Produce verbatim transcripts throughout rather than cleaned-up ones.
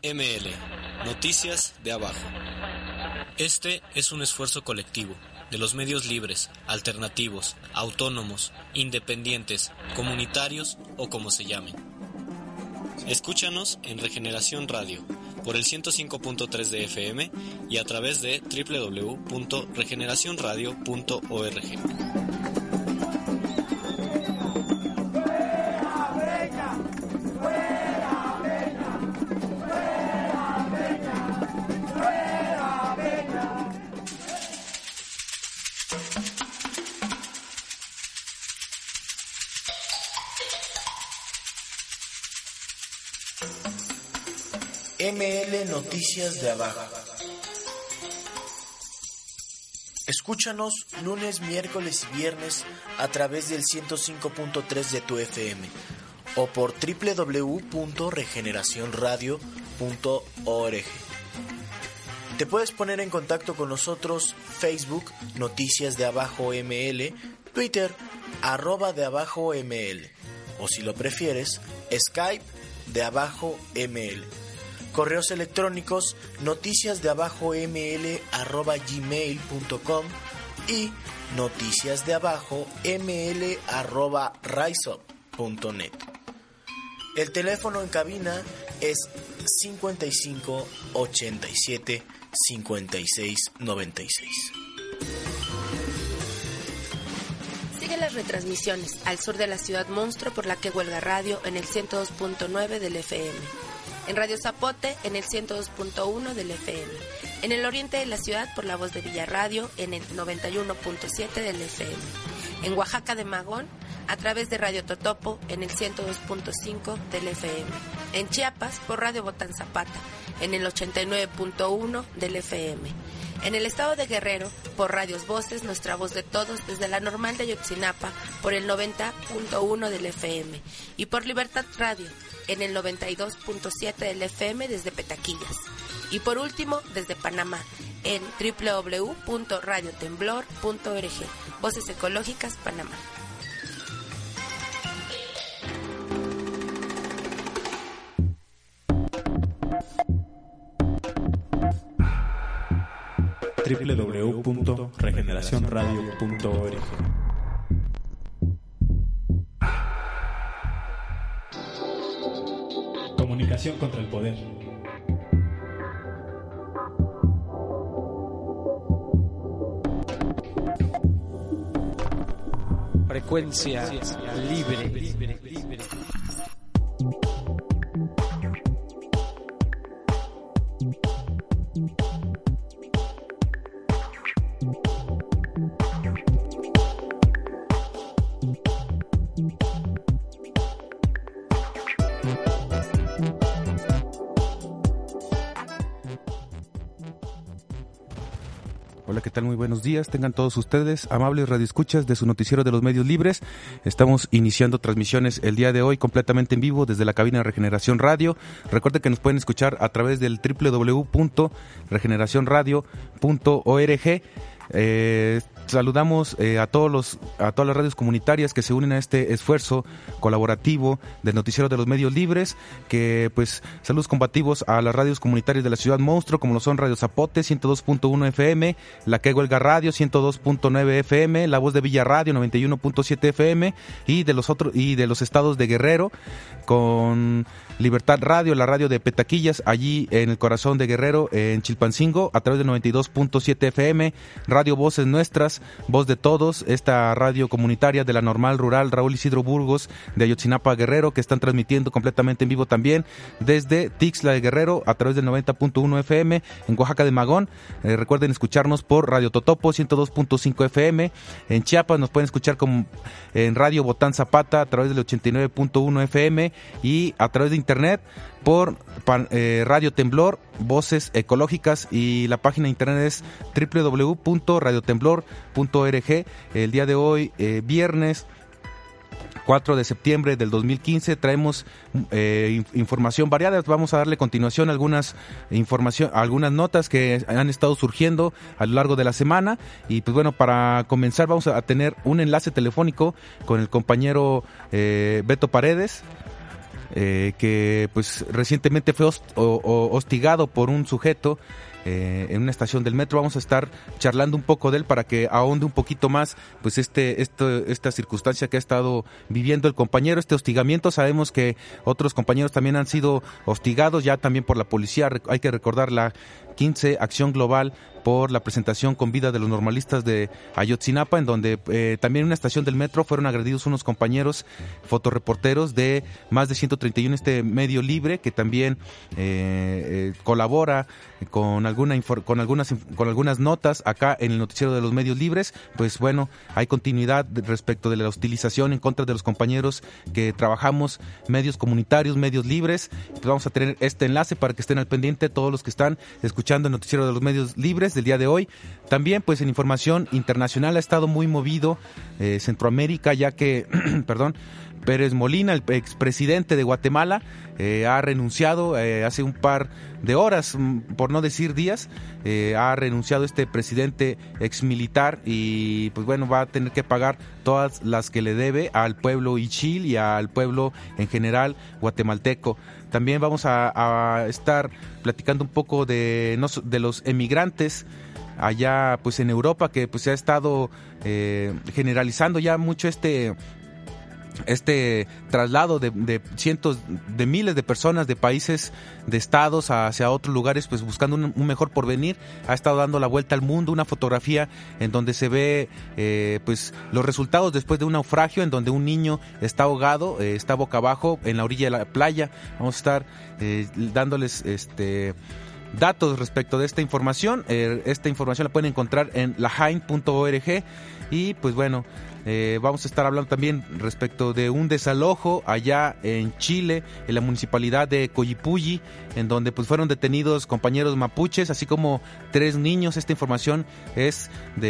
M L, Noticias de Abajo. Este es un esfuerzo colectivo de los medios libres, alternativos, autónomos, independientes, comunitarios o como se llamen. Escúchanos en Regeneración Radio por el ciento cinco punto tres de F M y a través de doble u doble u doble u punto regeneración radio punto org. M L Noticias de Abajo. Escúchanos lunes, miércoles y viernes a través del ciento cinco punto tres de tu F M o por doble u doble u doble u punto regeneración radio punto org. Te puedes poner en contacto con nosotros: Facebook, Noticias de Abajo M L, Twitter, arroba de Abajo M L, o si lo prefieres, Skype de Abajo M L. Correos electrónicos noticiasdeabajoml arroba gmail punto com y noticiasdeabajoml arroba riseup punto net. El teléfono en cabina es cincuenta y cinco ochenta y siete cincuenta y seis noventa y seis. Sigue las retransmisiones al sur de la ciudad monstruo por la que huelga radio en el ciento dos punto nueve del F M. En Radio Zapote en el ciento dos punto uno del F M, en el oriente de la ciudad por la voz de Villarradio en el noventa y uno punto siete del F M, en Oaxaca de Magón a través de Radio Totopo en el ciento dos punto cinco del F M, en Chiapas por Radio Botán Zapata en el ochenta y nueve punto uno del F M, en el estado de Guerrero por Radios Voces, Nuestra Voz de Todos desde la Normal de Ayotzinapa por el noventa punto uno del F M y por Libertad Radio en el noventa y dos punto siete del F M desde Petaquillas. Y por último, desde Panamá, en doble u doble u doble u punto radio temblor punto org. Voces Ecológicas, Panamá. doble u doble u doble u punto regeneración radio punto org. Comunicación contra el poder. Frecuencia libre. Hola, ¿qué tal? Muy buenos días. Tengan todos ustedes, amables radioescuchas de su noticiero de los medios libres. Estamos iniciando transmisiones el día de hoy completamente en vivo desde la cabina de Regeneración Radio. Recuerden que nos pueden escuchar a través del doble u doble u doble u punto regeneración radio punto org. Eh, saludamos eh, a todos los a todas las radios comunitarias que se unen a este esfuerzo colaborativo del noticiero de los medios libres, que pues saludos combativos a las radios comunitarias de la ciudad monstruo, como lo son Radio Zapote ciento dos punto uno F M, La Que Huelga Radio ciento dos punto nueve F M, La Voz de Villarradio noventa y uno punto siete F M y de los otros y de los estados de Guerrero con Libertad Radio, la radio de Petaquillas, allí en el corazón de Guerrero, en Chilpancingo, a través de noventa y dos punto siete F M, Radio Voces Nuestras, Voz de Todos, esta radio comunitaria de la Normal Rural Raúl Isidro Burgos de Ayotzinapa, Guerrero, que están transmitiendo completamente en vivo también desde Tixla de Guerrero, a través del noventa punto uno F M, en Oaxaca de Magón. Eh, recuerden escucharnos por Radio Totopo, ciento dos punto cinco F M, en Chiapas nos pueden escuchar como en Radio Botán Zapata, a través del ochenta y nueve punto uno F M, y a través de internet por eh, Radio Temblor, Voces Ecológicas, y la página de internet es doble u doble u doble u punto radio temblor punto org. El día de hoy, eh, viernes cuatro de septiembre del dos mil quince, traemos eh, información variada. Vamos a darle continuación a algunas información, a algunas notas que han estado surgiendo a lo largo de la semana. Y pues bueno, para comenzar vamos a tener un enlace telefónico con el compañero eh, Beto Paredes. eh, que pues recientemente fue host, o, o hostigado por un sujeto Eh, en una estación del metro. Vamos a estar charlando un poco de él para que ahonde un poquito más pues este, este esta circunstancia que ha estado viviendo el compañero, este hostigamiento. Sabemos que otros compañeros también han sido hostigados ya también por la policía. Hay que recordar la quince Acción Global por la presentación con vida de los normalistas de Ayotzinapa, en donde eh, también en una estación del metro fueron agredidos unos compañeros fotoreporteros de más de ciento treinta y uno, este medio libre que también eh, eh, colabora con alguna con algunas con algunas notas acá en el noticiero de los medios libres. Pues bueno, hay continuidad respecto de la hostilización en contra de los compañeros que trabajamos medios comunitarios, medios libres. Pues vamos a tener este enlace para que estén al pendiente todos los que están escuchando el noticiero de los medios libres del día de hoy. También pues en información internacional ha estado muy movido eh, Centroamérica, ya que perdón Pérez Molina, el expresidente de Guatemala, eh, ha renunciado eh, hace un par de horas, por no decir días, eh, ha renunciado este presidente exmilitar y pues bueno, va a tener que pagar todas las que le debe al pueblo Ichil y al pueblo en general guatemalteco. También vamos a, a estar platicando un poco de, no, de los emigrantes allá pues en Europa, que pues se ha estado eh, generalizando ya mucho este este traslado de, de cientos de miles de personas de países, de estados hacia otros lugares, pues buscando un, un mejor porvenir. Ha estado dando la vuelta al mundo una fotografía en donde se ve eh, pues los resultados después de un naufragio, en donde un niño está ahogado, eh, está boca abajo en la orilla de la playa. Vamos a estar eh, dándoles este datos respecto de esta información. Eh, esta información la pueden encontrar en lahain punto org y pues bueno, Eh, vamos a estar hablando también respecto de un desalojo allá en Chile, en la municipalidad de Coyipulli, en donde pues fueron detenidos compañeros mapuches, así como tres niños. Esta información es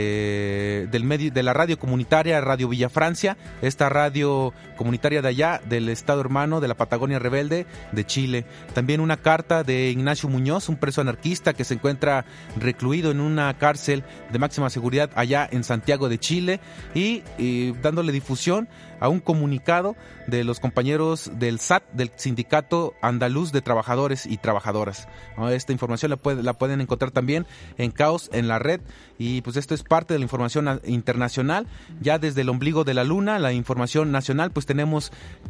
de del medio de la radio comunitaria Radio Villa Francia, esta radio comunitaria de allá, del estado hermano de la Patagonia Rebelde de Chile. También una carta de Ignacio Muñoz, un preso anarquista que se encuentra recluido en una cárcel de máxima seguridad allá en Santiago de Chile, y y dándole difusión a un comunicado de los compañeros del S A T, del Sindicato Andaluz de Trabajadores y Trabajadoras. Esta información la, puede, la pueden encontrar también en Caos en la Red, y pues esto es parte de la información internacional. Ya desde el ombligo de la luna, la información nacional, pues tenemos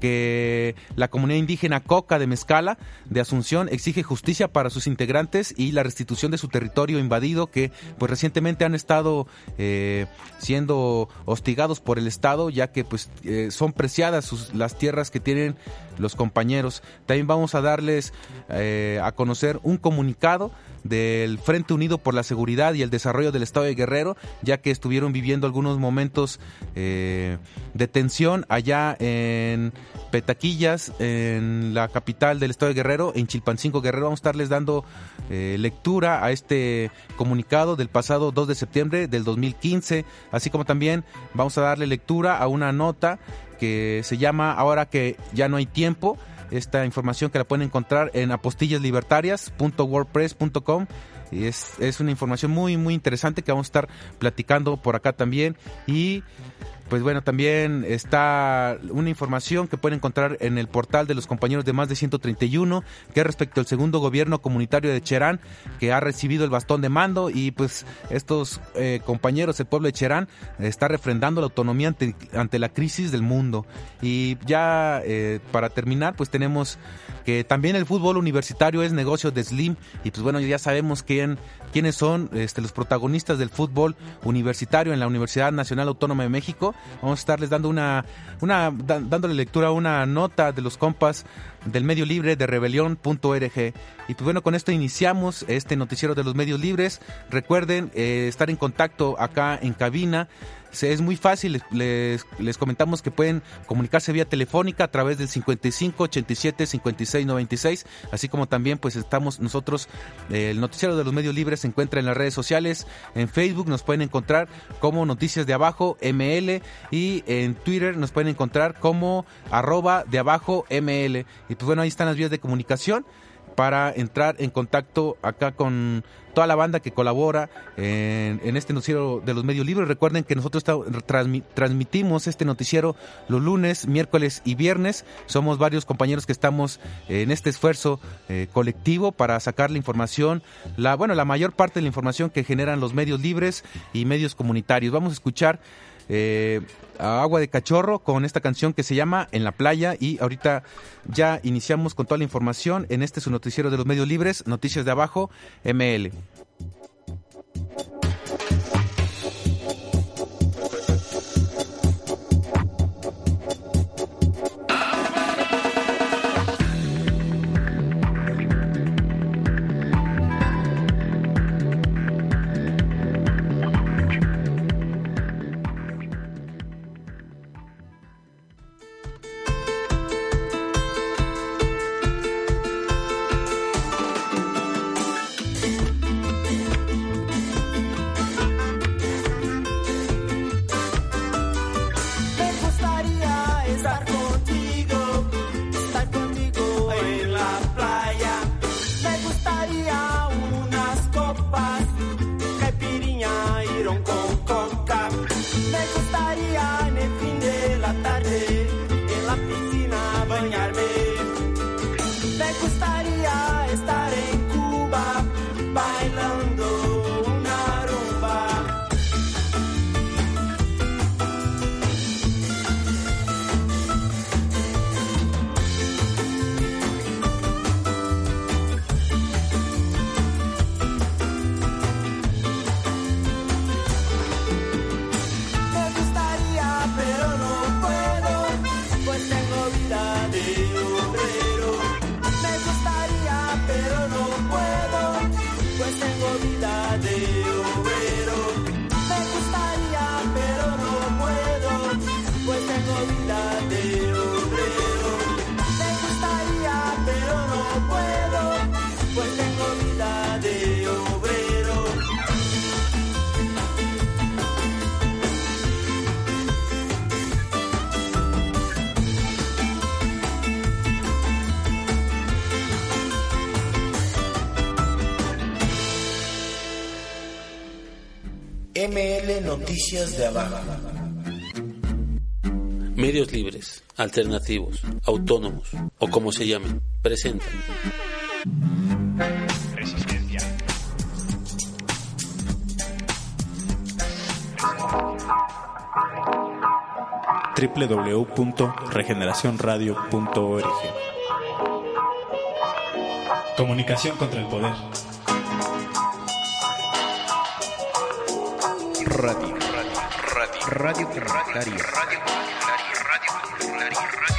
que la comunidad indígena Coca de Mezcala de Asunción exige justicia para sus integrantes y la restitución de su territorio invadido, que pues recientemente han estado eh, siendo hostigados por el Estado, ya que pues eh, son preciadas sus, las tierras que tienen los compañeros. También vamos a darles eh, a conocer un comunicado del Frente Unido por la Seguridad y el Desarrollo del Estado de Guerrero, ya que estuvieron viviendo algunos momentos eh, de tensión allá en Petaquillas, en la capital del Estado de Guerrero, en Chilpancingo, Guerrero. Vamos a estarles dando eh, lectura a este comunicado del pasado dos de septiembre del dos mil quince, así como también vamos a darle lectura a una nota que se llama Ahora que ya no hay tiempo. Esta información que la pueden encontrar en apostillas libertarias punto wordpress punto com, y es, es una información muy muy interesante que vamos a estar platicando por acá también. Y pues bueno, también está una información que pueden encontrar en el portal de los compañeros de Más de ciento treinta y uno, que es respecto al segundo gobierno comunitario de Cherán, que ha recibido el bastón de mando, y pues estos eh, compañeros, el pueblo de Cherán, está refrendando la autonomía ante, ante la crisis del mundo. Y ya eh, para terminar, pues tenemos que también el fútbol universitario es negocio de Slim, y pues bueno, ya sabemos quién, quiénes son este, los protagonistas del fútbol universitario en la Universidad Nacional Autónoma de México. Vamos a estarles dando una, una da, dándole lectura a una nota de los compas del Medio Libre de rebelión punto org. Y pues bueno, con esto iniciamos este noticiero de los medios libres. Recuerden eh, estar en contacto acá en cabina. Es muy fácil, les, les comentamos que pueden comunicarse vía telefónica a través del cincuenta y cinco, ochenta y siete, cincuenta y seis, noventa y seis, así como también pues estamos nosotros, eh, el noticiero de los medios libres se encuentra en las redes sociales. En Facebook nos pueden encontrar como Noticias de Abajo M L, y en Twitter nos pueden encontrar como arroba de abajo M L. Y pues bueno, ahí están las vías de comunicación. para entrar en contacto acá con toda la banda que colabora en, en este noticiero de los medios libres. Recuerden que nosotros está, transmi, transmitimos este noticiero los lunes, miércoles y viernes. Somos varios compañeros que estamos en este esfuerzo eh, colectivo para sacar la información, la bueno, la mayor parte de la información que generan los medios libres y medios comunitarios. Vamos a escuchar Eh, a Agua de Cachorro con esta canción que se llama En la Playa, y ahorita ya iniciamos con toda la información en este su noticiero de los medios libres, Noticias de Abajo, M L. M L Noticias de Abajo. Medios libres, alternativos, autónomos o como se llamen, presentan Resistencia. doble u doble u doble u punto regeneración radio punto org. Comunicación contra el poder. Radio, radio, radio, radio comunitaria, radio comunitaria, radio comunitaria, radio.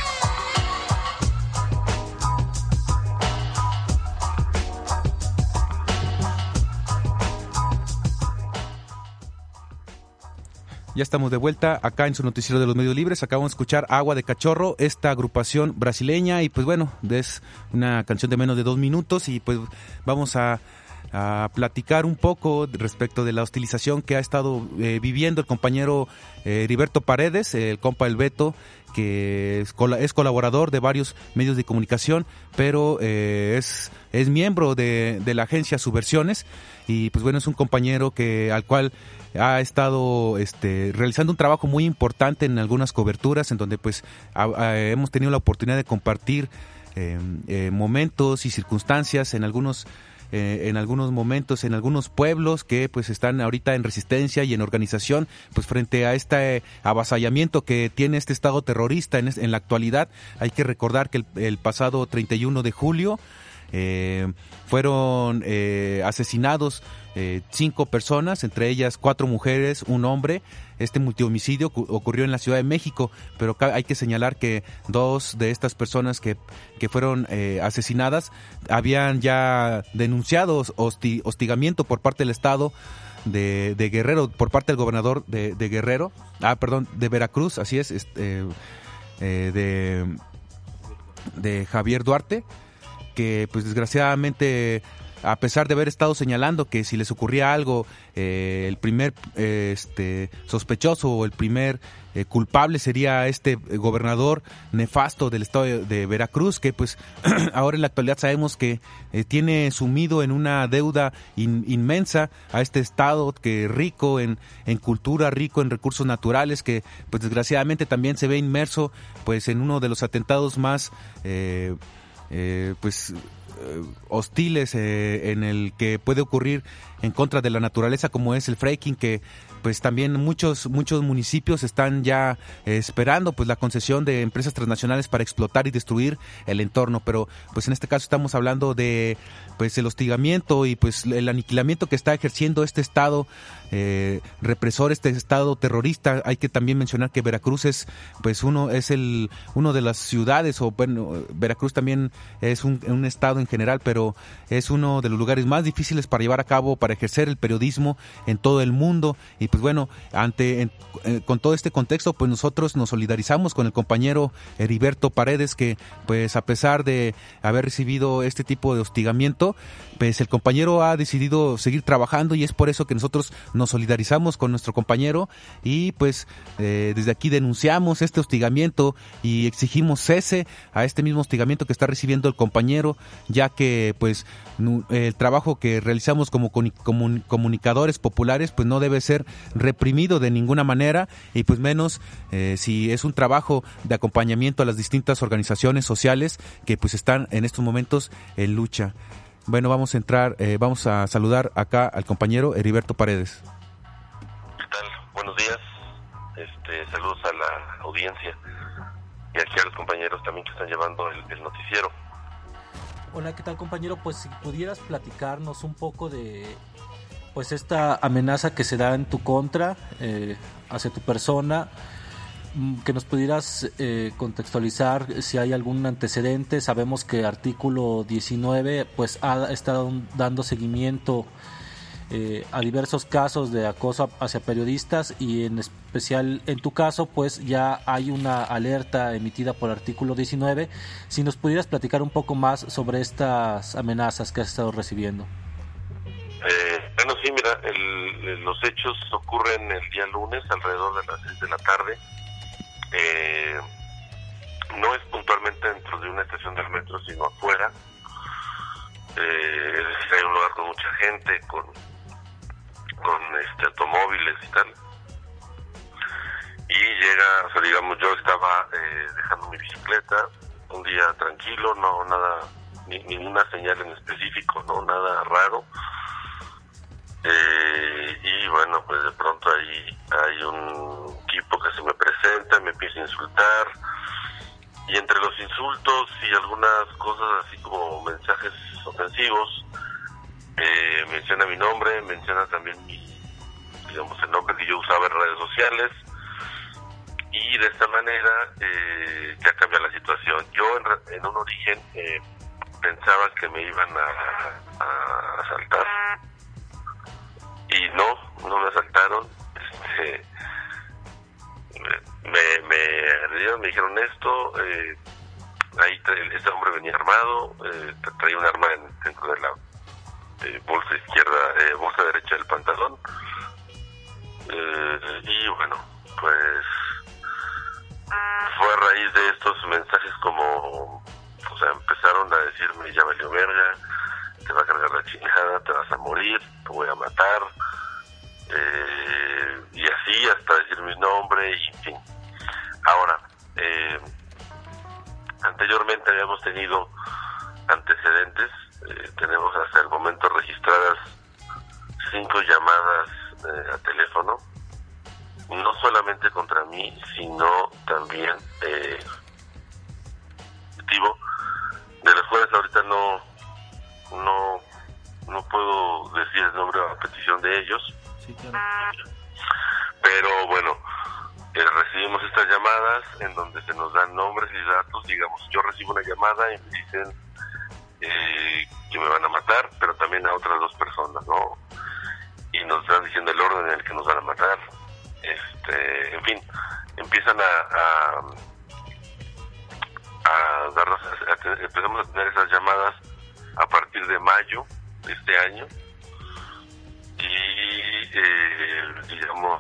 Ya estamos de vuelta acá en su noticiero de los medios libres. Acabamos de escuchar Agua de Cachorro, esta agrupación brasileña, y pues bueno, es una canción de menos de dos minutos y pues vamos a a platicar un poco respecto de la hostilización que ha estado eh, viviendo el compañero eh, Heriberto Paredes, el compa El Beto, que es, col- es colaborador de varios medios de comunicación, pero eh, es, es miembro de, de la agencia Subversiones, y pues bueno, es un compañero que al cual ha estado este, realizando un trabajo muy importante en algunas coberturas, en donde pues a, a, hemos tenido la oportunidad de compartir eh, eh, momentos y circunstancias en algunos Eh, en algunos momentos, en algunos pueblos que pues están ahorita en resistencia y en organización, pues frente a este avasallamiento que tiene este estado terrorista en, en la actualidad. Hay que recordar que el, el pasado treinta y uno de julio eh, fueron eh, asesinados eh, cinco personas, entre ellas cuatro mujeres, un hombre. Este multihomicidio ocurrió en la Ciudad de México, pero hay que señalar que dos de estas personas que, que fueron eh, asesinadas habían ya denunciado hosti, hostigamiento por parte del Estado de, de Guerrero, por parte del gobernador de, de Guerrero, ah, perdón, de Veracruz, así es, este, eh, de, de Javier Duarte, que pues desgraciadamente a pesar de haber estado señalando que si les ocurría algo, eh, el primer eh, este sospechoso o el primer eh, culpable sería este gobernador nefasto del estado de, de Veracruz, que pues ahora en la actualidad sabemos que eh, tiene sumido en una deuda in, inmensa a este estado, que rico en, en cultura, rico en recursos naturales, que pues desgraciadamente también se ve inmerso pues en uno de los atentados más eh, eh, pues hostiles eh, en el que puede ocurrir en contra de la naturaleza, como es el fracking, que pues también muchos muchos municipios están ya eh, esperando pues la concesión de empresas transnacionales para explotar y destruir el entorno, pero pues en este caso estamos hablando de pues el hostigamiento y pues el aniquilamiento que está ejerciendo este estado eh, represor, este estado terrorista. Hay que también mencionar que Veracruz es pues uno es el uno de las ciudades, o bueno, Veracruz también es un, un estado en general, pero es uno de los lugares más difíciles para llevar a cabo, para ejercer el periodismo en todo el mundo. Y pues bueno, ante en, eh, con todo este contexto, pues nosotros nos solidarizamos con el compañero Heriberto Paredes, que pues a pesar de haber recibido este tipo de hostigamiento, pues el compañero ha decidido seguir trabajando, y es por eso que nosotros nos solidarizamos con nuestro compañero y pues eh, desde aquí denunciamos este hostigamiento y exigimos cese a este mismo hostigamiento que está recibiendo el compañero, ya que pues el trabajo que realizamos como comunicadores populares pues no debe ser reprimido de ninguna manera, y pues menos eh, si es un trabajo de acompañamiento a las distintas organizaciones sociales que pues están en estos momentos en lucha. Bueno, vamos a entrar, eh, vamos a saludar acá al compañero Heriberto Paredes. ¿Qué tal? Buenos días. Este, saludos a la audiencia y aquí a los compañeros también que están llevando el, el noticiero. Hola, ¿qué tal, compañero? Pues si pudieras platicarnos un poco de pues esta amenaza que se da en tu contra, eh, hacia tu persona, que nos pudieras eh, contextualizar si hay algún antecedente. Sabemos que artículo diecinueve pues ha estado dando seguimiento eh, a diversos casos de acoso hacia periodistas, y en especial en tu caso pues ya hay una alerta emitida por artículo diecinueve. Si nos pudieras platicar un poco más sobre estas amenazas que has estado recibiendo. Eh, bueno, sí, mira, el, los hechos ocurren el día lunes alrededor de las seis de la tarde. Eh, no es puntualmente dentro de una estación del metro, sino afuera. Eh, es decir, hay un lugar con mucha gente, con con este automóviles y tal. Y llega, o sea, digamos, yo estaba eh, dejando mi bicicleta un día tranquilo, no nada, ni, ninguna señal en específico, no nada raro. Eh, y bueno, pues de pronto ahí hay un tipo que se me presenta, me empieza a insultar, y entre los insultos y algunas cosas así como mensajes ofensivos, eh, menciona mi nombre, menciona también mi, digamos, el nombre que yo usaba en redes sociales, y de esta manera eh, ya cambia la situación. Yo en, en un origen eh, pensaba que me iban a, a asaltar, y no, no me asaltaron. Este, me, me agredieron, me dijeron esto, eh, ahí tra- este hombre venía armado, eh, tra- traía un arma en, dentro de la eh, bolsa izquierda, eh, bolsa derecha del pantalón, eh, y bueno, pues fue a raíz de estos mensajes como, o sea, empezaron a decirme, ya valió verga, te va a cargar la chingada, te vas a morir, te voy a matar, eh, y así hasta decir mi nombre, y en fin. Ahora, eh, anteriormente habíamos tenido antecedentes, eh, tenemos hasta el momento registradas cinco llamadas eh, a teléfono, no solamente contra mí, sino también eh, activo, de las cuales ahorita no no no puedo decir el nombre a petición de ellos. Sí, claro. Pero bueno, eh, recibimos estas llamadas en donde se nos dan nombres y datos. Digamos, yo recibo una llamada y me dicen eh, que me van a matar, pero también a otras dos personas, ¿no? Y nos están diciendo el orden en el que nos van a matar. Este, en fin, empiezan a, a, a darnos, a, a, empezamos a tener esas llamadas a partir de mayo este año. Y eh, digamos,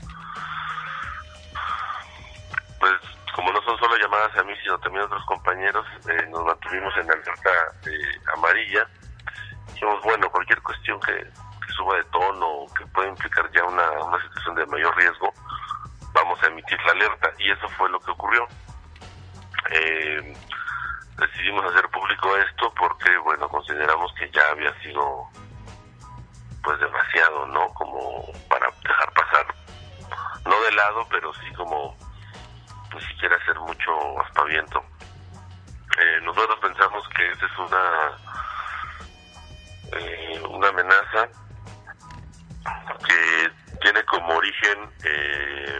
pues como no son solo llamadas a mí, sino también a otros compañeros, eh, nos mantuvimos en alerta eh, amarilla. Dijimos, bueno, cualquier cuestión que, que suba de tono o que pueda implicar ya una, una situación de mayor riesgo, vamos a emitir la alerta, y eso fue lo que ocurrió. Eh, decidimos hacer público esto porque, bueno, consideramos que ya había sido pues demasiado, ¿no? Como para dejar pasar, no de lado, pero sí como ni siquiera hacer mucho aspaviento. Eh, nosotros pensamos que esa es una eh, una amenaza que tiene como origen eh,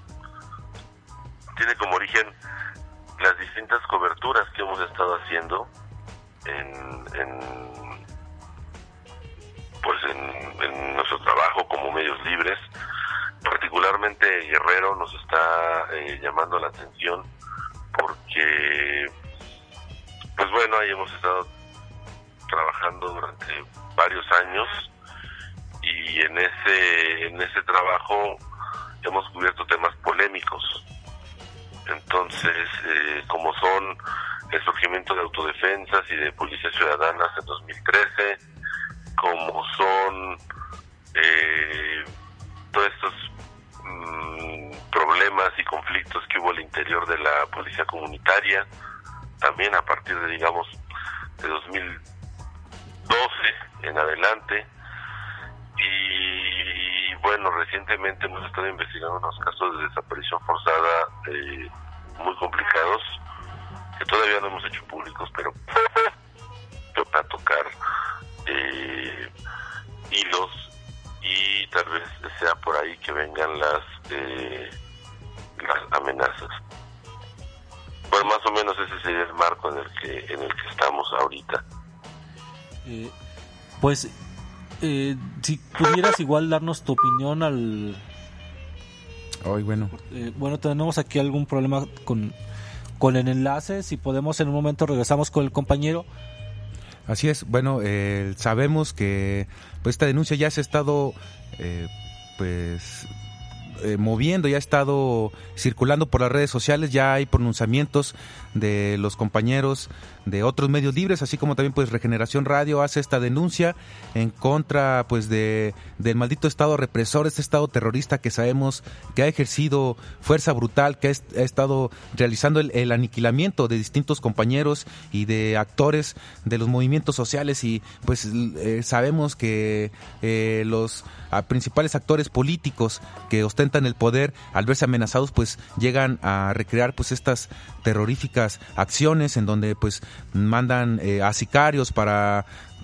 tiene como origen las distintas coberturas que hemos estado haciendo en, en pues en, en nuestro trabajo como medios libres. Particularmente Guerrero nos está eh, llamando la atención porque, pues bueno, ahí hemos estado trabajando durante varios años, y en ese en ese trabajo hemos cubierto temas polémicos. Entonces, eh, como son el surgimiento de autodefensas y de policías ciudadanas en dos mil trece, como son eh, todos estos mmm, problemas y conflictos que hubo al interior de la policía comunitaria, también a partir de, digamos, de dos mil doce en adelante. Y bueno, recientemente hemos estado investigando unos casos de desaparición forzada eh, muy complicados, que todavía no hemos hecho públicos, pero toca tocar eh, hilos, y tal vez sea por ahí que vengan las eh, las amenazas. Pues más o menos ese sería el marco en el que en el que estamos ahorita. Eh, pues eh, si pudieras igual darnos tu opinión al... Hoy, bueno. Eh, bueno, tenemos aquí algún problema con, con el enlace. Si podemos, en un momento regresamos con el compañero. Así es. Bueno, eh, sabemos que pues esta denuncia ya se ha estado eh, pues eh, moviendo, ya ha estado circulando por las redes sociales, ya hay pronunciamientos de los compañeros de otros medios libres, así como también pues Regeneración Radio hace esta denuncia en contra pues de del maldito estado represor, este estado terrorista que sabemos que ha ejercido fuerza brutal, que ha, est- ha estado realizando el, el aniquilamiento de distintos compañeros y de actores de los movimientos sociales, y pues eh, sabemos que eh, los a, principales actores políticos que ostentan el poder, al verse amenazados, pues llegan a recrear pues estas terroríficas acciones en donde pues mandan eh, a sicarios para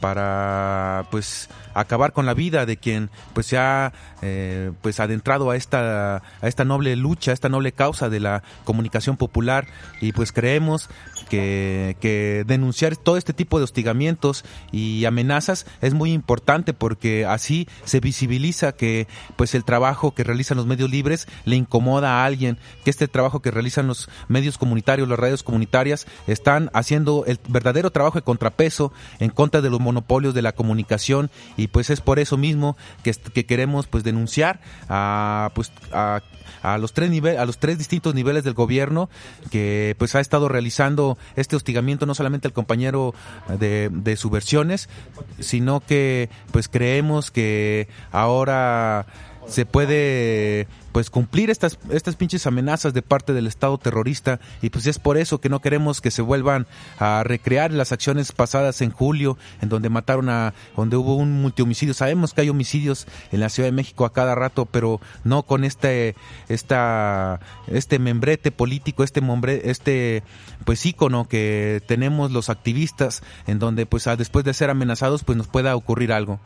para pues acabar con la vida de quien pues se ha eh, pues adentrado a esta a esta noble lucha, a esta noble causa de la comunicación popular. Y pues creemos que, que denunciar todo este tipo de hostigamientos y amenazas es muy importante, porque así se visibiliza que pues el trabajo que realizan los medios libres le incomoda a alguien, que este trabajo que realizan los medios comunitarios, las radios comunitarias, están haciendo el verdadero trabajo de contrapeso en contra de los monopolios de la comunicación. Y pues es por eso mismo que, que queremos pues denunciar a pues a, a los tres niveles, a los tres distintos niveles del gobierno, que pues ha estado realizando este hostigamiento no solamente al compañero de, de Subversiones, sino que pues creemos que ahora se puede pues cumplir estas estas pinches amenazas de parte del Estado terrorista. Y pues es por eso que no queremos que se vuelvan a recrear las acciones pasadas en julio, en donde mataron a, donde hubo un multihomicidio. Sabemos que hay homicidios en la Ciudad de México a cada rato, pero no con este esta este membrete político, este mombre, este pues ícono que tenemos los activistas, en donde pues a, después de ser amenazados pues nos pueda ocurrir algo.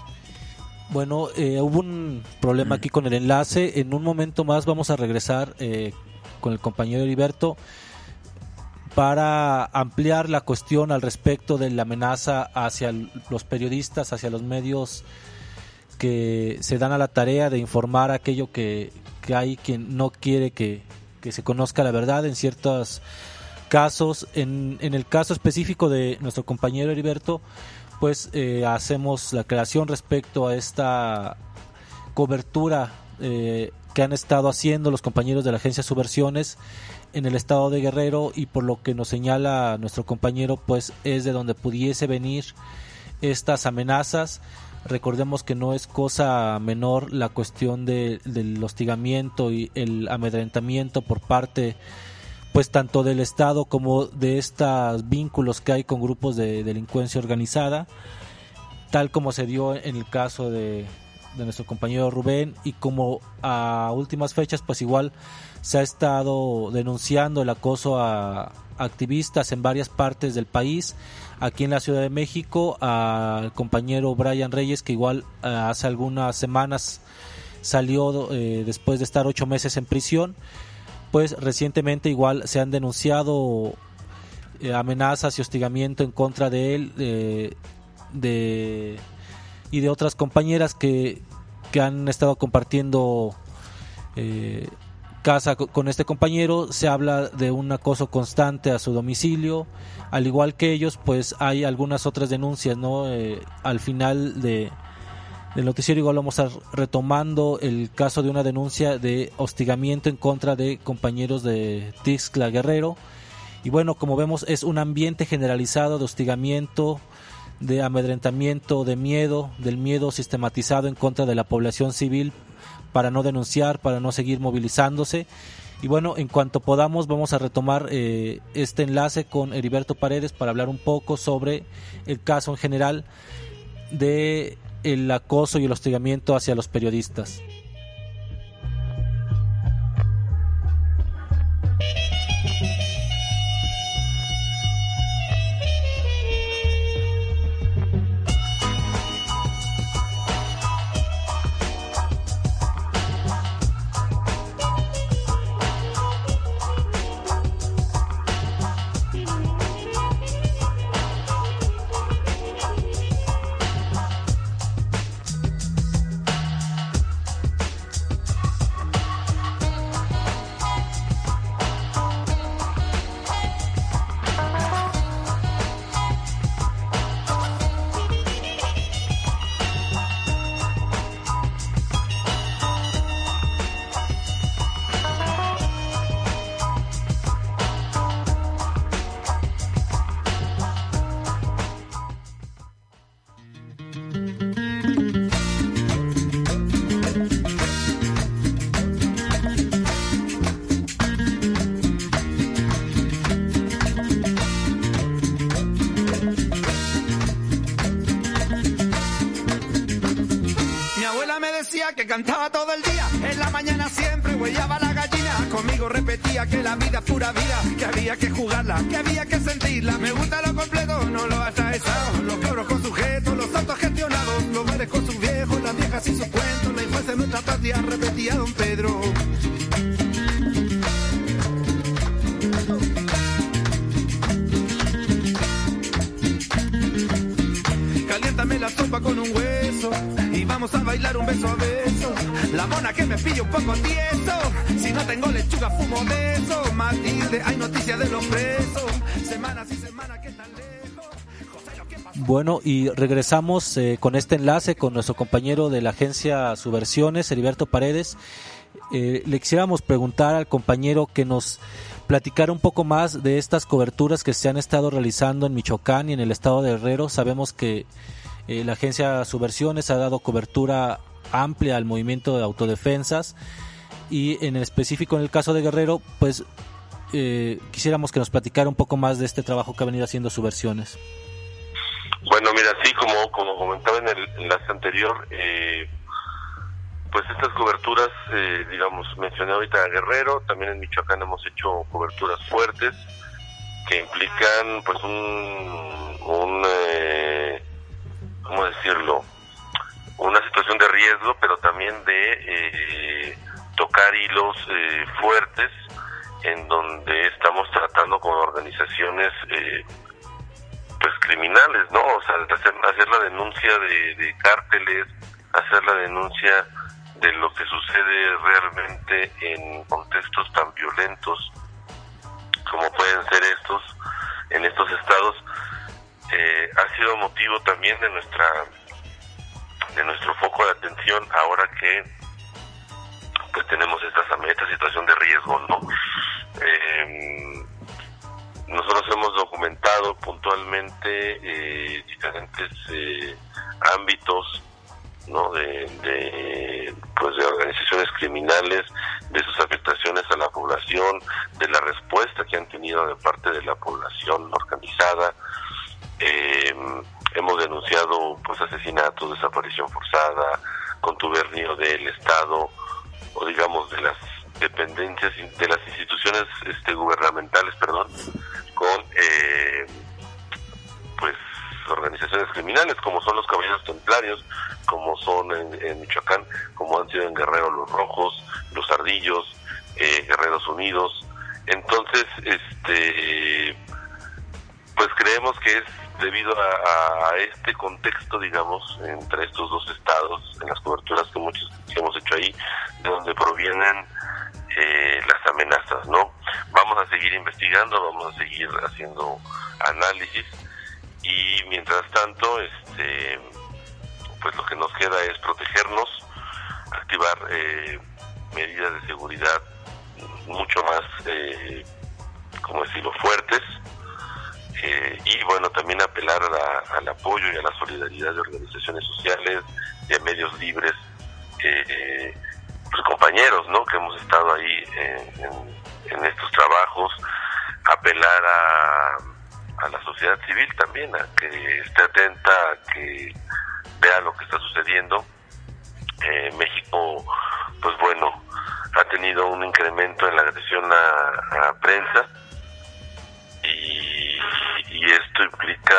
Bueno, eh, hubo un problema aquí con el enlace. En un momento más vamos a regresar eh, con el compañero Heriberto para ampliar la cuestión al respecto de la amenaza hacia los periodistas, hacia los medios que se dan a la tarea de informar aquello que, que hay quien no quiere que, que se conozca la verdad en ciertos casos. En, en el caso específico de nuestro compañero Heriberto, pues eh, hacemos la aclaración respecto a esta cobertura eh, que han estado haciendo los compañeros de la agencia Subversiones en el estado de Guerrero, y por lo que nos señala nuestro compañero, pues es de donde pudiese venir estas amenazas. Recordemos que no es cosa menor la cuestión de, del hostigamiento y el amedrentamiento por parte, pues tanto del Estado como de estos vínculos que hay con grupos de delincuencia organizada, tal como se dio en el caso de, de nuestro compañero Rubén, y como a últimas fechas pues igual se ha estado denunciando el acoso a activistas en varias partes del país. Aquí en la Ciudad de México, al compañero Brian Reyes, que igual eh, hace algunas semanas salió eh, después de estar ocho meses en prisión, pues recientemente igual se han denunciado eh, amenazas y hostigamiento en contra de él eh, de, y de otras compañeras que, que han estado compartiendo eh, casa con este compañero. Se habla de un acoso constante a su domicilio. Al igual que ellos, pues hay algunas otras denuncias, ¿no? Eh, al final de del noticiero igual vamos a estar retomando el caso de una denuncia de hostigamiento en contra de compañeros de Tixla Guerrero. Y bueno, como vemos, es un ambiente generalizado de hostigamiento, de amedrentamiento, de miedo, del miedo sistematizado en contra de la población civil para no denunciar, para no seguir movilizándose. Y bueno, en cuanto podamos vamos a retomar eh, este enlace con Heriberto Paredes para hablar un poco sobre el caso en general de el acoso y el hostigamiento hacia los periodistas. Que cantaba todo el día, en la mañana siempre huellaba la gallina. Conmigo repetía que la vida es pura vida, que había que jugarla, que había que sentirla. Me gusta lo completo, no lo atravesado. Los cabros con sujetos, los autos gestionados, los bares con sus viejos, las viejas y sus cuentos. La infancia de nuestra patria, repetía don Pedro. Caliéntame la sopa con un hueso y vamos a bailar un beso a beso. La mona que me pilla un poco tieso. Si no tengo lechuga fumo de eso. Matilde, hay noticias de los presos. Semanas y semanas que tan lejos. Bueno, y regresamos eh, con este enlace con nuestro compañero de la agencia Subversiones, Heriberto Paredes. Eh, le quisiéramos preguntar al compañero que nos platicara un poco más de estas coberturas que se han estado realizando en Michoacán y en el estado de Guerrero. Sabemos que eh, la agencia Subversiones ha dado cobertura amplia al movimiento de autodefensas, y en específico en el caso de Guerrero, pues eh, quisiéramos que nos platicara un poco más de este trabajo que ha venido haciendo Subversiones. Bueno, mira, sí, como como comentaba en el enlace anterior, eh, pues estas coberturas, eh, digamos, mencioné ahorita a Guerrero, también en Michoacán hemos hecho coberturas fuertes que implican, pues, un, un eh, ¿cómo decirlo?, una situación de riesgo, pero también de eh, tocar hilos eh, fuertes en donde estamos tratando con organizaciones eh, pues criminales, ¿no? O sea, hacer, hacer la denuncia de, de cárteles, hacer la denuncia de lo que sucede realmente en contextos tan violentos como pueden ser estos, en estos estados, eh, ha sido motivo también de nuestra de nuestro foco de atención ahora que pues tenemos esta, esta situación de riesgo, ¿no? Eh, nosotros hemos documentado puntualmente eh, diferentes eh, ámbitos, ¿no? de, de pues de organizaciones criminales, de sus afectaciones a la población, de la respuesta que han tenido de parte de la población organizada. Eh, hemos denunciado pues asesinatos, desaparición forzada, contubernio del Estado o digamos de las dependencias de las instituciones este, gubernamentales, perdón, con eh, pues organizaciones criminales como son los Caballeros Templarios, como son en, en Michoacán, como han sido en Guerrero los Rojos, los Ardillos, eh, Guerreros Unidos. Entonces, este, pues creemos que es debido a, a este contexto, digamos, entre estos dos estados, en las coberturas que muchos que hemos hecho ahí, de donde provienen eh, las amenazas, ¿no? Vamos a seguir investigando, vamos a seguir haciendo análisis y mientras tanto, este, pues lo que nos queda es protegernos, activar eh, medidas de seguridad mucho más, eh, como decirlo, fuertes. Eh, y bueno, también apelar a la, al apoyo y a la solidaridad de organizaciones sociales, de medios libres, eh, pues compañeros, ¿no? Que hemos estado ahí en, en, en estos trabajos, apelar a, a la sociedad civil también, a que esté atenta, a que vea lo que está sucediendo. Eh, México, pues bueno, ha tenido un incremento en la agresión a, a prensa, y, y esto implica,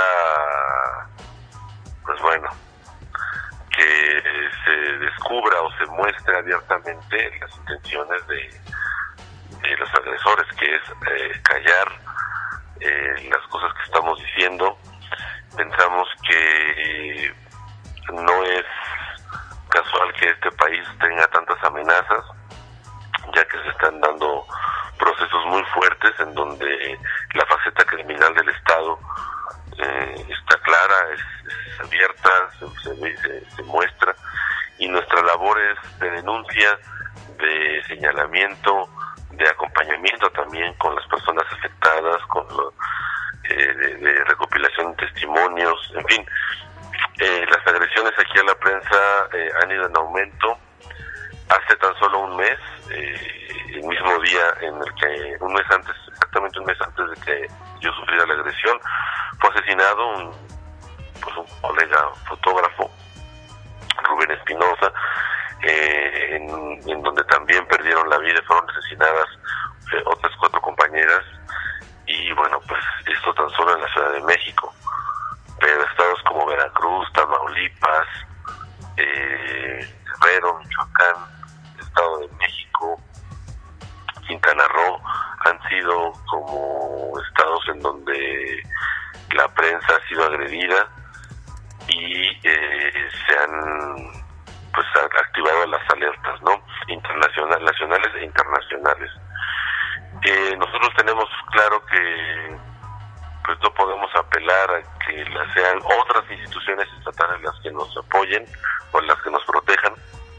pues bueno, que se descubra o se muestre abiertamente las intenciones de, de los agresores, que es eh, callar eh, las cosas que estamos diciendo. Pensamos que no es casual que este país tenga tantas amenazas, ya que se están dando procesos muy fuertes en donde la faceta criminal del Estado eh, está clara, es, es abierta, se, se, se muestra, y nuestra labor es de denuncia, de señalamiento, de acompañamiento también con las personas afectadas, con lo, eh, de, de recopilación de testimonios, en fin. Eh, las agresiones aquí a la prensa eh, han ido en aumento. Hace tan solo un mes, eh, el mismo día en el que, un mes antes, exactamente un mes antes de que yo sufriera la agresión, fue asesinado un, pues un colega fotógrafo, Rubén Espinosa, eh, en, en donde también perdieron la vida, fueron asesinadas eh, otras cuatro compañeras, y bueno, pues esto tan solo en la Ciudad de México, pero estados como Veracruz, Tamaulipas, eh, Guerrero, Michoacán, Estado de México, Quintana Roo, han sido como estados en donde la prensa ha sido agredida y eh, se han pues activado las alertas, ¿no? Internacionales, nacionales e internacionales. Eh, nosotros tenemos claro que pues no podemos apelar a que las sean otras instituciones estatales las que nos apoyen o las que nos protejan.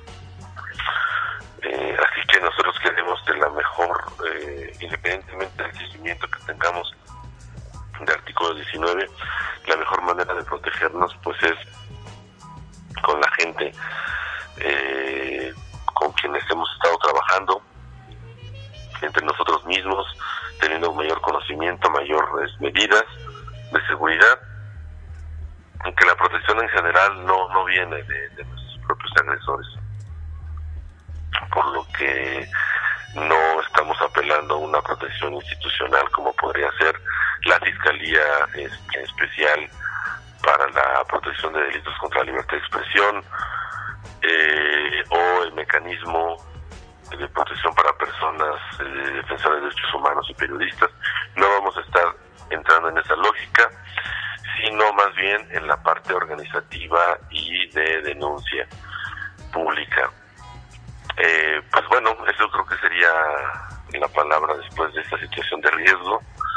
Eh, así que nosotros queremos de la mejor, eh, independientemente del seguimiento que tengamos del artículo diecinueve, la mejor manera de protegernos pues es con la gente eh, con quienes hemos estado trabajando, entre nosotros mismos, teniendo mayor conocimiento, mayores medidas de seguridad, aunque la protección en general no, no viene de, de nuestros propios agresores, por lo que no estamos apelando a una protección institucional como podría ser la Fiscalía Especial para la Protección de Delitos contra la Libertad de Expresión, eh, o el mecanismo de protección para personas eh, defensoras de derechos humanos y periodistas. No vamos a estar entrando en esa lógica, sino más bien en la parte organizativa y de denuncia pública. Eh, pues bueno, eso creo que sería la palabra después de esta situación de riesgo.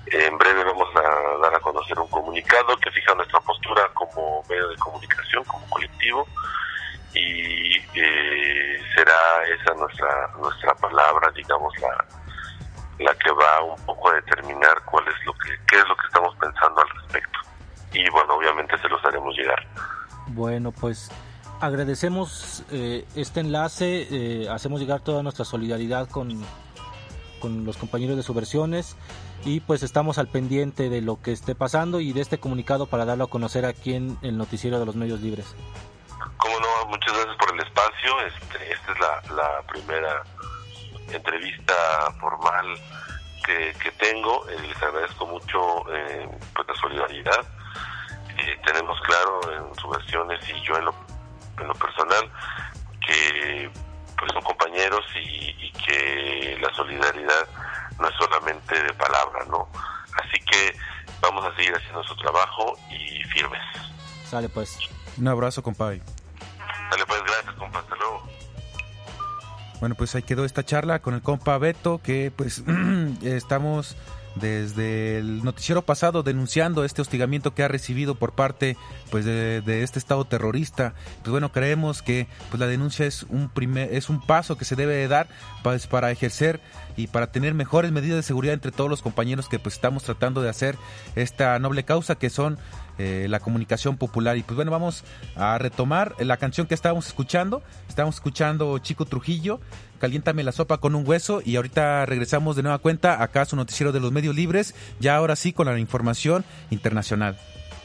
En breve vamos a dar a conocer un comunicado que fija nuestra postura como medio de comunicación, como colectivo, y eh, será esa nuestra nuestra palabra, digamos, la la que va un poco a determinar cuál es lo que qué es lo que estamos pensando al respecto. Y bueno, obviamente se los haremos llegar. Bueno, pues agradecemos eh, este enlace, eh, hacemos llegar toda nuestra solidaridad con, con los compañeros de Subversiones, y pues estamos al pendiente de lo que esté pasando y de este comunicado para darlo a conocer aquí en el noticiero de los medios libres. Como no, muchas gracias por el espacio. Este, esta es la, la primera entrevista formal que, que tengo. Eh, les agradezco mucho eh, pues la solidaridad. Eh, tenemos claro en Subversiones y yo en lo, en lo personal que pues son compañeros y, y que la solidaridad no es solamente de palabra, ¿no? Así que vamos a seguir haciendo su trabajo y firmes. Sale pues. Un abrazo, compadre. Dale pues, gracias, compa, hasta luego. Bueno, pues ahí quedó esta charla con el compa Beto, que pues estamos desde el noticiero pasado denunciando este hostigamiento que ha recibido por parte pues de, de este estado terrorista. Pues bueno, creemos que pues la denuncia es un primer es un paso que se debe de dar pues, para ejercer y para tener mejores medidas de seguridad entre todos los compañeros que pues estamos tratando de hacer esta noble causa que son eh, la comunicación popular. Y pues bueno, vamos a retomar la canción que estábamos escuchando. Estábamos escuchando Chico Trujillo, Caliéntame la sopa con un hueso, y ahorita regresamos de nueva cuenta acá a su noticiero de los medios libres, ya ahora sí con la información internacional.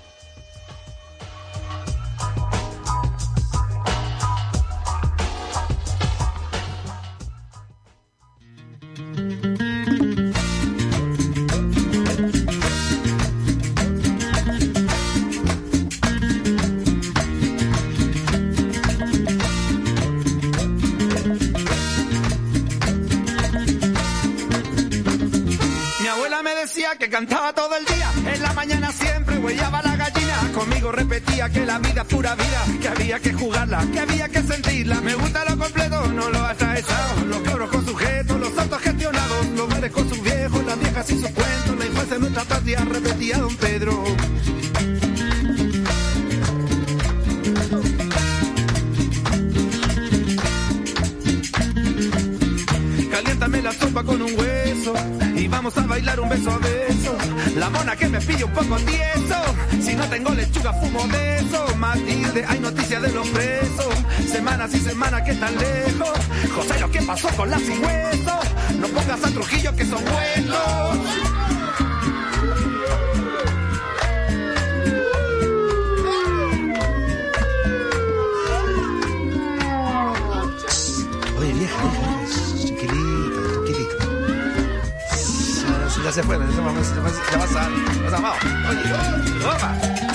Que cantaba todo el día, en la mañana siempre huellaba la gallina. Conmigo repetía que la vida es pura vida, que había que jugarla, que había que sentirla. Me gusta lo completo, no lo atravesado. Los cabros con sujetos, los autogestionados, los bares con sus viejos, las viejas y sus cuentos. La infancia de nuestra patria, repetía don Pedro. Caliéntame la sopa con un hueso y vamos a bailar un beso a beso. La mona que me pilla un poco tieso, si no tengo lechuga fumo de eso. Matilde, hay noticias de los presos, semanas y semanas que están lejos. José, lo que pasó con la sin hueso, no pongas a Trujillo que son buenos. Oye, vieja, vieja, ya se fue, ya, se fue, ya vas a vas a vamos. Oye, toma.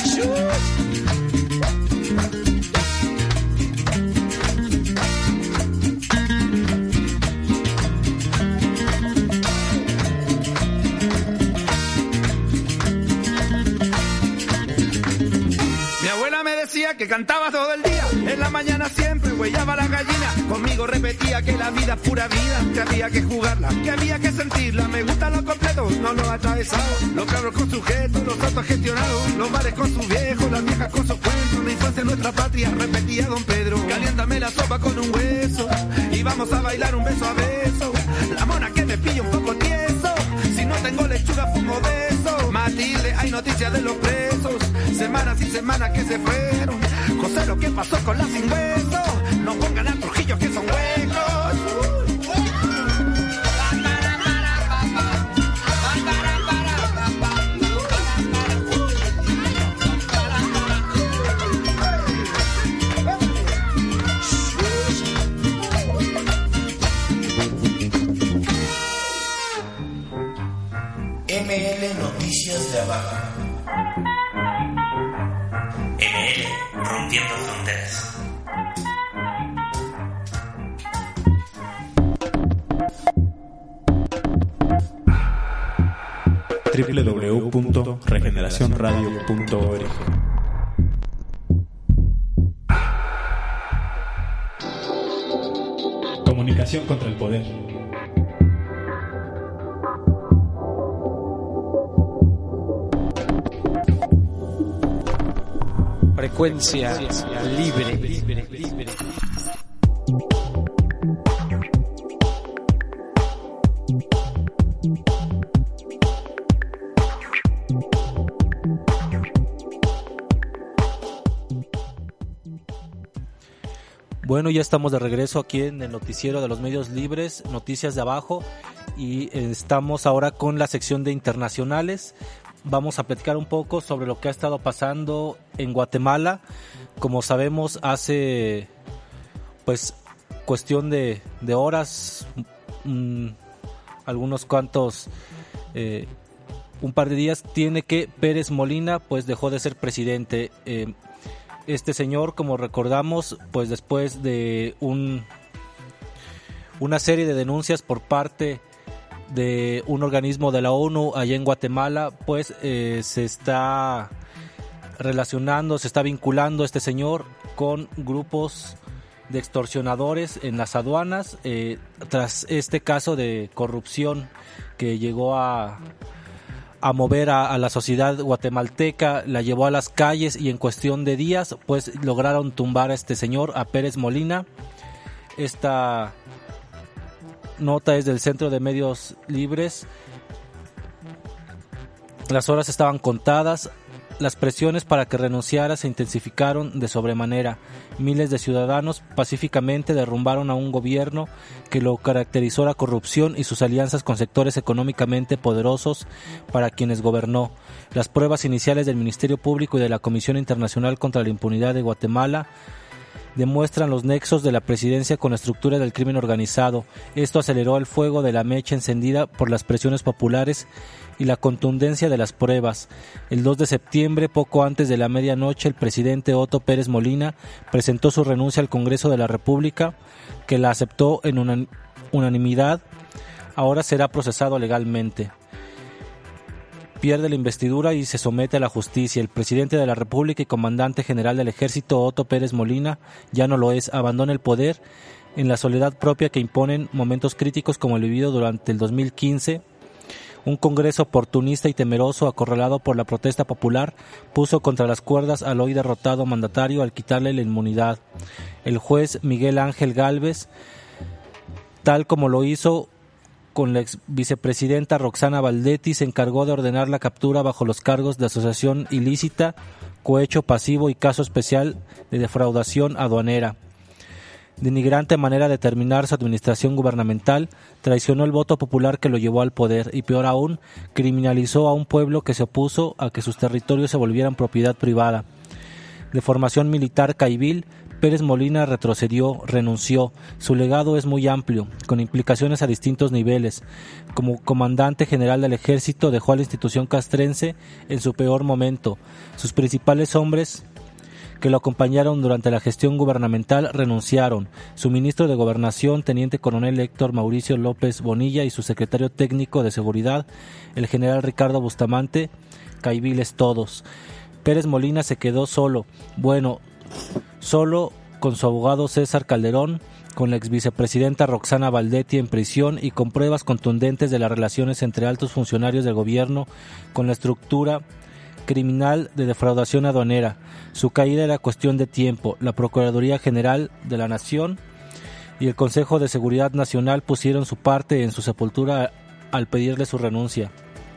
Mi abuela me decía que cantaba todo el día, en la mañana siempre huellaba la gallina. Conmigo repetía que la vida es pura vida, que había que jugarla, que había que sentirla. Me gusta lo completo, no lo atravesado. Los cabros con sujetos, los autogestionados, los bares con sus viejos, las viejas con sus cuentos. La infancia de nuestra patria, repetía don Pedro. Caliéntame la sopa con un hueso y vamos a bailar un beso a beso. La mona que me pilla un poco tieso, si no tengo lechuga fumo de eso. Matilde, hay noticias de los presos, semanas y semanas que se fueron. José, lo que pasó con la sin hueso, no pongan a Trujillo que son huecos. M L Noticias de Abajo. M L Rompiendo Fronteras. doble u doble u doble u punto regeneración radio punto org. Comunicación contra el poder. Frecuencia libre. Bueno, ya estamos de regreso aquí en el noticiero de los medios libres, Noticias de Abajo, y estamos ahora con la sección de internacionales. Vamos a platicar un poco sobre lo que ha estado pasando en Guatemala. Como sabemos, hace pues cuestión de, de horas, mmm, algunos cuantos, eh, un par de días, tiene que Pérez Molina pues dejó de ser presidente. Eh, Este señor, como recordamos, pues después de un una serie de denuncias por parte de un organismo de la ONU allá en Guatemala, pues eh, se está relacionando, se está vinculando este señor con grupos de extorsionadores en las aduanas, eh, tras este caso de corrupción que llegó a a mover a, a la sociedad guatemalteca, la llevó a las calles y en cuestión de días pues lograron tumbar a este señor, a Pérez Molina. Esta nota es del Centro de Medios Libres. Las horas estaban contadas. Las presiones para que renunciara se intensificaron de sobremanera. Miles de ciudadanos pacíficamente derrumbaron a un gobierno que lo caracterizó la corrupción y sus alianzas con sectores económicamente poderosos para quienes gobernó. Las pruebas iniciales del Ministerio Público y de la Comisión Internacional contra la Impunidad de Guatemala demuestran los nexos de la presidencia con la estructura del crimen organizado. Esto aceleró el fuego de la mecha encendida por las presiones populares y la contundencia de las pruebas. El dos de septiembre, poco antes de la medianoche, el presidente Otto Pérez Molina presentó su renuncia al Congreso de la República, que la aceptó en una unanimidad. Ahora será procesado legalmente. Pierde la investidura y se somete a la justicia. El presidente de la República y comandante general del Ejército, Otto Pérez Molina, ya no lo es. Abandona el poder en la soledad propia que imponen momentos críticos como el vivido durante el dos mil quince. Un Congreso oportunista y temeroso, acorralado por la protesta popular, puso contra las cuerdas al hoy derrotado mandatario al quitarle la inmunidad. El juez Miguel Ángel Gálvez, tal como lo hizo con la ex vicepresidenta Roxana Valdetti, se encargó de ordenar la captura bajo los cargos de asociación ilícita, cohecho pasivo y caso especial de defraudación aduanera. Denigrante manera de terminar su administración gubernamental, traicionó el voto popular que lo llevó al poder y, peor aún, criminalizó a un pueblo que se opuso a que sus territorios se volvieran propiedad privada. De formación militar caibil, Pérez Molina retrocedió, renunció. Su legado es muy amplio, con implicaciones a distintos niveles. Como comandante general del ejército dejó a la institución castrense en su peor momento. Sus principales hombres que lo acompañaron durante la gestión gubernamental renunciaron. Su ministro de Gobernación, teniente coronel Héctor Mauricio López Bonilla, y su secretario técnico de Seguridad, el general Ricardo Bustamante, caibiles todos. Pérez Molina se quedó solo, bueno, solo con su abogado César Calderón, con la exvicepresidenta Roxana Valdetti en prisión y con pruebas contundentes de las relaciones entre altos funcionarios del gobierno con la estructura criminal de defraudación aduanera. Su caída era cuestión de tiempo. La Procuraduría General de la Nación y el Consejo de Seguridad Nacional pusieron su parte en su sepultura al pedirle su renuncia.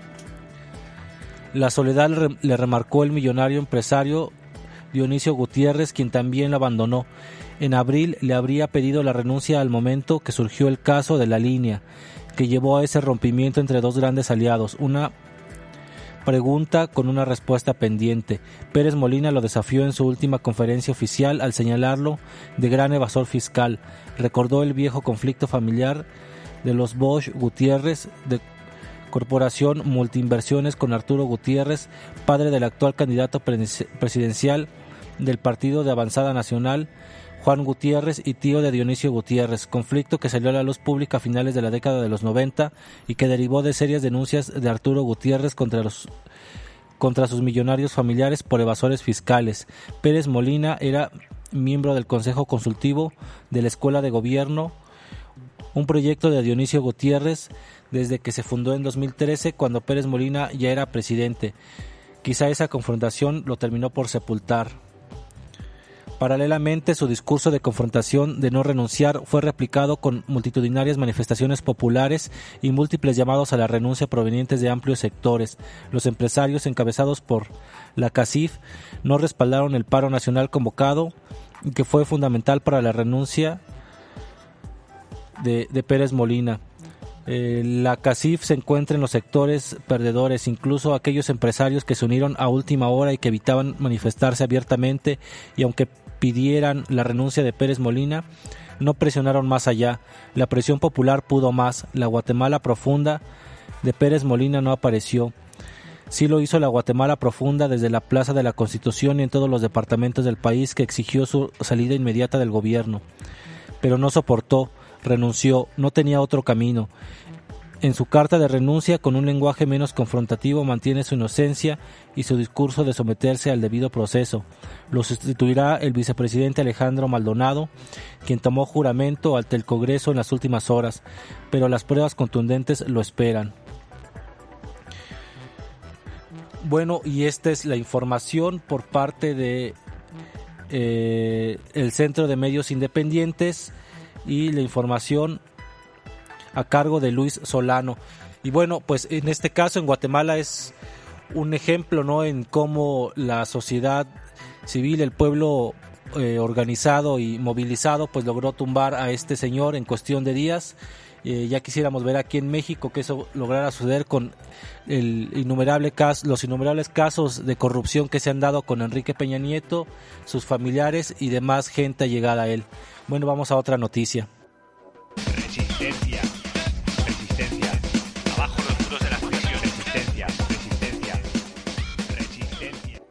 La soledad le remarcó el millonario empresario Dionisio Gutiérrez, quien también la abandonó. En abril le habría pedido la renuncia al momento que surgió el caso de La Línea, que llevó a ese rompimiento entre dos grandes aliados. Una pregunta con una respuesta pendiente. Pérez Molina lo desafió en su última conferencia oficial al señalarlo de gran evasor fiscal. Recordó el viejo conflicto familiar de los Bosch Gutiérrez, de Corporación Multiinversiones, con Arturo Gutiérrez, padre del actual candidato presidencial del Partido de Avanzada Nacional, Juan Gutiérrez, y tío de Dionisio Gutiérrez, conflicto que salió a la luz pública a finales de la década de los noventa y que derivó de serias denuncias de Arturo Gutiérrez contra los contra sus millonarios familiares por evasores fiscales. Pérez Molina era miembro del Consejo Consultivo de la Escuela de Gobierno, un proyecto de Dionisio Gutiérrez desde que se fundó en dos mil trece, cuando Pérez Molina ya era presidente. Quizá esa confrontación lo terminó por sepultar. Paralelamente, su discurso de confrontación de no renunciar fue replicado con multitudinarias manifestaciones populares y múltiples llamados a la renuncia provenientes de amplios sectores. Los empresarios, encabezados por la CACIF, no respaldaron el paro nacional convocado, que fue fundamental para la renuncia de, de Pérez Molina. Eh, la CACIF se encuentra en los sectores perdedores, incluso aquellos empresarios que se unieron a última hora y que evitaban manifestarse abiertamente, y aunque pidieran la renuncia de Pérez Molina, no presionaron más allá. La presión popular pudo más. La Guatemala profunda de Pérez Molina no apareció. Sí lo hizo la Guatemala profunda desde la Plaza de la Constitución y en todos los departamentos del país, que exigió su salida inmediata del gobierno. Pero no soportó, renunció, no tenía otro camino. En su carta de renuncia, con un lenguaje menos confrontativo, mantiene su inocencia y su discurso de someterse al debido proceso. Lo sustituirá el vicepresidente Alejandro Maldonado, quien tomó juramento ante el Congreso en las últimas horas, pero las pruebas contundentes lo esperan. Bueno, y esta es la información por parte de eh, el Centro de Medios Independientes, y la información a cargo de Luis Solano. Y bueno, pues en este caso en Guatemala es un ejemplo, ¿no?, en cómo la sociedad civil, el pueblo eh, organizado y movilizado, pues logró tumbar a este señor en cuestión de días. Eh, ya quisiéramos ver aquí en México que eso lograra suceder con el innumerable caso, los innumerables casos de corrupción que se han dado con Enrique Peña Nieto, sus familiares y demás gente allegada a él. Bueno, vamos a otra noticia. Resistencia, resistencia, abajo los muros de la prisión, resistencia, resistencia, resistencia.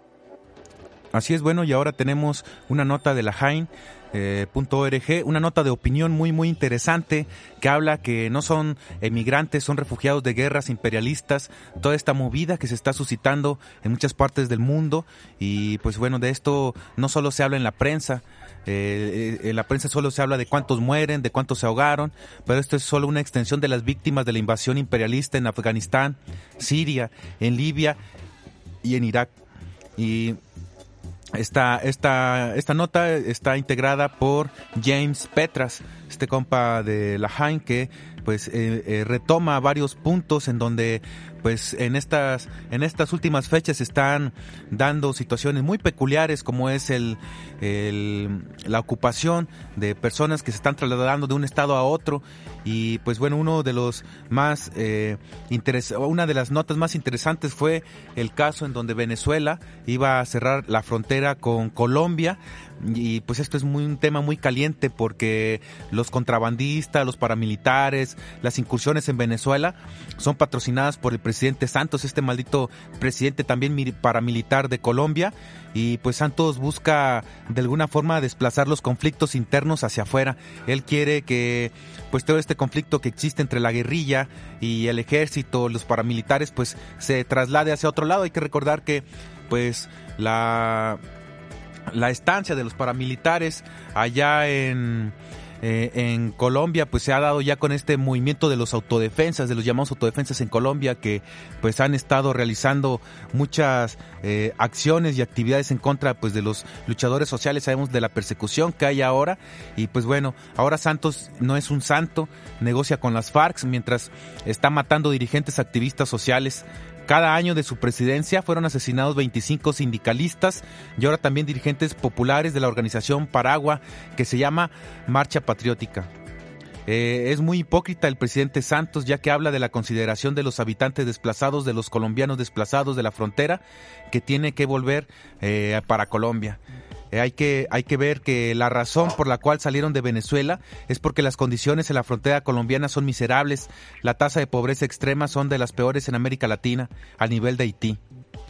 Así es, bueno, y ahora tenemos una nota de la Jaén punto org, una nota de opinión muy muy interesante que habla que no son emigrantes, son refugiados de guerras imperialistas, toda esta movida que se está suscitando en muchas partes del mundo. Y pues bueno, de esto no solo se habla en la prensa, eh, en la prensa solo se habla de cuántos mueren, de cuántos se ahogaron, pero esto es solo una extensión de las víctimas de la invasión imperialista en Afganistán, Siria, en Libia y en Irak. Y Esta, esta, esta nota está integrada por James Petras, este compa de la Jaén, que pues eh, eh, retoma varios puntos en donde pues en estas en estas últimas fechas se están dando situaciones muy peculiares, como es el, el la ocupación de personas que se están trasladando de un estado a otro. Y pues bueno, uno de los más eh, interes- una de las notas más interesantes fue el caso en donde Venezuela iba a cerrar la frontera con Colombia. Y pues esto es muy, un tema muy caliente, porque los contrabandistas, los paramilitares, las incursiones en Venezuela son patrocinadas por el presidente Santos, este maldito presidente también paramilitar de Colombia. Y pues Santos busca de alguna forma desplazar los conflictos internos hacia afuera. Él quiere que pues todo este conflicto que existe entre la guerrilla y el ejército, los paramilitares, pues se traslade hacia otro lado. Hay que recordar que pues la... la estancia de los paramilitares allá en, eh, en Colombia pues se ha dado ya con este movimiento de los autodefensas, de los llamados autodefensas en Colombia, que pues han estado realizando muchas eh, acciones y actividades en contra pues de los luchadores sociales. Sabemos de la persecución que hay ahora, y pues bueno, ahora Santos no es un santo, negocia con las FARC mientras está matando dirigentes activistas sociales. Cada año de su presidencia fueron asesinados veinticinco sindicalistas y ahora también dirigentes populares de la organización Paragua, que se llama Marcha Patriótica. Eh, es muy hipócrita el presidente Santos, ya que habla de la consideración de los habitantes desplazados, de los colombianos desplazados de la frontera, que tiene que volver eh, para Colombia. Eh, hay que hay que ver que la razón por la cual salieron de Venezuela es porque las condiciones en la frontera colombiana son miserables. La tasa de pobreza extrema son de las peores en América Latina, al nivel de Haití.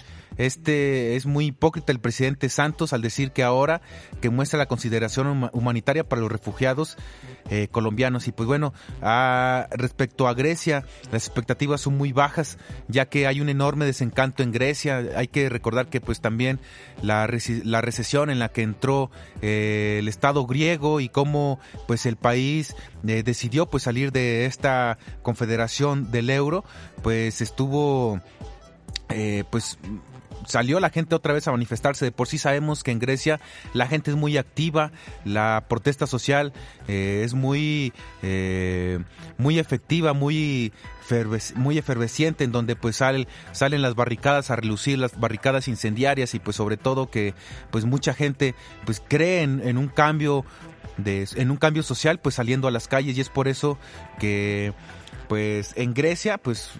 Este es muy hipócrita el presidente Santos al decir que ahora que muestra la consideración humanitaria para los refugiados eh, colombianos. Y pues bueno, a, respecto a Grecia, las expectativas son muy bajas, ya que hay un enorme desencanto en Grecia. Hay que recordar que pues también la, la recesión en la que entró eh, el Estado griego, y cómo pues el país eh, decidió pues salir de esta confederación del euro, pues estuvo eh, pues salió la gente otra vez a manifestarse. De por sí sabemos que en Grecia la gente es muy activa, la protesta social eh, es muy, eh, muy efectiva, muy... muy efervesciente, en donde pues salen, salen las barricadas a relucir, las barricadas incendiarias, y pues sobre todo que pues mucha gente pues cree en, en un cambio de, en un cambio social, pues saliendo a las calles, y es por eso que pues en Grecia pues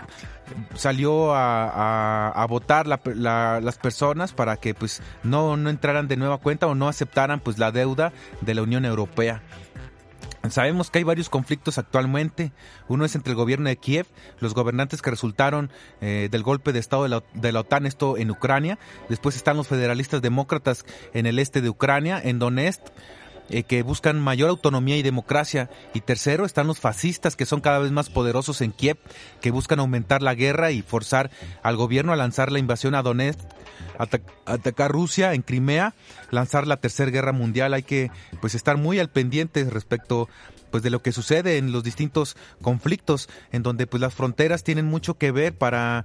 salió a, a, a votar la, la, las personas para que pues no, no entraran de nueva cuenta o no aceptaran pues la deuda de la Unión Europea. Sabemos que hay varios conflictos actualmente. Uno es entre el gobierno de Kiev, los gobernantes que resultaron eh, del golpe de estado de la, de la OTAN, esto en Ucrania. Después están los federalistas demócratas en el este de Ucrania, en Donetsk, eh, que buscan mayor autonomía y democracia. Y tercero están los fascistas, que son cada vez más poderosos en Kiev, que buscan aumentar la guerra y forzar al gobierno a lanzar la invasión a Donetsk, Atac- atacar Rusia en Crimea, lanzar la tercera guerra mundial. Hay que pues estar muy al pendiente respecto pues de lo que sucede en los distintos conflictos, en donde pues las fronteras tienen mucho que ver para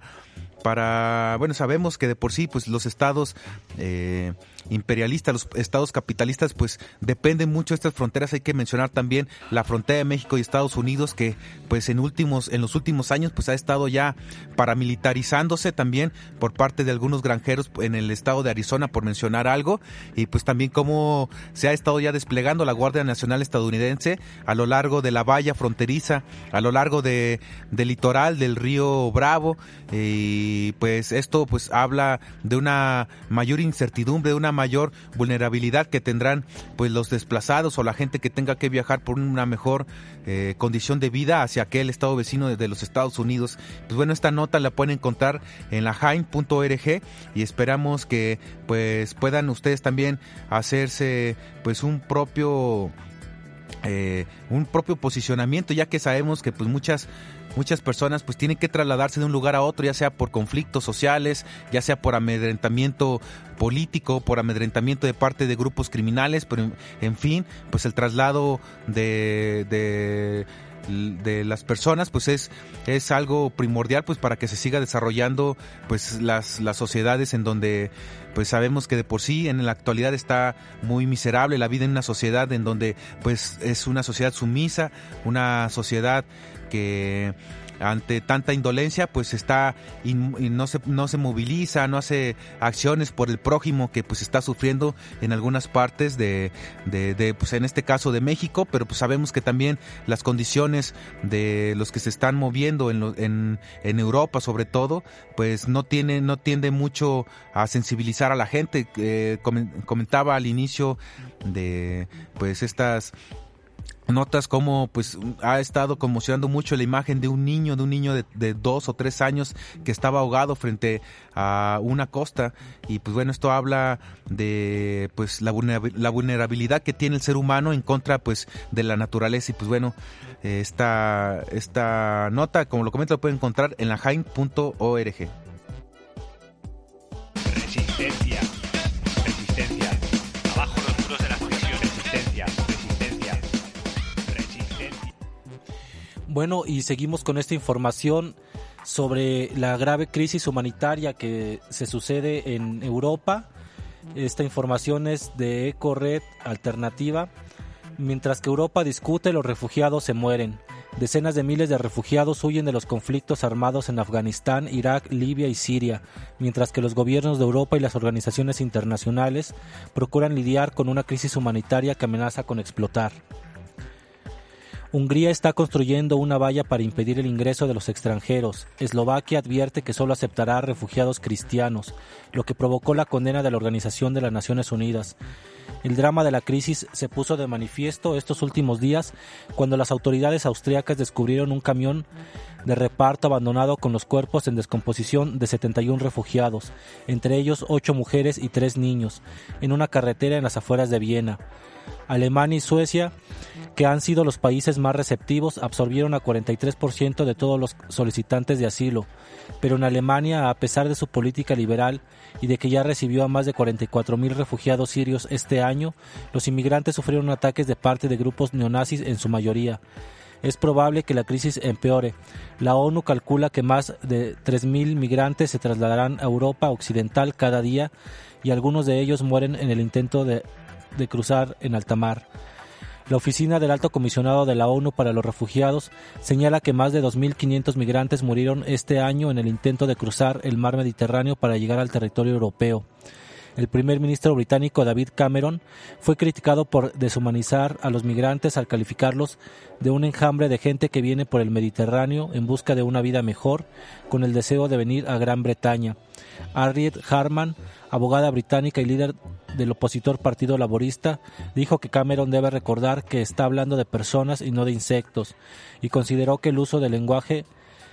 para bueno, sabemos que de por sí pues los estados eh, imperialistas, los estados capitalistas pues dependen mucho de estas fronteras. Hay que mencionar también la frontera de México y Estados Unidos, que pues en últimos en los últimos años pues ha estado ya paramilitarizándose también por parte de algunos granjeros en el estado de Arizona, por mencionar algo, y pues también cómo se ha estado ya desplegando la Guardia Nacional estadounidense a lo largo de la valla fronteriza, a lo largo de del litoral del río Bravo, y y pues esto pues habla de una mayor incertidumbre, de una mayor vulnerabilidad que tendrán pues los desplazados o la gente que tenga que viajar por una mejor eh, condición de vida hacia aquel estado vecino de, de los Estados Unidos. Pues bueno, esta nota la pueden encontrar en la jain punto org, y esperamos que pues puedan ustedes también hacerse pues un propio eh, un propio posicionamiento, ya que sabemos que pues muchas Muchas personas pues tienen que trasladarse de un lugar a otro, ya sea por conflictos sociales, ya sea por amedrentamiento político, por amedrentamiento de parte de grupos criminales, pero en fin, pues el traslado de, de de las personas pues es es algo primordial pues para que se siga desarrollando pues las las sociedades, en donde pues sabemos que de por sí en la actualidad está muy miserable la vida en una sociedad en donde pues es una sociedad sumisa, una sociedad que ante tanta indolencia pues está y no se no se moviliza, no hace acciones por el prójimo que pues está sufriendo en algunas partes de de, de pues en este caso de México, pero pues sabemos que también las condiciones de los que se están moviendo en lo, en en Europa sobre todo pues no tiene no tiende mucho a sensibilizar a la gente. Eh, comentaba al inicio de pues estas notas como pues ha estado conmocionando mucho la imagen de un niño, de un niño de, de dos o tres años que estaba ahogado frente a una costa, y pues bueno, esto habla de pues la la vulnerabilidad que tiene el ser humano en contra pues de la naturaleza. Y pues bueno, esta esta nota, como lo comento, lo pueden encontrar en la jain punto org. Resistencia, resistencia, abajo los muros de las prisiones, resistencia, resistencia, resistencia. Bueno, y seguimos con esta información sobre la grave crisis humanitaria que se sucede en Europa. Esta información es de Ecored Alternativa. Mientras que Europa discute, los refugiados se mueren. Decenas de miles de refugiados huyen de los conflictos armados en Afganistán, Irak, Libia y Siria, mientras que los gobiernos de Europa y las organizaciones internacionales procuran lidiar con una crisis humanitaria que amenaza con explotar. Hungría está construyendo una valla para impedir el ingreso de los extranjeros. Eslovaquia advierte que solo aceptará a refugiados cristianos, lo que provocó la condena de la Organización de las Naciones Unidas. El drama de la crisis se puso de manifiesto estos últimos días cuando las autoridades austríacas descubrieron un camión de reparto abandonado con los cuerpos en descomposición de setenta y uno refugiados, entre ellos ocho mujeres y tres niños, en una carretera en las afueras de Viena. Alemania y Suecia, que han sido los países más receptivos, absorbieron a cuarenta y tres por ciento de todos los solicitantes de asilo, pero en Alemania, a pesar de su política liberal y de que ya recibió a más de cuarenta y cuatro mil refugiados sirios este año, los inmigrantes sufrieron ataques de parte de grupos neonazis en su mayoría. es probable que la crisis empeore. La ONU calcula que más de tres mil migrantes se trasladarán a Europa Occidental cada día y algunos de ellos mueren en el intento de, de cruzar en alta mar. La Oficina del Alto Comisionado de la ONU para los Refugiados señala que más de dos mil quinientos migrantes murieron este año en el intento de cruzar el mar Mediterráneo para llegar al territorio europeo. El primer ministro británico David Cameron fue criticado por deshumanizar a los migrantes al calificarlos de un enjambre de gente que viene por el Mediterráneo en busca de una vida mejor, con el deseo de venir a Gran Bretaña. Harriet Harman, abogada británica y líder del opositor Partido Laborista, dijo que Cameron debe recordar que está hablando de personas y no de insectos, y consideró que el uso del lenguaje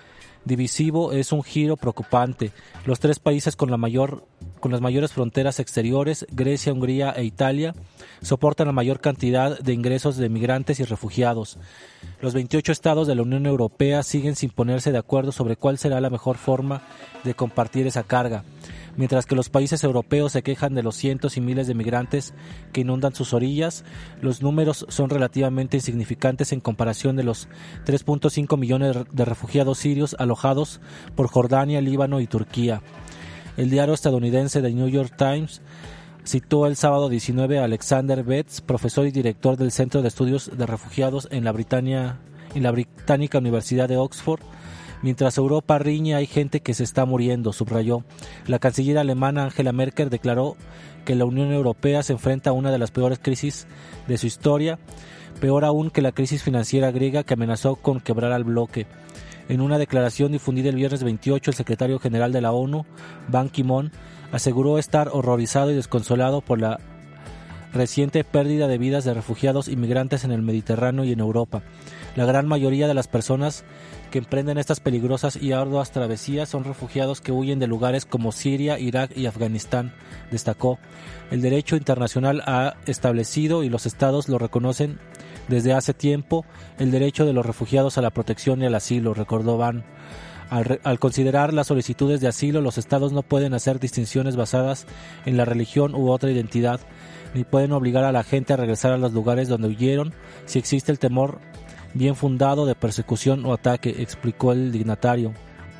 divisivo es un giro preocupante. Los tres países con la mayor con las mayores fronteras exteriores, Grecia, Hungría e Italia, soportan la mayor cantidad de ingresos de migrantes y refugiados. Los veintiocho estados de la Unión Europea siguen sin ponerse de acuerdo sobre cuál será la mejor forma de compartir esa carga. Mientras que los países europeos se quejan de los cientos y miles de migrantes que inundan sus orillas, los números son relativamente insignificantes en comparación de los tres punto cinco millones de refugiados sirios alojados por Jordania, Líbano y Turquía. El diario estadounidense The New York Times citó el sábado diecinueve a Alexander Betts, profesor y director del Centro de Estudios de Refugiados en la, Britania, en la Británica Universidad de Oxford. Mientras Europa riñe, hay gente que se está muriendo, subrayó. La canciller alemana Angela Merkel declaró que la Unión Europea se enfrenta a una de las peores crisis de su historia, peor aún que la crisis financiera griega que amenazó con quebrar al bloque. En una declaración difundida el viernes veintiocho, el secretario general de la ONU, Ban Ki-moon, aseguró estar horrorizado y desconsolado por la reciente pérdida de vidas de refugiados y migrantes en el Mediterráneo y en Europa. La gran mayoría de las personas que emprenden estas peligrosas y arduas travesías son refugiados que huyen de lugares como Siria, Irak y Afganistán, destacó. El derecho internacional ha establecido, y los estados lo reconocen desde hace tiempo, el derecho de los refugiados a la protección y al asilo, recordó Ban. Al, re, al considerar las solicitudes de asilo, los estados no pueden hacer distinciones basadas en la religión u otra identidad, ni pueden obligar a la gente a regresar a los lugares donde huyeron si existe el temor bien fundado de persecución o ataque, explicó el dignatario.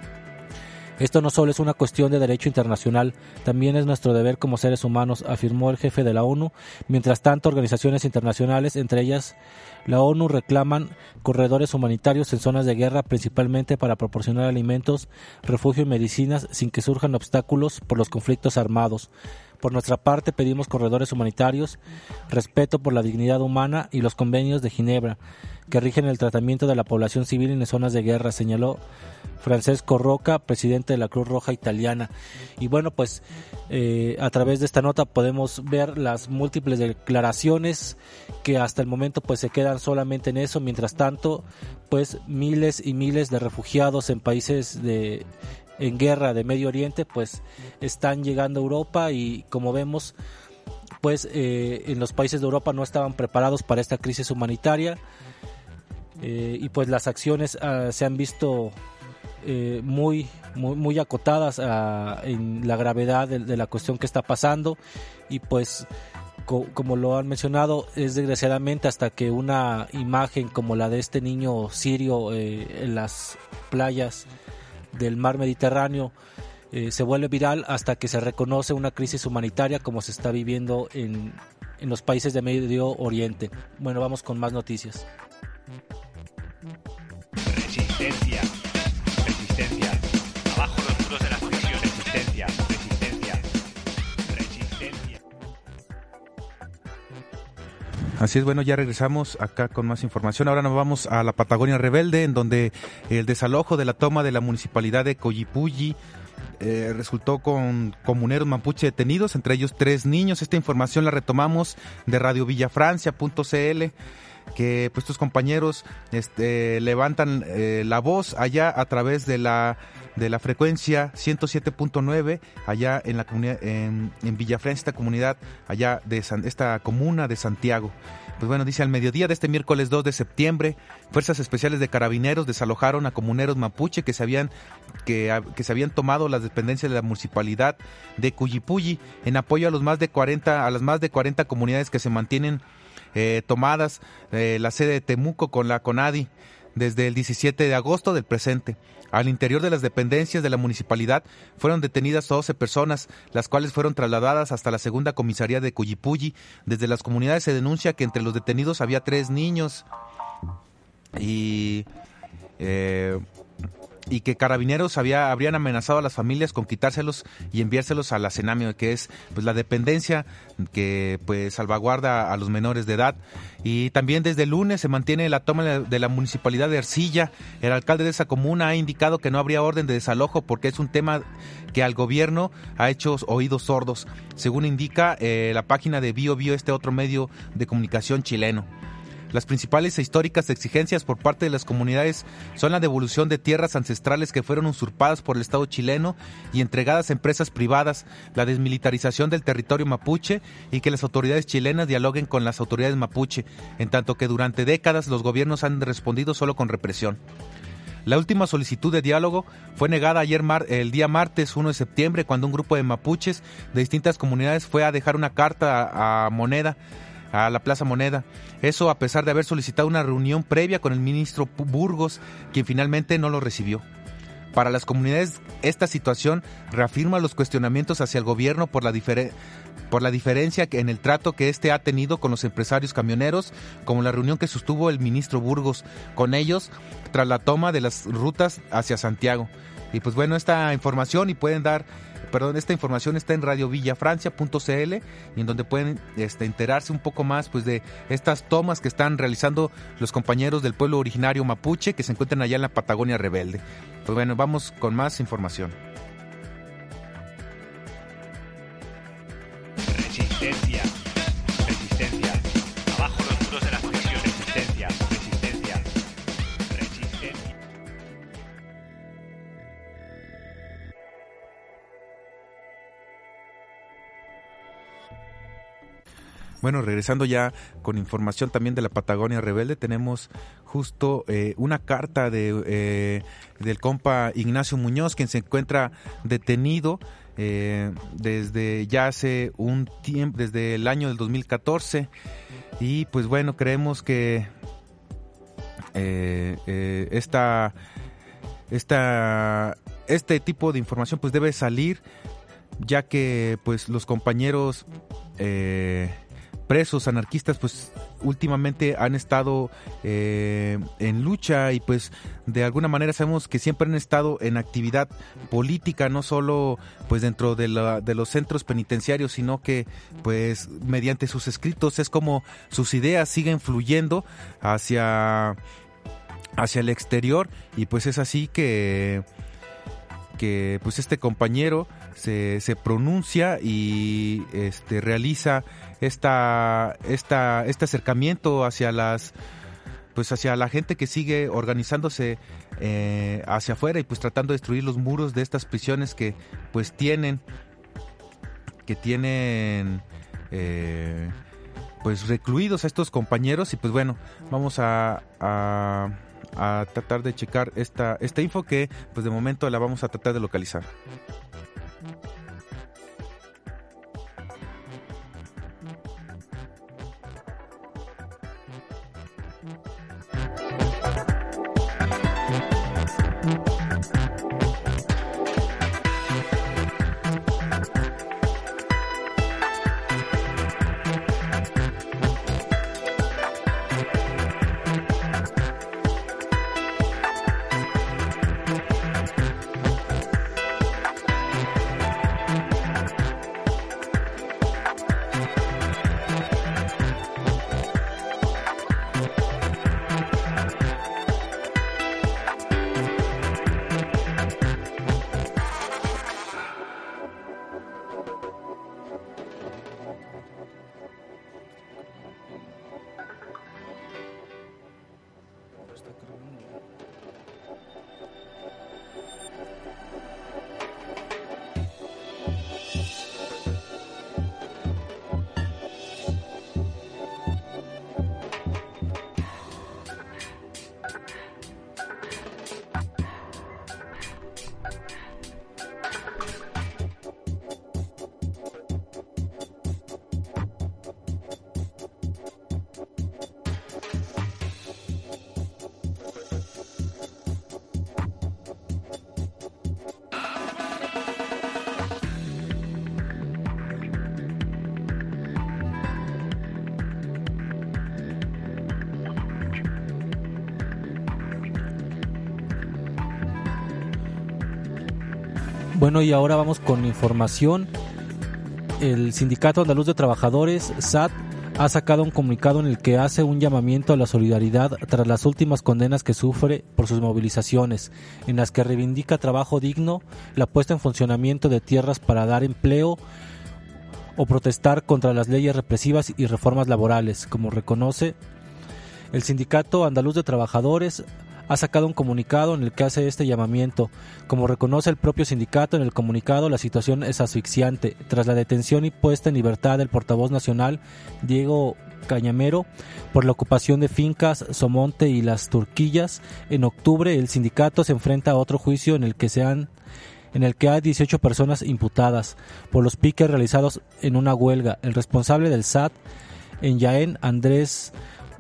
Esto no solo es una cuestión de derecho internacional, también es nuestro deber como seres humanos, afirmó el jefe de la ONU. Mientras tanto, organizaciones internacionales, entre ellas la ONU, reclaman corredores humanitarios en zonas de guerra, principalmente para proporcionar alimentos, refugio y medicinas sin que surjan obstáculos por los conflictos armados. Por nuestra parte, pedimos corredores humanitarios, respeto por la dignidad humana y los convenios de Ginebra, que rigen el tratamiento de la población civil en zonas de guerra, señaló Francesco Roca, presidente de la Cruz Roja Italiana. Y bueno, pues eh, a través de esta nota podemos ver las múltiples declaraciones que hasta el momento pues se quedan solamente en eso. Mientras tanto, pues miles y miles de refugiados en países de en guerra de Medio Oriente pues están llegando a Europa, y como vemos pues eh, en los países de Europa no estaban preparados para esta crisis humanitaria, eh, y pues las acciones uh, se han visto eh, muy, muy muy acotadas uh, en la gravedad de, de la cuestión que está pasando, y pues co- como lo han mencionado, es desgraciadamente hasta que una imagen como la de este niño sirio eh, en las playas del mar Mediterráneo eh, se vuelve viral, hasta que se reconoce una crisis humanitaria como se está viviendo en, en los países de Medio Oriente. Bueno, vamos con más noticias. Resistencia, resistencia, abajo los muros de las prisiones, resistencia, resistencia, resistencia. Así es, bueno, ya regresamos acá con más información. Ahora nos vamos a la Patagonia Rebelde, en donde el desalojo de la toma de la municipalidad de Collipulli eh, resultó con comuneros mapuche detenidos, entre ellos tres niños. Esta información la retomamos de radio villafrancia punto c l, que pues tus compañeros este, levantan eh, la voz allá a través de la de la frecuencia ciento siete punto nueve allá en la comunidad en, en Villafrancia, esta comunidad allá de San, esta comuna de Santiago. Pues bueno, dice: al mediodía de este miércoles dos de septiembre, fuerzas especiales de carabineros desalojaron a comuneros mapuche que se habían que, que se habían tomado las dependencias de la municipalidad de Collipulli en apoyo a los más de cuarenta a las más de cuarenta comunidades que se mantienen Eh, tomadas, eh, la sede de Temuco con la CONADI. desde el diecisiete de agosto del presente. Al interior de las dependencias de la municipalidad fueron detenidas doce personas, las cuales fueron trasladadas hasta la segunda comisaría de Cuyipulli. Desde las comunidades se denuncia que entre los detenidos había tres niños y, eh, y que carabineros había, habrían amenazado a las familias con quitárselos y enviárselos a la Cenamio, que es pues la dependencia que pues salvaguarda a los menores de edad. Y también desde el lunes se mantiene la toma de la municipalidad de Ercilla. El alcalde de esa comuna ha indicado que no habría orden de desalojo porque es un tema que al gobierno ha hecho oídos sordos, según indica eh, la página de Bio Bio, este otro medio de comunicación chileno. Las principales e históricas exigencias por parte de las comunidades son la devolución de tierras ancestrales que fueron usurpadas por el Estado chileno y entregadas a empresas privadas, la desmilitarización del territorio mapuche y que las autoridades chilenas dialoguen con las autoridades mapuche, en tanto que durante décadas los gobiernos han respondido solo con represión. La última solicitud de diálogo fue negada ayer mar- el día martes uno de septiembre, cuando un grupo de mapuches de distintas comunidades fue a dejar una carta a, a Moneda, a la Plaza Moneda. Eso a pesar de haber solicitado una reunión previa con el ministro Burgos, quien finalmente no lo recibió. Para las comunidades, esta situación reafirma los cuestionamientos hacia el gobierno por la, difere- por la diferencia que en el trato que éste ha tenido con los empresarios camioneros, como la reunión que sostuvo el ministro Burgos con ellos tras la toma de las rutas hacia Santiago. Y pues bueno, esta información y pueden dar Perdón, esta información está en radio villafrancia punto c l y en donde pueden este, enterarse un poco más pues de estas tomas que están realizando los compañeros del pueblo originario mapuche que se encuentran allá en la Patagonia rebelde. Pues bueno, vamos con más información. Resistencia, resistencia, abajo los muros de la prisión, resistencia, resistencia, resistencia. Bueno, regresando ya con información también de la Patagonia Rebelde, tenemos justo eh, una carta de eh, del compa Ignacio Muñoz, quien se encuentra detenido eh, desde ya hace un tiempo, desde el año del dos mil catorce, y pues bueno, creemos que eh, eh, esta, esta, este tipo de información pues debe salir, ya que pues los compañeros eh, presos anarquistas pues últimamente han estado eh, en lucha y pues de alguna manera sabemos que siempre han estado en actividad política, no solo pues dentro de, la, de los centros penitenciarios, sino que pues mediante sus escritos es como sus ideas siguen fluyendo hacia, hacia el exterior, y pues es así que que pues este compañero se, se pronuncia y este realiza esta esta este acercamiento hacia las pues hacia la gente que sigue organizándose eh, hacia afuera y pues tratando de destruir los muros de estas prisiones que pues tienen que tienen eh, pues recluidos a estos compañeros. Y pues bueno, vamos a, a a tratar de checar esta, esta info que pues de momento la vamos a tratar de localizar. Bueno, y ahora vamos con información. El Sindicato Andaluz de Trabajadores, S A T, ha sacado un comunicado en el que hace un llamamiento a la solidaridad tras las últimas condenas que sufre por sus movilizaciones, en las que reivindica trabajo digno, la puesta en funcionamiento de tierras para dar empleo o protestar contra las leyes represivas y reformas laborales. Como reconoce, el Sindicato Andaluz de Trabajadores ha sacado un comunicado en el que hace este llamamiento. Como reconoce el propio sindicato en el comunicado, la situación es asfixiante. Tras la detención y puesta en libertad del portavoz nacional, Diego Cañamero, por la ocupación de fincas Somonte y Las Turquillas, en octubre el sindicato se enfrenta a otro juicio en el que se han en el que hay dieciocho personas imputadas por los piques realizados en una huelga. El responsable del S A T en Jaén, Andrés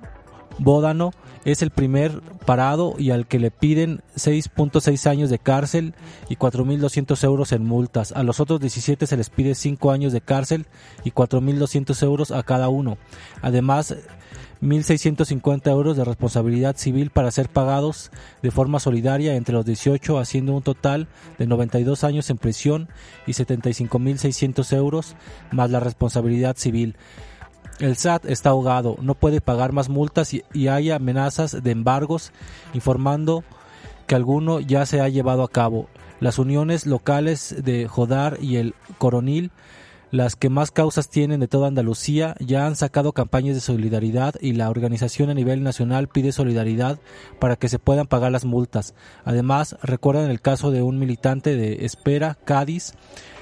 Bódano, es el primer parado y al que le piden seis punto seis años de cárcel y cuatro mil doscientos euros en multas. A los otros diecisiete se les pide cinco años de cárcel y cuatro mil doscientos euros a cada uno. Además, mil seiscientos cincuenta euros de responsabilidad civil para ser pagados de forma solidaria entre los dieciocho, haciendo un total de noventa y dos años en prisión y setenta y cinco mil seiscientos euros más la responsabilidad civil. El S A T está ahogado, no puede pagar más multas y, y hay amenazas de embargos, informando que alguno ya se ha llevado a cabo. Las uniones locales de Jodar y el Coronil, las que más causas tienen de toda Andalucía, ya han sacado campañas de solidaridad y la organización a nivel nacional pide solidaridad para que se puedan pagar las multas. Además, recuerdan el caso de un militante de Espera, Cádiz,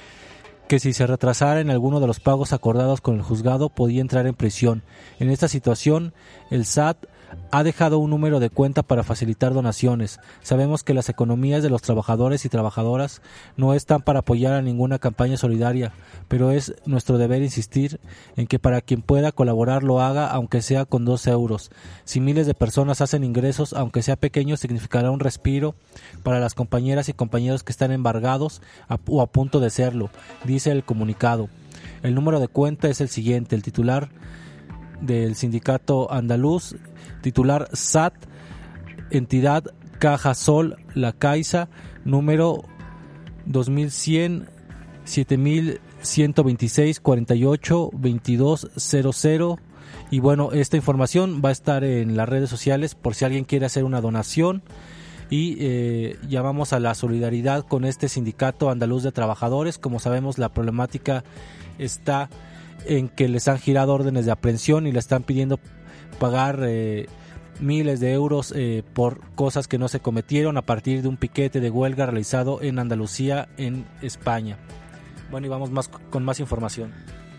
que si se retrasara en alguno de los pagos acordados con el juzgado podía entrar en prisión. En esta situación, el S A T ha dejado un número de cuenta para facilitar donaciones. Sabemos que las economías de los trabajadores y trabajadoras no están para apoyar a ninguna campaña solidaria, pero es nuestro deber insistir en que para quien pueda colaborar lo haga, aunque sea con dos euros. Si miles de personas hacen ingresos, aunque sea pequeño, significará un respiro para las compañeras y compañeros que están embargados a, o a punto de serlo, dice el comunicado. El número de cuenta es el siguiente: el titular del sindicato andaluz, titular S A T, entidad Caja Sol La Caixa, número dos mil cien, siete mil ciento veintiséis, cuarenta y ocho, veintidós cero cero. Y bueno, esta información va a estar en las redes sociales por si alguien quiere hacer una donación. Y eh, llamamos a la solidaridad con este sindicato andaluz de trabajadores. Como sabemos, la problemática está en que les han girado órdenes de aprehensión y le están pidiendo pagar eh, miles de euros eh, por cosas que no se cometieron a partir de un piquete de huelga realizado en Andalucía, en España. Bueno, y vamos más con más información.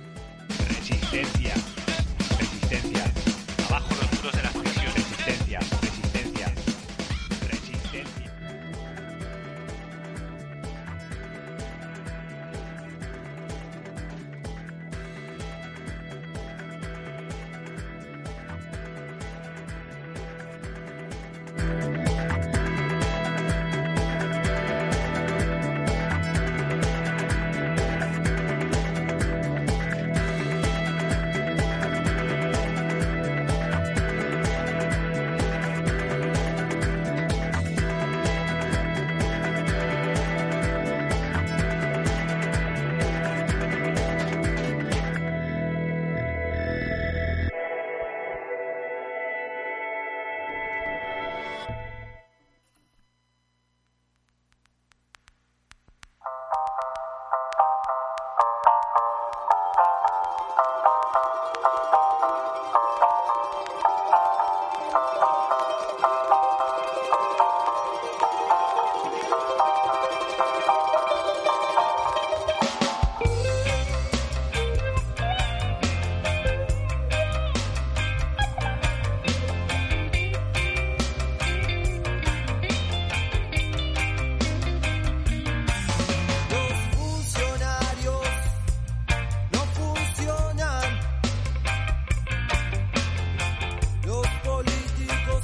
Resistencia, resistencia, abajo los muros de las prisiones, resistencia, resistencia, resistencia. Los políticos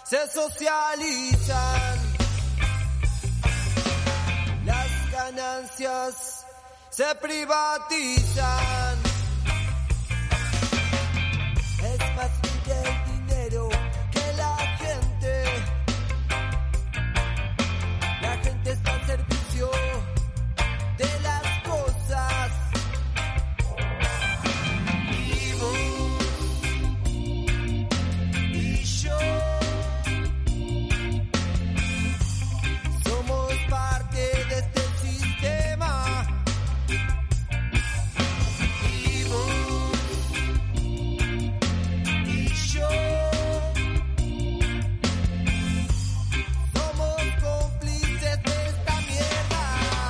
se socializan, las ganancias se privatizan. Es más que el dinero que la gente, la gente está al servicio de las cosas. Y vos y yo somos parte de este sistema. Y vos y yo somos cómplices de esta mierda.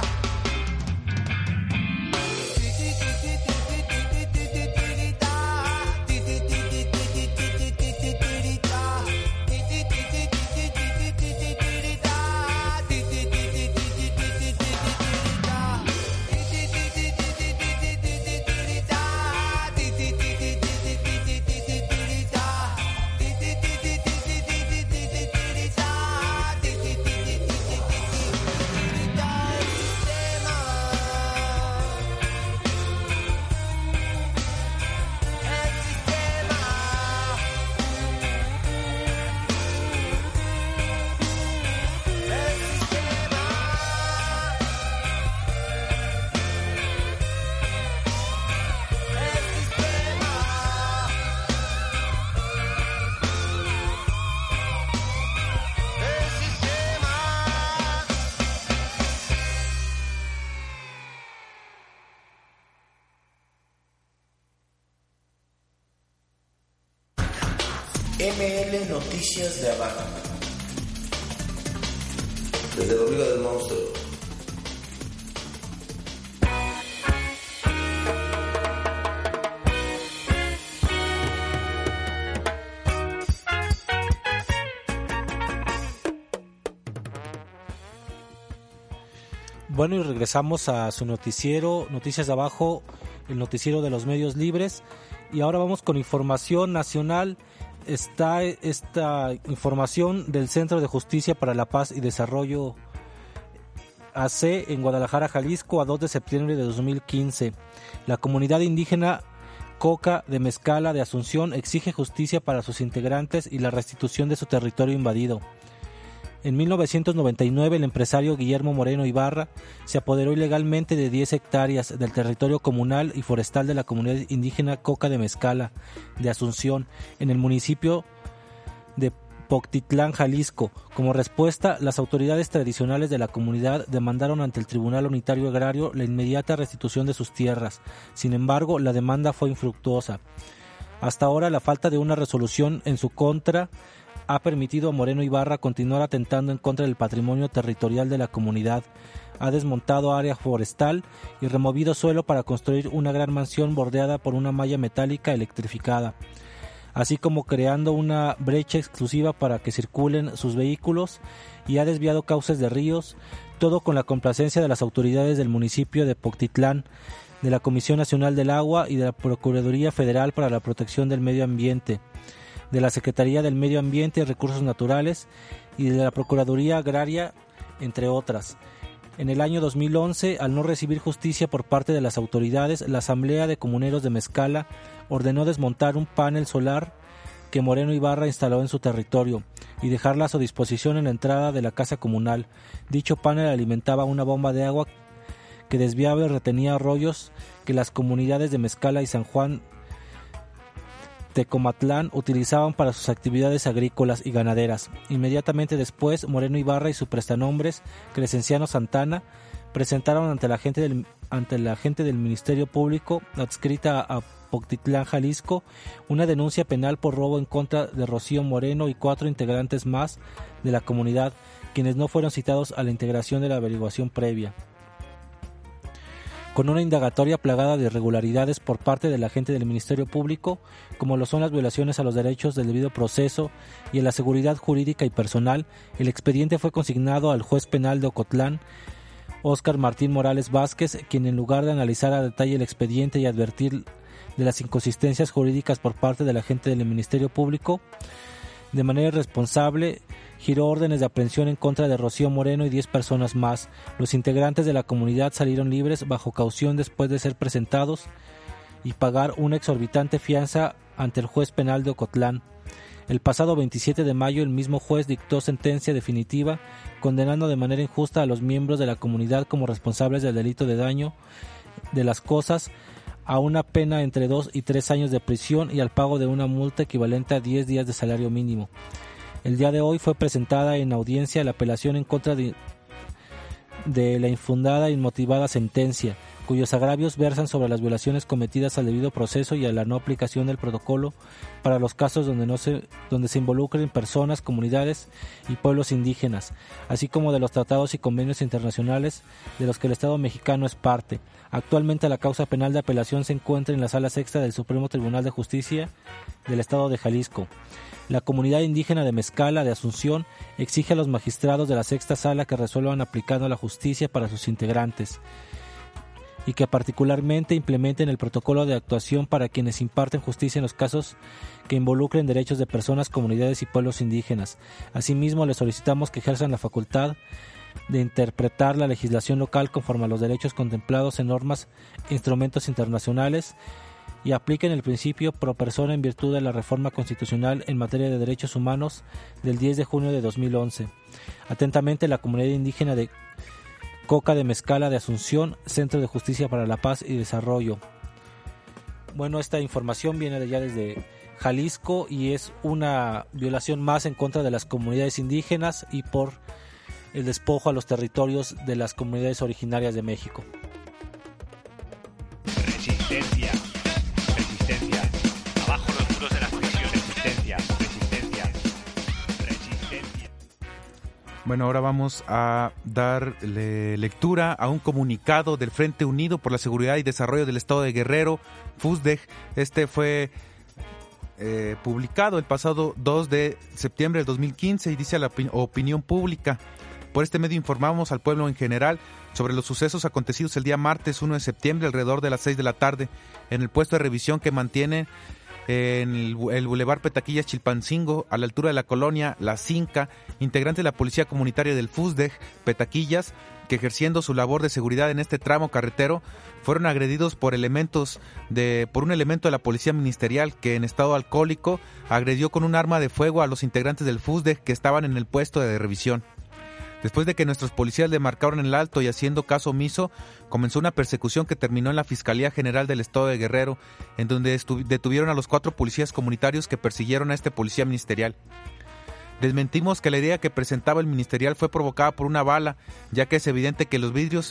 M L Noticias de Abajo. Desde la Hormiga del Monstruo. Bueno, y regresamos a su noticiero, Noticias de Abajo, el noticiero de los medios libres. Y ahora vamos con información nacional. Está esta información del Centro de Justicia para la Paz y Desarrollo A C en Guadalajara, Jalisco, a dos de septiembre de dos mil quince. La comunidad indígena Coca de Mezcala de Asunción exige justicia para sus integrantes y la restitución de su territorio invadido. En mil novecientos noventa y nueve, el empresario Guillermo Moreno Ibarra se apoderó ilegalmente de diez hectáreas del territorio comunal y forestal de la comunidad indígena Coca de Mezcala de Asunción, en el municipio de Poctitlán, Jalisco. Como respuesta, las autoridades tradicionales de la comunidad demandaron ante el Tribunal Unitario Agrario la inmediata restitución de sus tierras. Sin embargo, la demanda fue infructuosa. Hasta ahora, la falta de una resolución en su contra ha permitido a Moreno Ibarra continuar atentando en contra del patrimonio territorial de la comunidad. Ha desmontado área forestal y removido suelo para construir una gran mansión bordeada por una malla metálica electrificada, así como creando una brecha exclusiva para que circulen sus vehículos, y ha desviado cauces de ríos, todo con la complacencia de las autoridades del municipio de Poctitlán, de la Comisión Nacional del Agua y de la Procuraduría Federal para la Protección del Medio Ambiente, de la Secretaría del Medio Ambiente y Recursos Naturales y de la Procuraduría Agraria, entre otras. En el año dos mil once, al no recibir justicia por parte de las autoridades, la Asamblea de Comuneros de Mezcala ordenó desmontar un panel solar que Moreno Ibarra instaló en su territorio y dejarla a su disposición en la entrada de la casa comunal. Dicho panel alimentaba una bomba de agua que desviaba y retenía arroyos que las comunidades de Mezcala y San Juan Tecomatlán utilizaban para sus actividades agrícolas y ganaderas. Inmediatamente después, Moreno Ibarra y su prestanombres, Crescenciano Santana, presentaron ante la gente del, ante la gente del Ministerio Público adscrita a Poctitlán, Jalisco, una denuncia penal por robo en contra de Rocío Moreno y cuatro integrantes más de la comunidad, quienes no fueron citados a la integración de la averiguación previa. Con una indagatoria plagada de irregularidades por parte de la gente del Ministerio Público, como lo son las violaciones a los derechos del debido proceso y a la seguridad jurídica y personal, el expediente fue consignado al juez penal de Ocotlán, Óscar Martín Morales Vázquez, quien, en lugar de analizar a detalle el expediente y advertir de las inconsistencias jurídicas por parte de la gente del Ministerio Público, De manera irresponsable, giró órdenes de aprehensión en contra de Rocío Moreno y diez personas más. Los integrantes de la comunidad salieron libres bajo caución después de ser presentados y pagar una exorbitante fianza ante el juez penal de Ocotlán. El pasado veintisiete de mayo, el mismo juez dictó sentencia definitiva, condenando de manera injusta a los miembros de la comunidad como responsables del delito de daño de las cosas a una pena entre dos y tres años de prisión y al pago de una multa equivalente a diez días de salario mínimo. El día de hoy fue presentada en audiencia la apelación en contra de, de la infundada e inmotivada sentencia, cuyos agravios versan sobre las violaciones cometidas al debido proceso y a la no aplicación del protocolo para los casos donde, no se, donde se involucren personas, comunidades y pueblos indígenas, así como de los tratados y convenios internacionales de los que el Estado mexicano es parte. Actualmente la causa penal de apelación se encuentra en la Sala Sexta del Supremo Tribunal de Justicia del Estado de Jalisco. La comunidad indígena de Mezcala de Asunción exige a los magistrados de la Sexta Sala que resuelvan aplicando la justicia para sus integrantes y que particularmente implementen el protocolo de actuación para quienes imparten justicia en los casos que involucren derechos de personas, comunidades y pueblos indígenas. Asimismo, les solicitamos que ejerzan la facultad de interpretar la legislación local conforme a los derechos contemplados en normas e instrumentos internacionales y apliquen el principio pro persona en virtud de la reforma constitucional en materia de derechos humanos del diez de junio de dos mil once. Atentamente, la comunidad indígena de Coca de Mezcala de Asunción, Centro de Justicia para la Paz y Desarrollo. Bueno, esta información viene de allá desde Jalisco y es una violación más en contra de las comunidades indígenas y por el despojo a los territorios de las comunidades originarias de México. Resistencia, resistencia, abajo los muros de la prisión, resistencia, resistencia, resistencia. Bueno, ahora vamos a darle lectura a un comunicado del Frente Unido por la Seguridad y Desarrollo del Estado de Guerrero, FUSDEG. Este fue eh, publicado el pasado dos de septiembre del dos mil quince y dice a la opin- opinión pública: por este medio informamos al pueblo en general sobre los sucesos acontecidos el día martes uno de septiembre alrededor de las seis de la tarde en el puesto de revisión que mantiene en el, el Boulevard Petaquillas Chilpancingo, a la altura de la colonia La Cinca, integrantes de la Policía Comunitaria del FUSDEG Petaquillas, que ejerciendo su labor de seguridad en este tramo carretero, fueron agredidos por elementos de por un elemento de la Policía Ministerial que en estado alcohólico agredió con un arma de fuego a los integrantes del FUSDEG que estaban en el puesto de revisión. Después de que nuestros policías le marcaron el alto y haciendo caso omiso, comenzó una persecución que terminó en la Fiscalía General del Estado de Guerrero, en donde estu- detuvieron a los cuatro policías comunitarios que persiguieron a este policía ministerial. Desmentimos que la idea que presentaba el ministerial fue provocada por una bala, ya que es evidente que los vidrios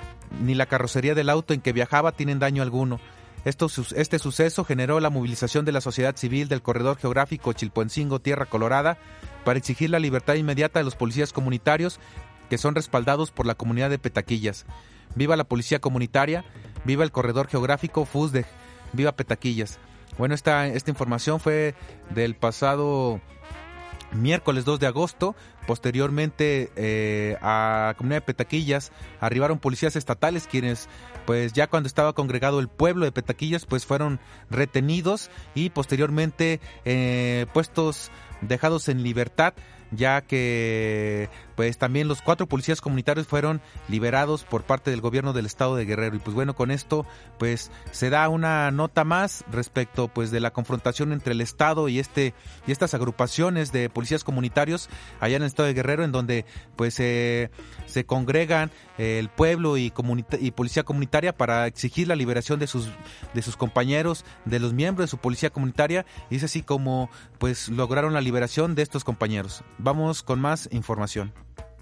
ni la carrocería del auto en que viajaba tienen daño alguno. Esto, este suceso generó la movilización de la sociedad civil del corredor geográfico Chilpancingo-Tierra Colorada para exigir la libertad inmediata de los policías comunitarios que son respaldados por la comunidad de Petaquillas. Viva la policía comunitaria, viva el corredor geográfico FUSDEG, viva Petaquillas. Bueno, esta, esta información fue del pasado miércoles dos de agosto. Posteriormente eh, a la comunidad de Petaquillas arribaron policías estatales quienes pues ya cuando estaba congregado el pueblo de Petaquillas pues fueron retenidos y posteriormente eh, puestos dejados en libertad, ya que pues también los cuatro policías comunitarios fueron liberados por parte del gobierno del estado de Guerrero. Y pues bueno, con esto pues se da una nota más respecto pues de la confrontación entre el estado y este y estas agrupaciones de policías comunitarios allá en el estado de Guerrero, en donde pues eh, se congregan eh, el pueblo y, comunita- y policía comunitaria para exigir la liberación de sus de sus compañeros, de los miembros de su policía comunitaria, y es así como pues lograron la liberación de estos compañeros. Vamos con más información.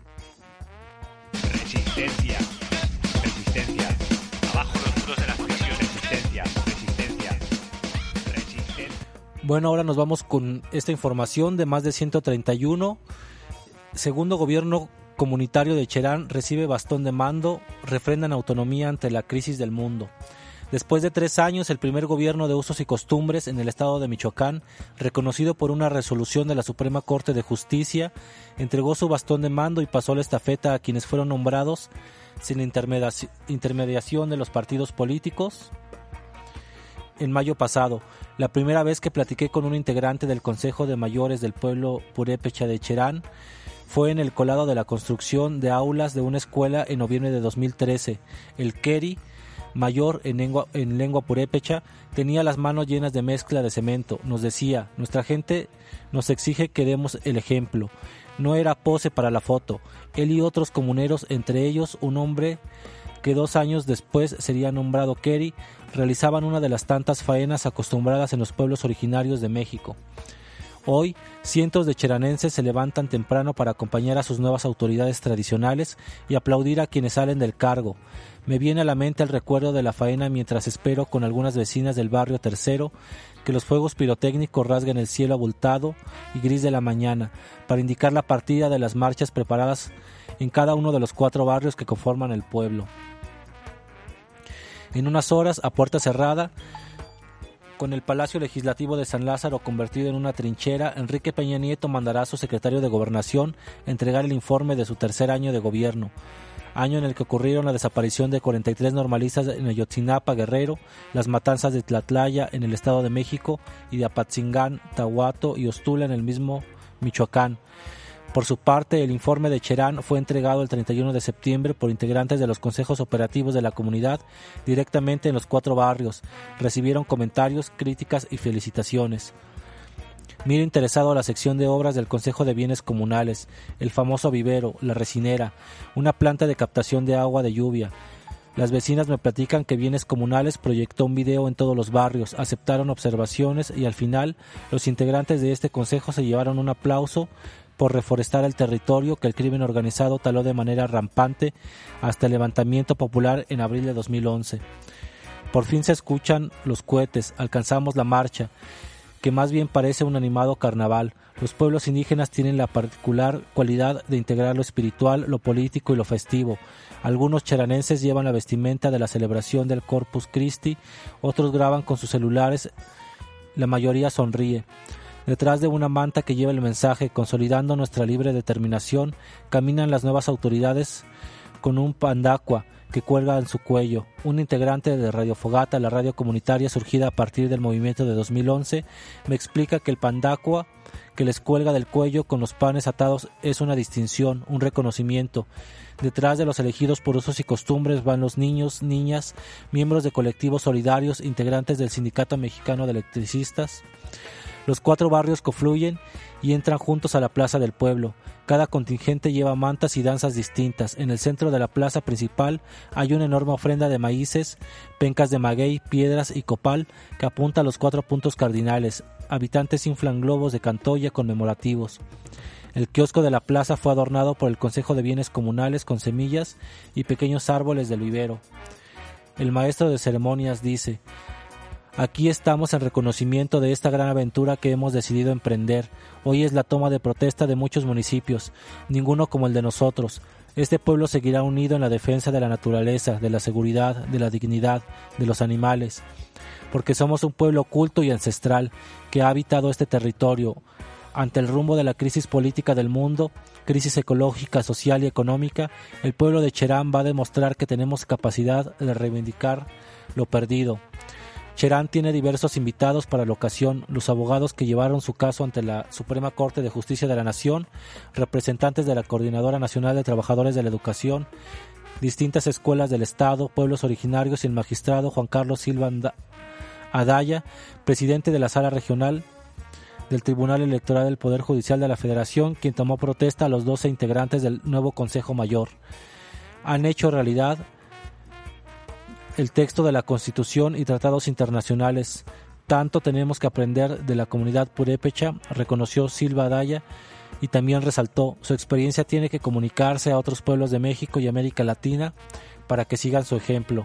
Resistencia, resistencia, abajo los muros de la prisión, resistencia, resistencia, resistencia. Bueno, ahora nos vamos con esta información de más de ciento treinta y uno. Segundo gobierno comunitario de Cherán recibe bastón de mando, refrendan autonomía ante la crisis del mundo. Después de tres años, el primer gobierno de usos y costumbres en el estado de Michoacán, reconocido por una resolución de la Suprema Corte de Justicia, entregó su bastón de mando y pasó la estafeta a quienes fueron nombrados sin intermediaci- intermediación de los partidos políticos. en mayo pasado, la primera vez que platiqué con un integrante del Consejo de Mayores del pueblo purépecha de Cherán fue en el colado de la construcción de aulas de una escuela en noviembre de dos mil trece. El Keri, mayor en lengua, en lengua purépecha, tenía las manos llenas de mezcla de cemento. Nos decía, nuestra gente nos exige que demos el ejemplo. No era pose para la foto. Él y otros comuneros, entre ellos un hombre que dos años después sería nombrado Keri, realizaban una de las tantas faenas acostumbradas en los pueblos originarios de México. Hoy, cientos de cheranenses se levantan temprano para acompañar a sus nuevas autoridades tradicionales y aplaudir a quienes salen del cargo. Me viene a la mente el recuerdo de la faena mientras espero con algunas vecinas del barrio Tercero que los fuegos pirotécnicos rasguen el cielo abultado y gris de la mañana para indicar la partida de las marchas preparadas en cada uno de los cuatro barrios que conforman el pueblo. En unas horas, a puerta cerrada, con el Palacio Legislativo de San Lázaro convertido en una trinchera, Enrique Peña Nieto mandará a su secretario de Gobernación entregar el informe de su tercer año de gobierno, año en el que ocurrieron la desaparición de cuarenta y tres normalistas en Ayotzinapa, Guerrero, las matanzas de Tlatlaya en el Estado de México y de Apatzingán, Tahuato y Ostula en el mismo Michoacán. Por su parte, el informe de Cherán fue entregado el treinta y uno de septiembre por integrantes de los consejos operativos de la comunidad directamente en los cuatro barrios. Recibieron comentarios, críticas y felicitaciones. Miro interesado a la sección de obras del Consejo de Bienes Comunales, el famoso vivero, la resinera, una planta de captación de agua de lluvia. Las vecinas me platican que Bienes Comunales proyectó un video en todos los barrios, aceptaron observaciones y al final los integrantes de este consejo se llevaron un aplauso por reforestar el territorio que el crimen organizado taló de manera rampante hasta el levantamiento popular en abril de dos mil once. Por fin se escuchan los cohetes, alcanzamos la marcha, que más bien parece un animado carnaval. Los pueblos indígenas tienen la particular cualidad de integrar lo espiritual, lo político y lo festivo. Algunos cheranenses llevan la vestimenta de la celebración del Corpus Christi, otros graban con sus celulares, la mayoría sonríe. Detrás de una manta que lleva el mensaje, consolidando nuestra libre determinación, caminan las nuevas autoridades con un pandacua que cuelga en su cuello. Un integrante de Radio Fogata, la radio comunitaria surgida a partir del movimiento de dos mil once, me explica que el pandacua que les cuelga del cuello con los panes atados es una distinción, un reconocimiento. Detrás de los elegidos por usos y costumbres van los niños, niñas, miembros de colectivos solidarios, integrantes del Sindicato Mexicano de Electricistas. Los cuatro barrios confluyen y entran juntos a la plaza del pueblo. Cada contingente lleva mantas y danzas distintas. En el centro de la plaza principal hay una enorme ofrenda de maíces, pencas de maguey, piedras y copal que apunta a los cuatro puntos cardinales. Habitantes inflan globos de cantoya conmemorativos. El kiosco de la plaza fue adornado por el Consejo de Bienes Comunales con semillas y pequeños árboles del vivero. El maestro de ceremonias dice: aquí estamos en reconocimiento de esta gran aventura que hemos decidido emprender. Hoy es la toma de protesta de muchos municipios, ninguno como el de nosotros. Este pueblo seguirá unido en la defensa de la naturaleza, de la seguridad, de la dignidad, de los animales, porque somos un pueblo culto y ancestral que ha habitado este territorio. Ante el rumbo de la crisis política del mundo, crisis ecológica, social y económica, el pueblo de Cherán va a demostrar que tenemos capacidad de reivindicar lo perdido. Cherán tiene diversos invitados para la ocasión: los abogados que llevaron su caso ante la Suprema Corte de Justicia de la Nación, representantes de la Coordinadora Nacional de Trabajadores de la Educación, distintas escuelas del Estado, pueblos originarios y el magistrado Juan Carlos Silva Adaya, presidente de la Sala Regional del Tribunal Electoral del Poder Judicial de la Federación, quien tomó protesta a los doce integrantes del nuevo Consejo Mayor. Han hecho realidad el texto de la Constitución y tratados internacionales. Tanto tenemos que aprender de la comunidad purépecha, reconoció Silva Adaya, y también resaltó: su experiencia tiene que comunicarse a otros pueblos de México y América Latina para que sigan su ejemplo.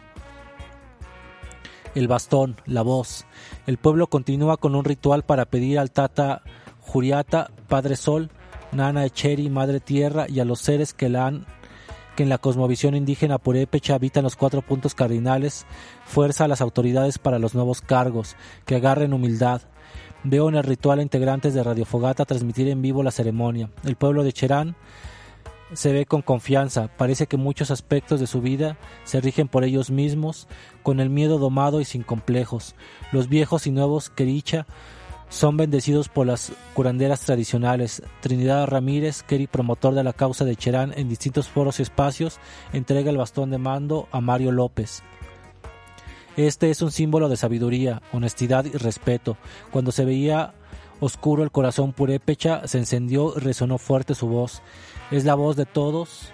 El bastón, la voz. El pueblo continúa con un ritual para pedir al Tata Juriata, Padre Sol, Nana Echeri, Madre Tierra, y a los seres que la han que en la cosmovisión indígena purépecha habitan los cuatro puntos cardinales, fuerza a las autoridades para los nuevos cargos, que agarren humildad. Veo en el ritual a integrantes de Radio Fogata transmitir en vivo la ceremonia. El pueblo de Cherán se ve con confianza, parece que muchos aspectos de su vida se rigen por ellos mismos, con el miedo domado y sin complejos. Los viejos y nuevos Quericha son bendecidos por las curanderas tradicionales. Trinidad Ramírez, Keri, promotor de la causa de Cherán en distintos foros y espacios, entrega el bastón de mando a Mario López. Este es un símbolo de sabiduría, honestidad y respeto. Cuando se veía oscuro el corazón purépecha, se encendió y resonó fuerte su voz. Es la voz de todos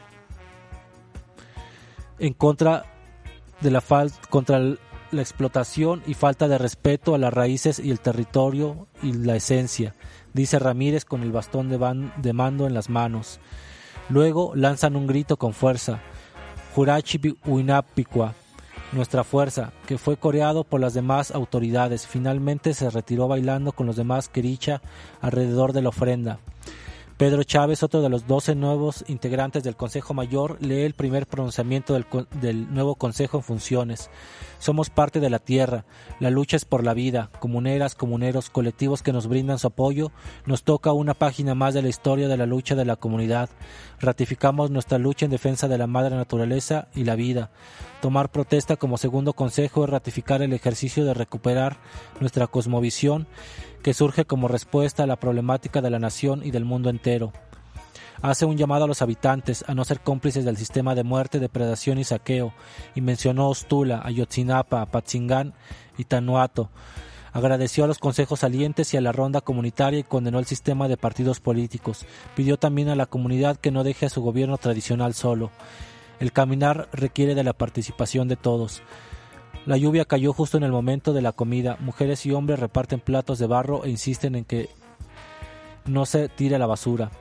en contra de la falta, contra el, la explotación y falta de respeto a las raíces y el territorio y la esencia, dice Ramírez con el bastón de, ban, de mando en las manos. Luego lanzan un grito con fuerza: Jurachi Huinapicua, nuestra fuerza, que fue coreado por las demás autoridades. Finalmente se retiró bailando con los demás Quericha alrededor de la ofrenda. Pedro Chávez, otro de los doce nuevos integrantes del Consejo Mayor, lee el primer pronunciamiento del, del nuevo Consejo en funciones. Somos parte de la tierra, la lucha es por la vida, comuneras, comuneros, colectivos que nos brindan su apoyo, nos toca una página más de la historia de la lucha de la comunidad. Ratificamos nuestra lucha en defensa de la madre naturaleza y la vida. Tomar protesta como segundo consejo es ratificar el ejercicio de recuperar nuestra cosmovisión que surge como respuesta a la problemática de la nación y del mundo entero. Hace un llamado a los habitantes a no ser cómplices del sistema de muerte, depredación y saqueo, y mencionó Ostula, Ayotzinapa, Apatzingán y Tanuato. Agradeció a los consejos salientes y a la ronda comunitaria y condenó el sistema de partidos políticos. Pidió también a la comunidad que no deje a su gobierno tradicional solo. El caminar requiere de la participación de todos. La lluvia cayó justo en el momento de la comida. Mujeres y hombres reparten platos de barro e insisten en que no se tire la basura.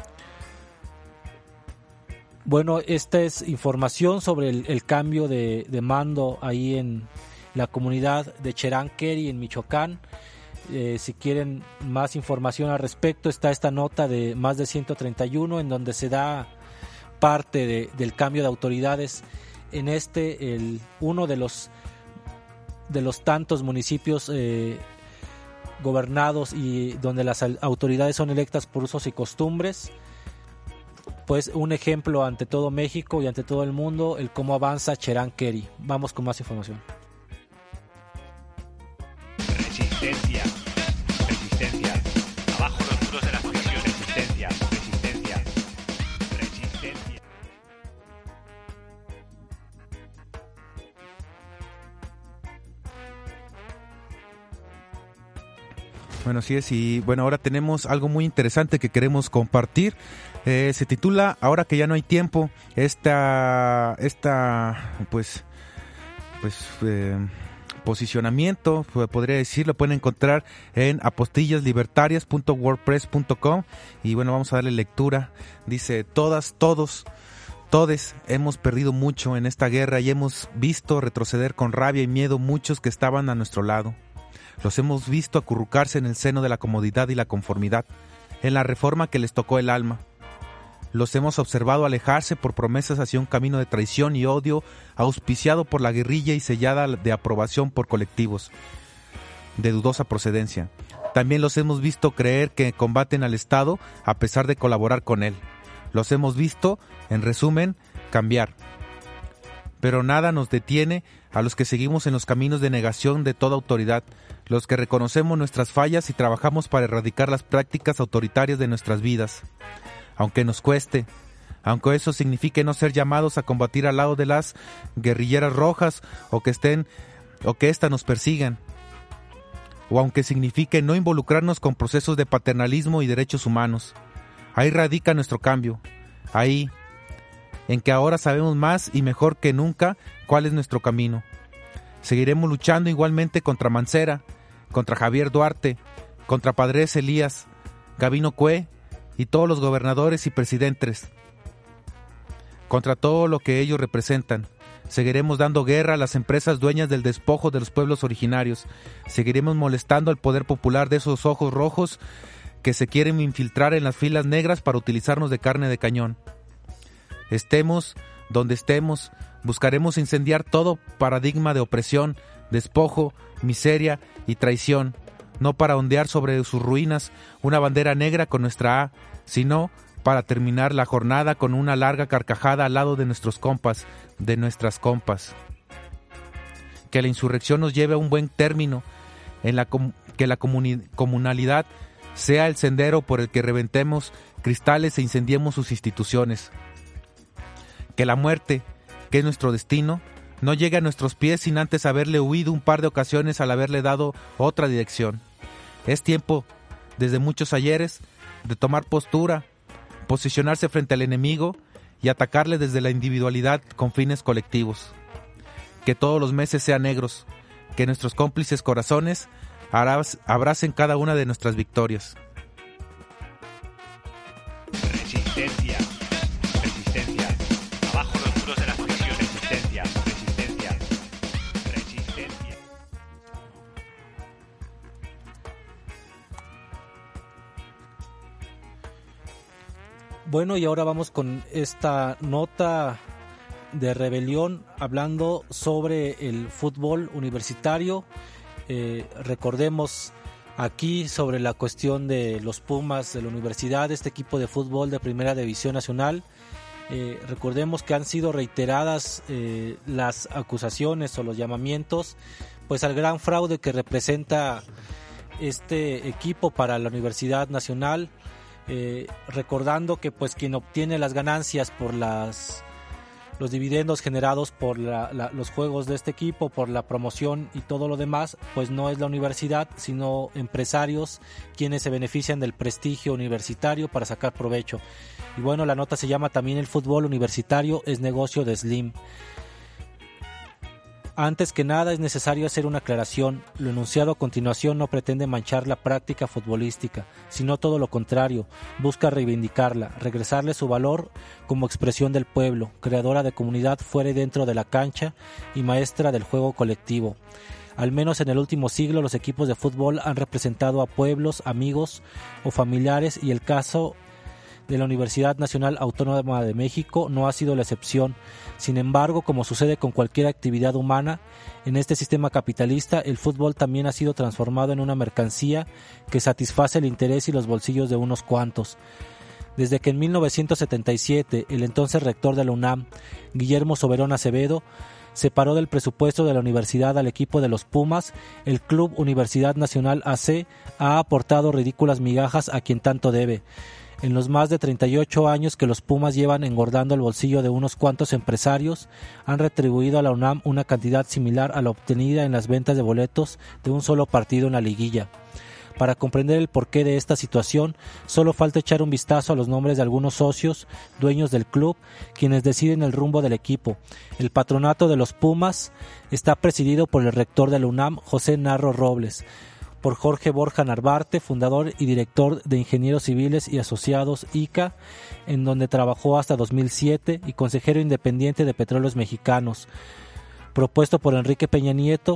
Bueno, esta es información sobre el, el cambio de, de mando ahí en la comunidad de Cherán Keri en Michoacán. Eh, si quieren más información al respecto, está esta nota de más de ciento treinta y uno en donde se da parte de, del cambio de autoridades en este, el, uno de los de los tantos municipios eh, gobernados y donde las autoridades son electas por usos y costumbres. Pues un ejemplo ante todo México y ante todo el mundo, el cómo avanza Cherán Keri. Vamos con más información. Resistencia, resistencia, abajo los muros de la prisión, resistencia, resistencia, resistencia. Bueno, así es, y bueno, ahora tenemos algo muy interesante que queremos compartir. Eh, se titula Ahora que ya no hay tiempo. Esta, esta pues, pues eh, posicionamiento, podría decir, lo pueden encontrar en apostillas libertarias punto wordpress punto com. Y bueno, vamos a darle lectura. Dice: todas, todos, todes hemos perdido mucho en esta guerra y hemos visto retroceder con rabia y miedo muchos que estaban a nuestro lado. Los hemos visto acurrucarse en el seno de la comodidad y la conformidad, en la reforma que les tocó el alma. Los hemos observado alejarse por promesas hacia un camino de traición y odio, auspiciado por la guerrilla y sellada de aprobación por colectivos de dudosa procedencia. También los hemos visto creer que combaten al Estado a pesar de colaborar con él. Los hemos visto, en resumen, cambiar. Pero nada nos detiene a los que seguimos en los caminos de negación de toda autoridad, los que reconocemos nuestras fallas y trabajamos para erradicar las prácticas autoritarias de nuestras vidas. Aunque nos cueste, aunque eso signifique no ser llamados a combatir al lado de las guerrilleras rojas o que estén o que ésta nos persigan, o aunque signifique no involucrarnos con procesos de paternalismo y derechos humanos. Ahí radica nuestro cambio, ahí, en que ahora sabemos más y mejor que nunca cuál es nuestro camino. Seguiremos luchando igualmente contra Mancera, contra Javier Duarte, contra Padres Elías, Gabino Cue y todos los gobernadores y presidentes, contra todo lo que ellos representan. Seguiremos dando guerra a las empresas dueñas del despojo de los pueblos originarios. Seguiremos molestando al poder popular de esos ojos rojos que se quieren infiltrar en las filas negras para utilizarnos de carne de cañón. Estemos donde estemos, buscaremos incendiar todo paradigma de opresión, despojo, miseria y traición, no para ondear sobre sus ruinas una bandera negra con nuestra A, sino para terminar la jornada con una larga carcajada al lado de nuestros compas, de nuestras compas. Que la insurrección nos lleve a un buen término, en la com- que la comuni- comunalidad sea el sendero por el que reventemos cristales e incendiemos sus instituciones. Que la muerte, que es nuestro destino, no llegue a nuestros pies sin antes haberle huido un par de ocasiones al haberle dado otra dirección. Es tiempo, desde muchos ayeres, de tomar postura, posicionarse frente al enemigo y atacarle desde la individualidad con fines colectivos. Que todos los meses sean negros, que nuestros cómplices corazones abracen cada una de nuestras victorias. Resistencia, resistencia, abajo los muros de la prisión, resistencia, resistencia, resistencia. Bueno, y ahora vamos con esta nota de rebelión hablando sobre el fútbol universitario. Eh, recordemos aquí sobre la cuestión de los Pumas de la universidad, este equipo de fútbol de Primera División Nacional. Eh, recordemos que han sido reiteradas eh, las acusaciones o los llamamientos pues al gran fraude que representa este equipo para la Universidad Nacional, eh, recordando que pues quien obtiene las ganancias por las los dividendos generados por la, la, los juegos de este equipo, por la promoción y todo lo demás, pues no es la universidad, sino empresarios quienes se benefician del prestigio universitario para sacar provecho. Y bueno, la nota se llama también el fútbol universitario es negocio de Slim. Antes que nada es necesario hacer una aclaración. Lo enunciado a continuación no pretende manchar la práctica futbolística, sino todo lo contrario, busca reivindicarla, regresarle su valor como expresión del pueblo, creadora de comunidad fuera y dentro de la cancha y maestra del juego colectivo. Al menos en el último siglo los equipos de fútbol han representado a pueblos, amigos o familiares y el caso de la Universidad Nacional Autónoma de México no ha sido la excepción. Sin embargo, como sucede con cualquier actividad humana, en este sistema capitalista el fútbol también ha sido transformado en una mercancía que satisface el interés y los bolsillos de unos cuantos. Desde que en mil novecientos setenta y siete el entonces rector de la UNAM, Guillermo Soberón Acevedo, separó del presupuesto de la universidad al equipo de los Pumas, el Club Universidad Nacional A C ha aportado ridículas migajas a quien tanto debe. En los más de treinta y ocho años que los Pumas llevan engordando el bolsillo de unos cuantos empresarios, han retribuido a la UNAM una cantidad similar a la obtenida en las ventas de boletos de un solo partido en la liguilla. Para comprender el porqué de esta situación, solo falta echar un vistazo a los nombres de algunos socios, dueños del club, quienes deciden el rumbo del equipo. El patronato de los Pumas está presidido por el rector de la UNAM, José Narro Robles, por Jorge Borja Narvarte, fundador y director de Ingenieros Civiles y Asociados I C A, en donde trabajó hasta dos mil siete, y consejero independiente de Petróleos Mexicanos, propuesto por Enrique Peña Nieto.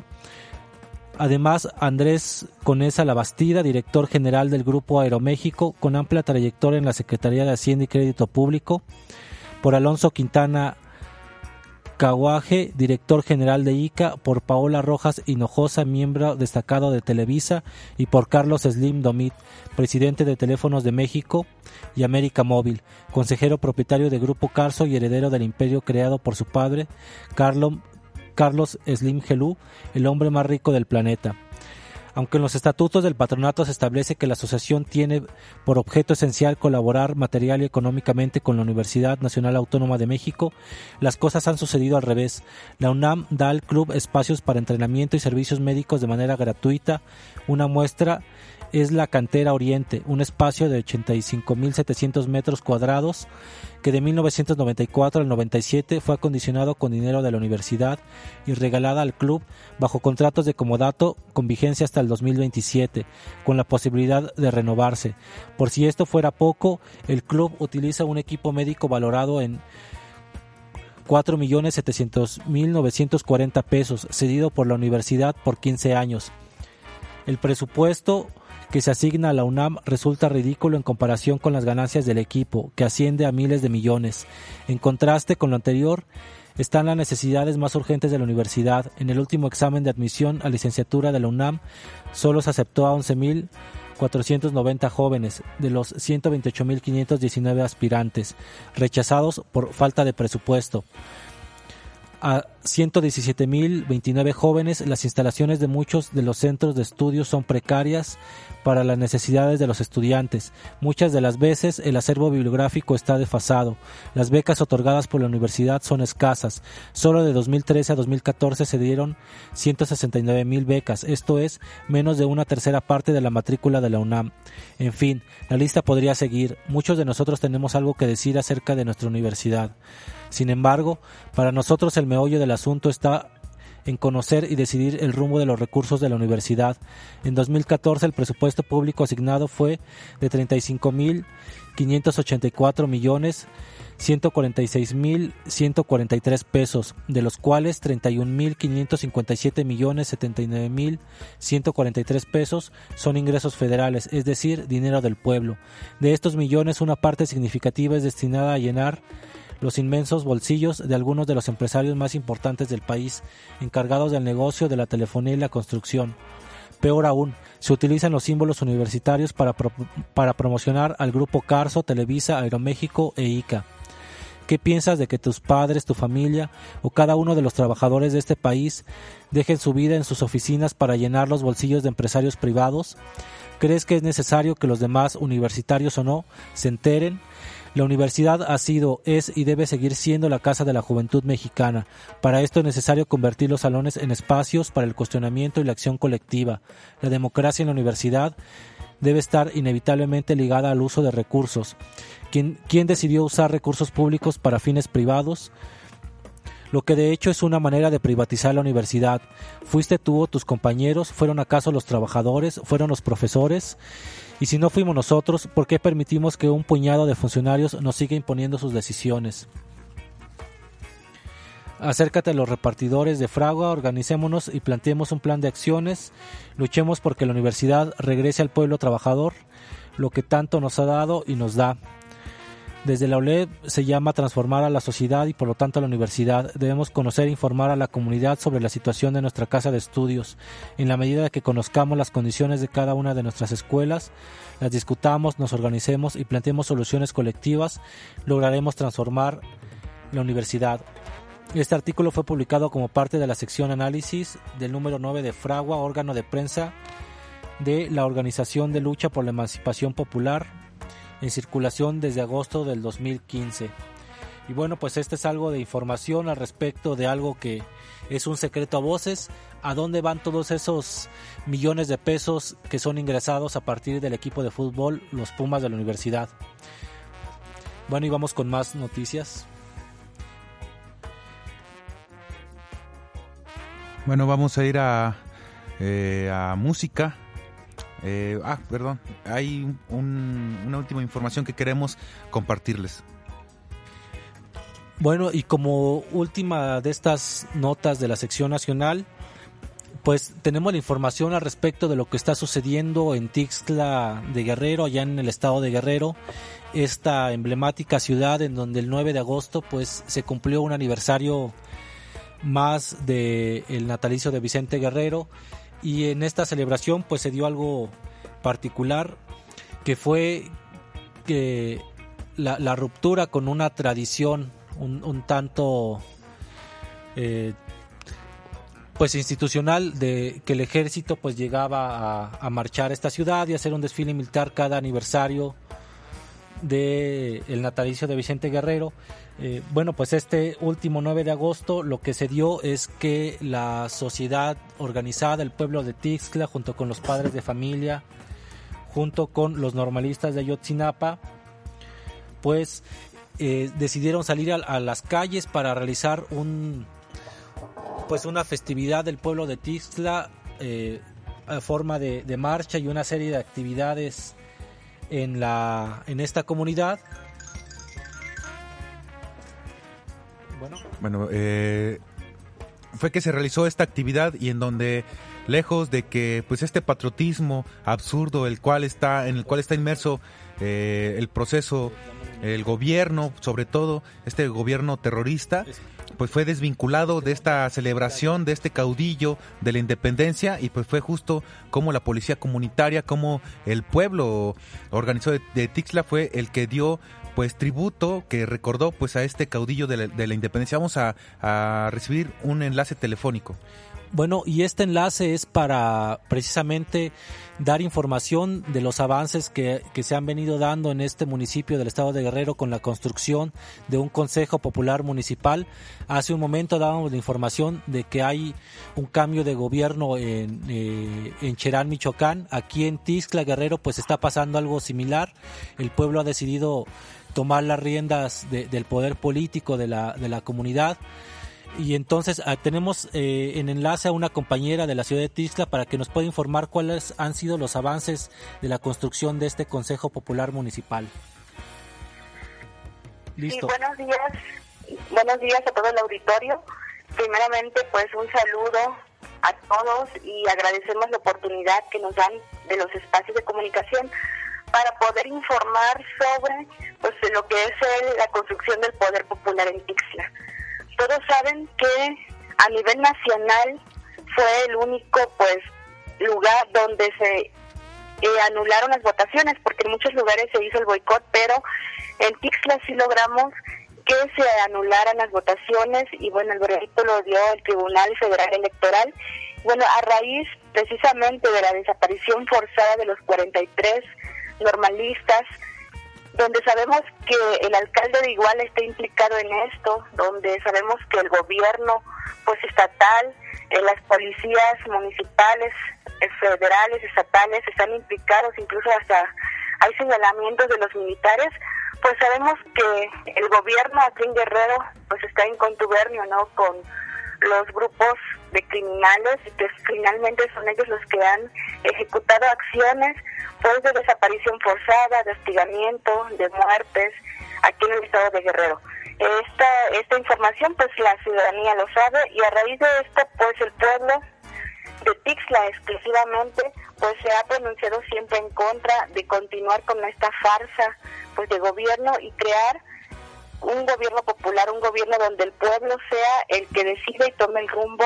Además, Andrés Conesa Labastida, director general del Grupo Aeroméxico, con amplia trayectoria en la Secretaría de Hacienda y Crédito Público, por Alonso Quintana Caguaje, director general de I C A, por Paola Rojas Hinojosa, miembro destacado de Televisa, y por Carlos Slim Domit, presidente de Teléfonos de México y América Móvil, consejero propietario de Grupo Carso y heredero del imperio creado por su padre, Carlos, Carlos Slim Gelú, el hombre más rico del planeta. Aunque en los estatutos del patronato se establece que la asociación tiene por objeto esencial colaborar material y económicamente con la Universidad Nacional Autónoma de México, las cosas han sucedido al revés. La UNAM da al club espacios para entrenamiento y servicios médicos de manera gratuita. Una muestra es la Cantera Oriente, un espacio de ochenta y cinco mil setecientos metros cuadrados que de mil novecientos noventa y cuatro al noventa y siete fue acondicionado con dinero de la universidad y regalada al club bajo contratos de comodato con vigencia hasta el dos mil veintisiete, con la posibilidad de renovarse. Por si esto fuera poco, el club utiliza un equipo médico valorado en cuatro millones setecientos mil novecientos cuarenta pesos, cedido por la universidad por quince años. El presupuesto que se asigna a la UNAM resulta ridículo en comparación con las ganancias del equipo, que asciende a miles de millones. En contraste con lo anterior, están las necesidades más urgentes de la universidad. En el último examen de admisión a licenciatura de la UNAM, solo se aceptó a once mil cuatrocientos noventa jóvenes, de los ciento veintiocho mil quinientos diecinueve aspirantes, rechazados por falta de presupuesto. A ciento diecisiete mil veintinueve jóvenes, las instalaciones de muchos de los centros de estudios son precarias para las necesidades de los estudiantes. Muchas de las veces el acervo bibliográfico está desfasado. Las becas otorgadas por la universidad son escasas. Solo de dos mil trece a dos mil catorce se dieron ciento sesenta y nueve mil becas, esto es, menos de una tercera parte de la matrícula de la UNAM. En fin, la lista podría seguir. Muchos de nosotros tenemos algo que decir acerca de nuestra universidad. Sin embargo, para nosotros el meollo del asunto está en conocer y decidir el rumbo de los recursos de la universidad. En dos mil catorce el presupuesto público asignado fue de treinta y cinco mil quinientos ochenta y cuatro millones ciento cuarenta y seis mil ciento cuarenta y tres pesos, de los cuales treinta y un mil quinientos cincuenta y siete millones setenta y nueve mil ciento cuarenta y tres pesos son ingresos federales, es decir, dinero del pueblo. De estos millones, una parte significativa es destinada a llenar los inmensos bolsillos de algunos de los empresarios más importantes del país, encargados del negocio de la telefonía y la construcción. Peor aún, se utilizan los símbolos universitarios para, pro- para promocionar al Grupo Carso, Televisa, Aeroméxico e I C A. ¿Qué piensas de que tus padres, tu familia o cada uno de los trabajadores de este país dejen su vida en sus oficinas para llenar los bolsillos de empresarios privados? ¿Crees que es necesario que los demás, universitarios o no, se enteren? La universidad ha sido, es y debe seguir siendo la casa de la juventud mexicana. Para esto es necesario convertir los salones en espacios para el cuestionamiento y la acción colectiva. La democracia en la universidad debe estar inevitablemente ligada al uso de recursos. ¿Quién, quién decidió usar recursos públicos para fines privados? Lo que de hecho es una manera de privatizar la universidad. ¿Fuiste tú o tus compañeros? ¿Fueron acaso los trabajadores? ¿Fueron los profesores? Y si no fuimos nosotros, ¿por qué permitimos que un puñado de funcionarios nos siga imponiendo sus decisiones? Acércate a los repartidores de Fragua, organicémonos y planteemos un plan de acciones. Luchemos porque la universidad regrese al pueblo trabajador, lo que tanto nos ha dado y nos da. Desde la U L E B se llama transformar a la sociedad y por lo tanto a la universidad. Debemos conocer e informar a la comunidad sobre la situación de nuestra casa de estudios. En la medida que conozcamos las condiciones de cada una de nuestras escuelas, las discutamos, nos organicemos y planteemos soluciones colectivas, lograremos transformar la universidad. Este artículo fue publicado como parte de la sección análisis del número nueve de Fragua, órgano de prensa de la Organización de Lucha por la Emancipación Popular, en circulación desde agosto del dos mil quince. Y bueno, pues este es algo de información al respecto de algo que es un secreto a voces. ¿A dónde van todos esos millones de pesos que son ingresados a partir del equipo de fútbol, los Pumas de la universidad? Bueno, y vamos con más noticias. Bueno, vamos a ir a, eh, a música. Eh, ah, perdón, hay un, una última información que queremos compartirles. Bueno, y como última de estas notas de la sección nacional, pues tenemos la información al respecto de lo que está sucediendo en Tixla de Guerrero, allá en el estado de Guerrero, esta emblemática ciudad en donde el nueve de agosto pues se cumplió un aniversario más del natalicio de Vicente Guerrero. Y en esta celebración pues se dio algo particular, que fue que la, la ruptura con una tradición un, un tanto eh, pues institucional, de que el ejército pues llegaba a, a marchar a esta ciudad y hacer un desfile militar cada aniversario de el natalicio de Vicente Guerrero. Eh, bueno, pues este último nueve de agosto lo que se dio es que la sociedad organizada, el pueblo de Tixla, junto con los padres de familia, junto con los normalistas de Ayotzinapa, pues eh, decidieron salir a, a las calles para realizar un pues una festividad del pueblo de Tixla eh, a forma de, de marcha y una serie de actividades en la en esta comunidad. Bueno, bueno eh, fue que se realizó esta actividad y en donde lejos de que pues este patriotismo absurdo el cual está en el cual está inmerso eh, el proceso, el gobierno, sobre todo este gobierno terrorista, pues fue desvinculado de esta celebración de este caudillo de la independencia, y pues fue justo como la policía comunitaria, como el pueblo organizado de, de Tixla fue el que dio pues tributo, que recordó pues a este caudillo de la, de la independencia. Vamos a, a recibir un enlace telefónico. Bueno, y este enlace es para precisamente dar información de los avances que, que se han venido dando en este municipio del estado de Guerrero con la construcción de un Consejo Popular Municipal. Hace un momento dábamos la información de que hay un cambio de gobierno en, eh, en Cherán, Michoacán. Aquí en Tixla, Guerrero, pues está pasando algo similar. El pueblo ha decidido tomar las riendas de, del poder político de la, de la comunidad. Y entonces ah, tenemos eh, en enlace a una compañera de la ciudad de Tixla para que nos pueda informar cuáles han sido los avances de la construcción de este Consejo Popular Municipal. Listo. Sí, buenos días, buenos días a todo el auditorio. Primeramente, pues un saludo a todos y agradecemos la oportunidad que nos dan de los espacios de comunicación para poder informar sobre pues lo que es el, la construcción del poder popular en Tixla. Todos saben que a nivel nacional fue el único pues lugar donde se eh, anularon las votaciones, porque en muchos lugares se hizo el boicot, pero en Tixla sí logramos que se anularan las votaciones, y bueno, el veredicto lo dio el Tribunal Federal Electoral. Bueno, a raíz precisamente de la desaparición forzada de los cuarenta y tres normalistas, donde sabemos que el alcalde de Iguala está implicado en esto, donde sabemos que el gobierno pues estatal, eh, las policías municipales, eh, federales, estatales están implicados, incluso hasta hay señalamientos de los militares, pues sabemos que el gobierno aquí en Guerrero pues está en contubernio, ¿no?, con los grupos de criminales, que finalmente son ellos los que han ejecutado acciones pues de desaparición forzada, de hostigamiento, de muertes aquí en el estado de Guerrero. Esta esta información pues la ciudadanía lo sabe, y a raíz de esto pues el pueblo de Tixla exclusivamente pues se ha pronunciado siempre en contra de continuar con esta farsa pues de gobierno y crear un gobierno popular, un gobierno donde el pueblo sea el que decide y tome el rumbo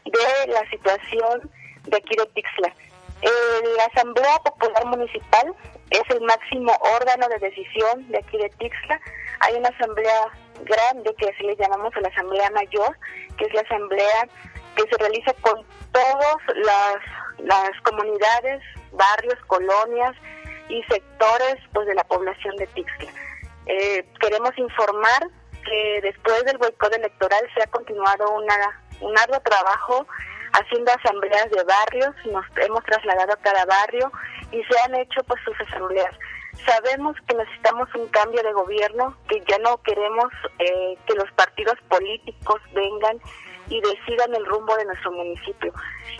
de la situación de aquí de Tixla. Eh, la Asamblea Popular Municipal es el máximo órgano de decisión de aquí de Tixla. Hay una asamblea grande, que así le llamamos a la Asamblea Mayor, que es la asamblea que se realiza con todas las, las comunidades, barrios, colonias y sectores pues de la población de Tixla. Eh, queremos informar que después del boicot electoral se ha continuado una, un arduo trabajo haciendo asambleas de barrios. Nos hemos trasladado a cada barrio y se han hecho pues sus asambleas. Sabemos que necesitamos un cambio de gobierno, que ya no queremos eh, que los partidos políticos vengan y decidan el rumbo de nuestro municipio.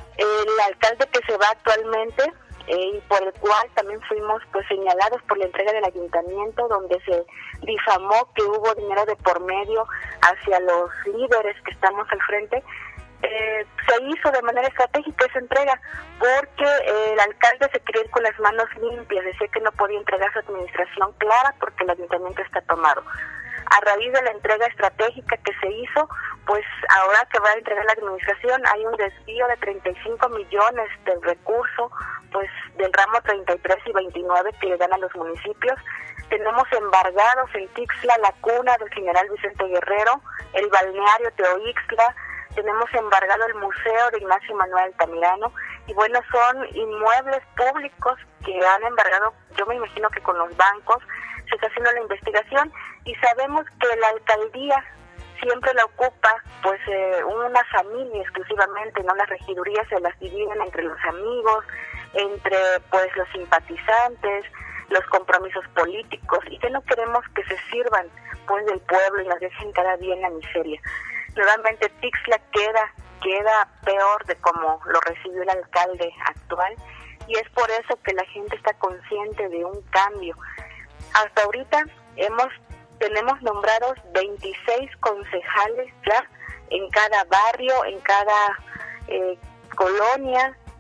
El alcalde que se va actualmente, eh, y por el cual también fuimos pues señalados por la entrega del ayuntamiento, donde se difamó que hubo dinero de por medio hacia los líderes que estamos al frente, eh, se hizo de manera estratégica esa entrega, porque eh, el alcalde se quería ir con las manos limpias, decía que no podía entregar su administración clara porque el ayuntamiento está tomado. A raíz de la entrega estratégica que se hizo, pues ahora que va a entregar la administración hay un desvío de treinta y cinco millones del recurso, pues del ramo treinta y tres y veintinueve que le dan a los municipios. Tenemos embargados en Tixla la cuna del general Vicente Guerrero, el balneario Teoixtla, tenemos embargado el museo de Ignacio Manuel Altamirano, y bueno, son inmuebles públicos que han embargado, yo me imagino que con los bancos. Se está haciendo la investigación y sabemos que la alcaldía siempre la ocupa pues eh, una familia exclusivamente, no las regidurías se las dividen entre los amigos, entre pues los simpatizantes, los compromisos políticos, y que no queremos que se sirvan pues del pueblo y las dejen cada día en la miseria. Nuevamente Tixla queda queda peor de como lo recibió el alcalde actual, y es por eso que la gente está consciente de un cambio. Hasta ahorita hemos tenemos nombrados veintiséis concejales ya en cada barrio, en cada eh, colonia,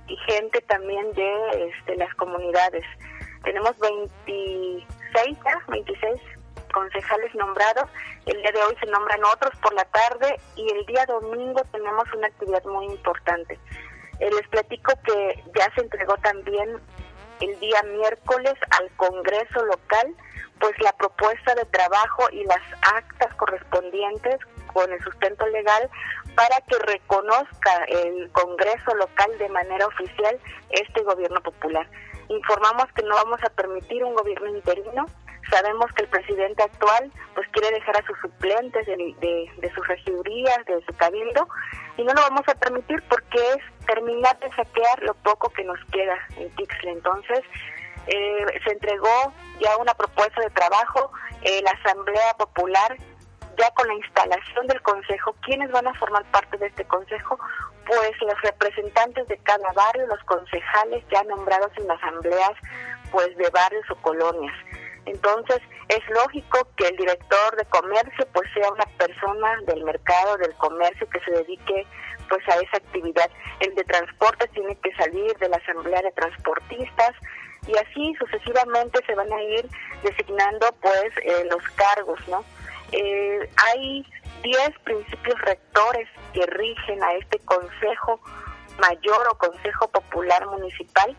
y gente también de este, las comunidades. Tenemos veintiséis, ya, veintiséis concejales nombrados. El día de hoy se nombran otros por la tarde y el día domingo tenemos una actividad muy importante. Eh, les platico que ya se entregó también el día miércoles al Congreso local pues la propuesta de trabajo y las actas correspondientes con el sustento legal para que reconozca el Congreso local de manera oficial este gobierno popular. Informamos que no vamos a permitir un gobierno interino. Sabemos que el presidente actual pues quiere dejar a sus suplentes de, de, de sus regidurías, de su cabildo, y no lo vamos a permitir porque es terminar de saquear lo poco que nos queda en Tixla. Entonces, eh, se entregó ya una propuesta de trabajo, eh, la Asamblea Popular, ya con la instalación del Consejo. ¿Quiénes van a formar parte de este Consejo? Pues los representantes de cada barrio, los concejales ya nombrados en las asambleas pues de barrios o colonias. Entonces, es lógico que el director de comercio pues sea una persona del mercado, del comercio, que se dedique pues a esa actividad. El de transporte tiene que salir de la asamblea de transportistas y así sucesivamente se van a ir designando pues eh, los cargos, ¿no? Eh, hay diez principios rectores que rigen a este Consejo Mayor o Consejo Popular Municipal,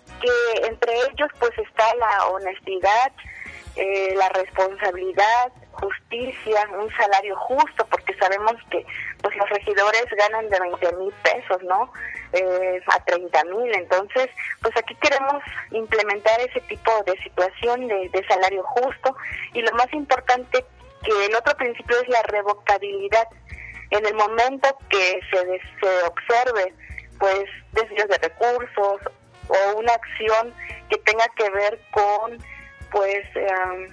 que entre ellos pues está la honestidad, eh, la responsabilidad, justicia, un salario justo, porque sabemos que pues los regidores ganan de veinte mil pesos, ¿no? Eh, a treinta mil. Entonces, pues aquí queremos implementar ese tipo de situación de, de salario justo. Y lo más importante, que el otro principio es la revocabilidad. En el momento que se, de, se observe pues desvíos de recursos o una acción que tenga que ver con pues um,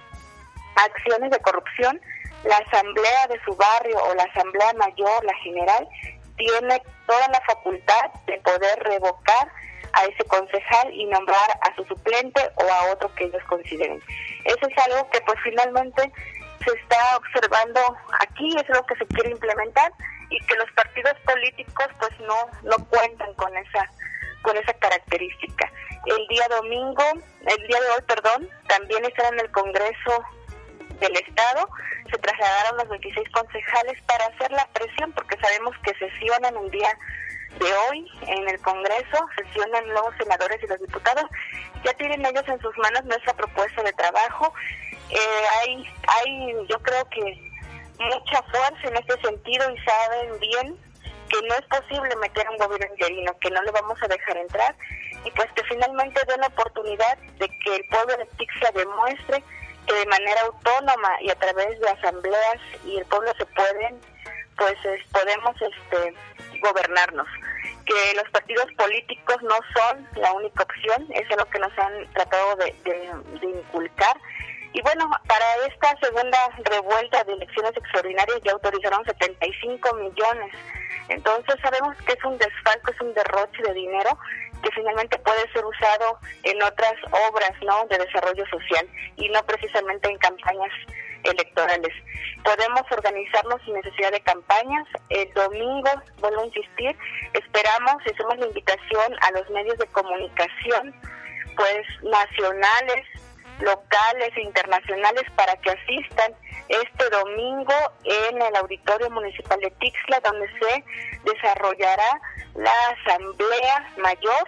acciones de corrupción, la asamblea de su barrio o la asamblea mayor, la general, tiene toda la facultad de poder revocar a ese concejal y nombrar a su suplente o a otro que ellos consideren. Eso es algo que pues finalmente se está observando aquí, es lo que se quiere implementar, y que los partidos políticos pues no no cuentan con esa con esa característica. El día domingo, el día de hoy, perdón, también están en el Congreso del Estado, se trasladaron los veintiséis concejales para hacer la presión, porque sabemos que sesionan el día de hoy en el Congreso, sesionan los senadores y los diputados, ya tienen ellos en sus manos nuestra propuesta de trabajo. Eh, hay, hay, yo creo que mucha fuerza en este sentido y saben bien que no es posible meter un gobierno interino, que no le vamos a dejar entrar, y pues que finalmente den la oportunidad de que el pueblo de Tixla demuestre que de manera autónoma y a través de asambleas y el pueblo se pueden, pues es, podemos este gobernarnos, que los partidos políticos no son la única opción, eso es lo que nos han tratado de, de, de inculcar. Y bueno, para esta segunda revuelta de elecciones extraordinarias ya autorizaron setenta y cinco millones. Entonces sabemos que es un desfalco, es un derroche de dinero que finalmente puede ser usado en otras obras, ¿no?, de desarrollo social y no precisamente en campañas electorales. Podemos organizarnos sin necesidad de campañas. El domingo, vuelvo a insistir, esperamos y hacemos la invitación a los medios de comunicación, pues nacionales, locales e internacionales, para que asistan este domingo en el Auditorio Municipal de Tixla, donde se desarrollará la Asamblea Mayor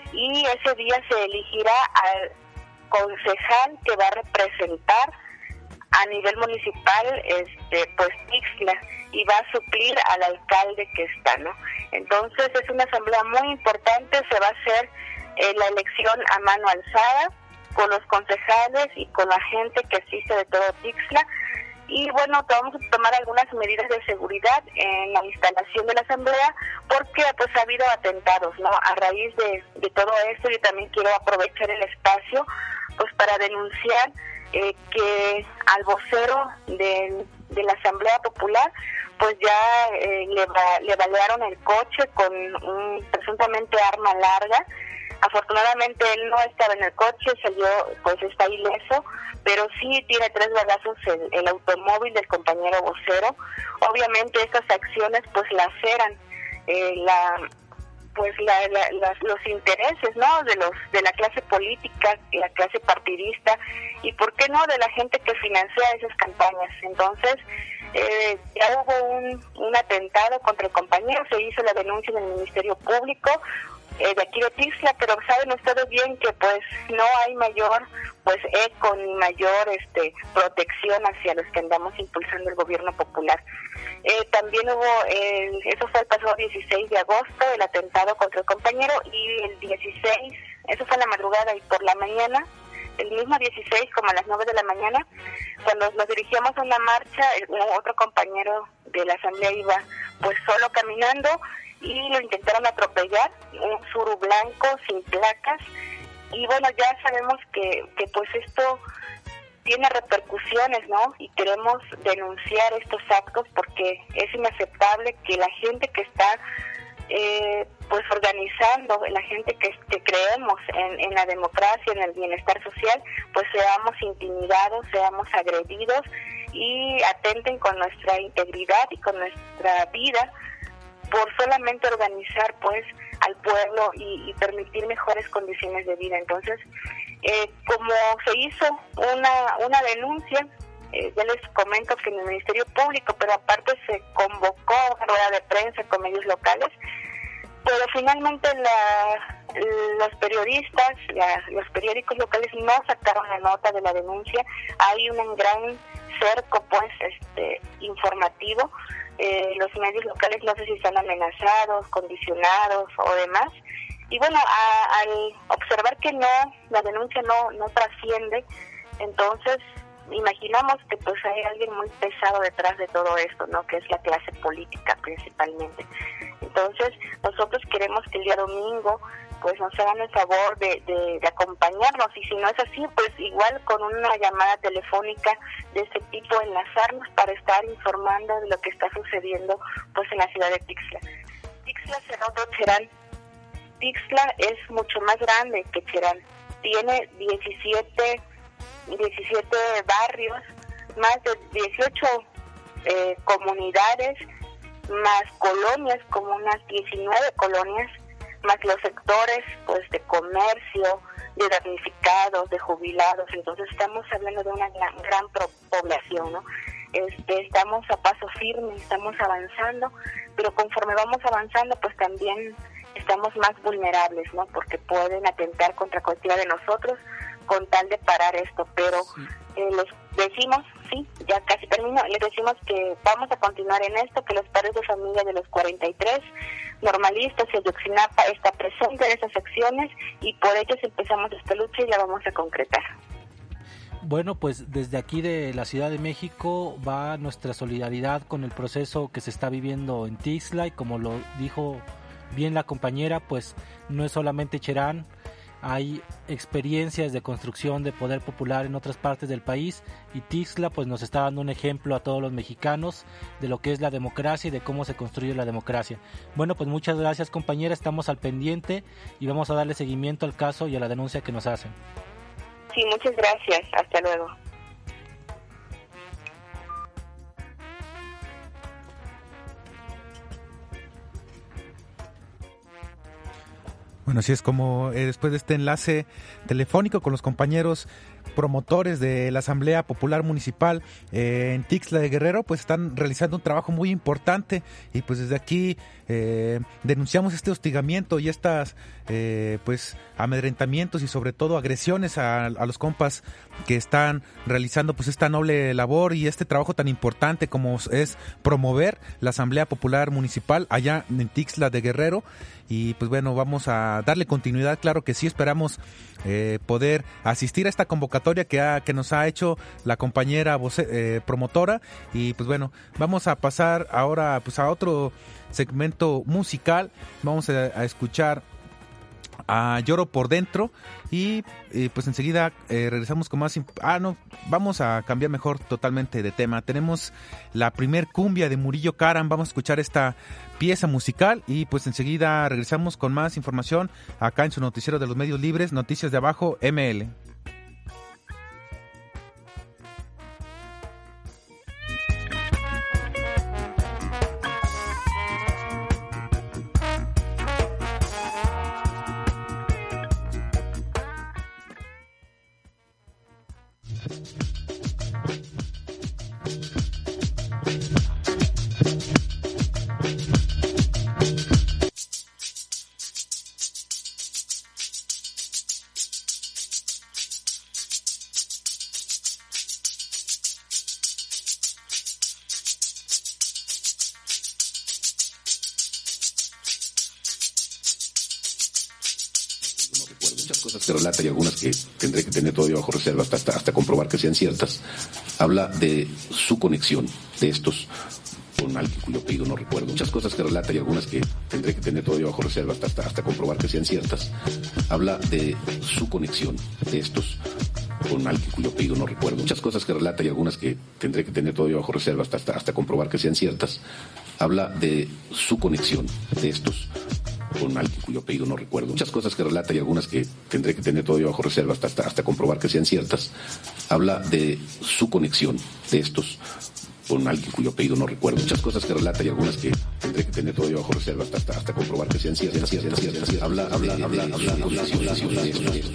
y ese día se elegirá al concejal que va a representar a nivel municipal este pues Tixla y va a suplir al alcalde que está, ¿no? Entonces es una asamblea muy importante, se va a hacer eh, la elección a mano alzada con los concejales y con la gente que asiste de todo Tixla. Y bueno, vamos a tomar algunas medidas de seguridad en la instalación de la asamblea, porque pues ha habido atentados, ¿no? A raíz de, de todo esto, yo también quiero aprovechar el espacio pues para denunciar eh, que al vocero de, de la Asamblea Popular pues ya eh, le, le balearon el coche con un presuntamente arma larga. Afortunadamente él no estaba en el coche, salió, pues está ileso, pero sí tiene tres balazos el, el automóvil del compañero vocero. Obviamente estas acciones pues laceran eh, la pues la, la, las, los intereses, ¿no?, de los de la clase política, la clase partidista y por qué no de la gente que financia esas campañas. Entonces eh, ya hubo un, un atentado contra el compañero, se hizo la denuncia en el Ministerio Público eh, de aquí de Tixla, pero saben ustedes bien que pues no hay mayor pues eco ni mayor este protección hacia los que andamos impulsando el gobierno popular. Eh, también hubo, eh, eso fue el pasado dieciséis de agosto, el atentado contra el compañero, y el dieciséis, eso fue en la madrugada, y por la mañana, el mismo dieciséis, como a las nueve de la mañana, cuando nos dirigíamos a una marcha, el, otro compañero de la asamblea iba pues solo caminando y lo intentaron atropellar, un suru blanco sin placas, y bueno, ya sabemos que, que pues esto tiene repercusiones, ¿no? Y queremos denunciar estos actos porque es inaceptable que la gente que está eh, pues organizando, la gente que, que creemos en, en la democracia, en el bienestar social, pues seamos intimidados, seamos agredidos y atenten con nuestra integridad y con nuestra vida por solamente organizar pues al pueblo y, y permitir mejores condiciones de vida. Entonces, eh, como se hizo una una denuncia, eh, ya les comento que en el Ministerio Público, pero aparte se convocó una rueda de prensa con medios locales, pero finalmente la, los periodistas, la, los periódicos locales no sacaron la nota de la denuncia. Hay un gran cerco pues este informativo. Eh, los medios locales no sé si están amenazados, condicionados o demás. Y bueno, a, al observar que no, la denuncia no, no trasciende, entonces imaginamos que pues hay alguien muy pesado detrás de todo esto, ¿no?, que es la clase política principalmente. Entonces nosotros queremos que el día domingo pues nos hagan el favor de, de, de acompañarnos, y si no es así, pues igual con una llamada telefónica de este tipo, enlazarnos para estar informando de lo que está sucediendo pues en la ciudad de Tixla. Tixla, Cerrado, Cherán. Tixla es mucho más grande que Cherán, tiene diecisiete barrios, más de dieciocho eh, comunidades, más colonias, como unas diecinueve colonias, más los sectores pues de comercio, de damnificados, de jubilados. Entonces estamos hablando de una gran, gran población, ¿no? Este, estamos a paso firme, estamos avanzando, pero conforme vamos avanzando pues también estamos más vulnerables, ¿no?, porque pueden atentar contra cualquiera de nosotros con tal de parar esto, pero eh, les decimos, sí, ya casi termino, les decimos que vamos a continuar en esto, que los padres de familia de los cuarenta y tres normalistas y Ayotzinapa está presente en esas acciones, y por ellos empezamos esta lucha y la vamos a concretar. Bueno, pues desde aquí de la Ciudad de México va nuestra solidaridad con el proceso que se está viviendo en Tixla, y como lo dijo bien la compañera, pues no es solamente Cherán, hay experiencias de construcción de poder popular en otras partes del país, y Tixla pues nos está dando un ejemplo a todos los mexicanos de lo que es la democracia y de cómo se construye la democracia. Bueno, pues muchas gracias, compañera, estamos al pendiente y vamos a darle seguimiento al caso y a la denuncia que nos hacen. Sí, muchas gracias, hasta luego. Bueno, así es como eh, después de este enlace telefónico con los compañeros promotores de la Asamblea Popular Municipal eh, en Tixla de Guerrero, pues están realizando un trabajo muy importante, y pues desde aquí eh, denunciamos este hostigamiento y estas eh, pues amedrentamientos y sobre todo agresiones a, a los compas que están realizando pues esta noble labor y este trabajo tan importante como es promover la Asamblea Popular Municipal allá en Tixla de Guerrero. Y pues bueno, vamos a darle continuidad, claro que sí, esperamos eh, poder asistir a esta convocatoria que, ha, que nos ha hecho la compañera voce, eh, promotora. Y pues bueno, vamos a pasar ahora pues a otro segmento musical. Vamos a, a escuchar a Lloro por Dentro y eh, pues enseguida eh, regresamos con más. Imp- ah no, vamos a cambiar mejor totalmente de tema. Tenemos la primer cumbia de Murillo Karam, vamos a escuchar esta pieza musical y pues enseguida regresamos con más información acá en su noticiero de los medios libres, Noticias de Abajo M L. cosas que relata y algunas que tendré que tener todavía bajo reserva hasta, hasta, hasta comprobar que sean ciertas, habla de su conexión de estos con alguien cuyo apellido no recuerdo. Muchas cosas que relata y algunas que tendré que tener todavía bajo reserva hasta, hasta, hasta comprobar que sean ciertas, habla de su conexión de estos con alguien cuyo apellido no recuerdo. Muchas cosas que relata y algunas que tendré que tener todavía bajo reserva hasta, hasta, hasta comprobar que sean ciertas, habla de su conexión de estos con alguien cuyo apellido no recuerdo. Muchas cosas que relata y algunas que tendré que tener todavía bajo reserva hasta, hasta, hasta comprobar que sean ciertas, habla de su conexión de estos con alguien cuyo apellido no recuerdo. Muchas cosas que relata y algunas que tendré que tener todavía bajo reserva hasta, hasta, hasta comprobar que sean ciertas, ciertas, ciertas, ciertas. Habla, habla, habla, habla, habla, habla, habla de estos.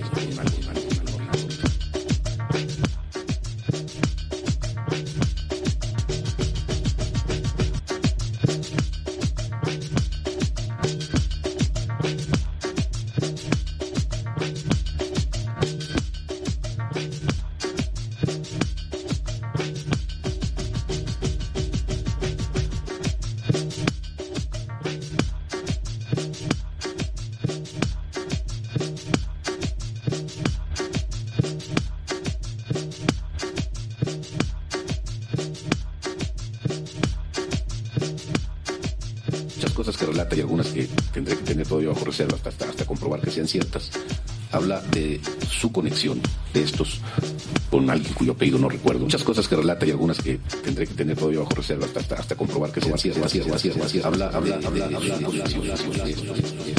Y algunas que tendré que tener todavía bajo reserva hasta, hasta, hasta comprobar que sean ciertas, habla de su conexión de estos con alguien cuyo apellido no recuerdo. Muchas cosas que relata y algunas que tendré que tener todavía bajo reserva hasta, hasta, hasta comprobar que sean ciertas, ciertas, ciertas, ciertas. Habla, habla, habla, habla, habla de conexión de estos.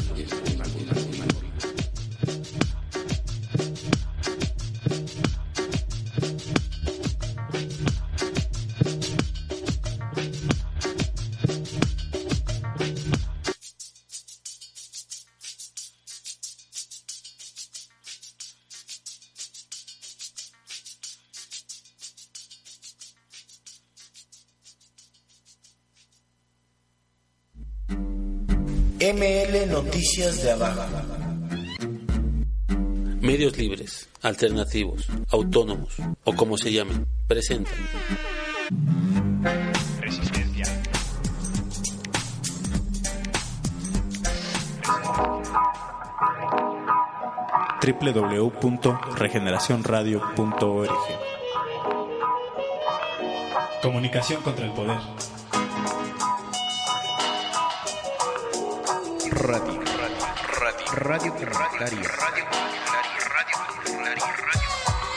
M L Noticias de Abajo. Medios libres, alternativos, autónomos o como se llamen, presentan Resistencia. doble u doble u doble u punto regeneración radio punto org. Comunicación contra el poder. Radio, radio, radio, radio comunitaria. Radio comunitaria, radio comunitaria, radio.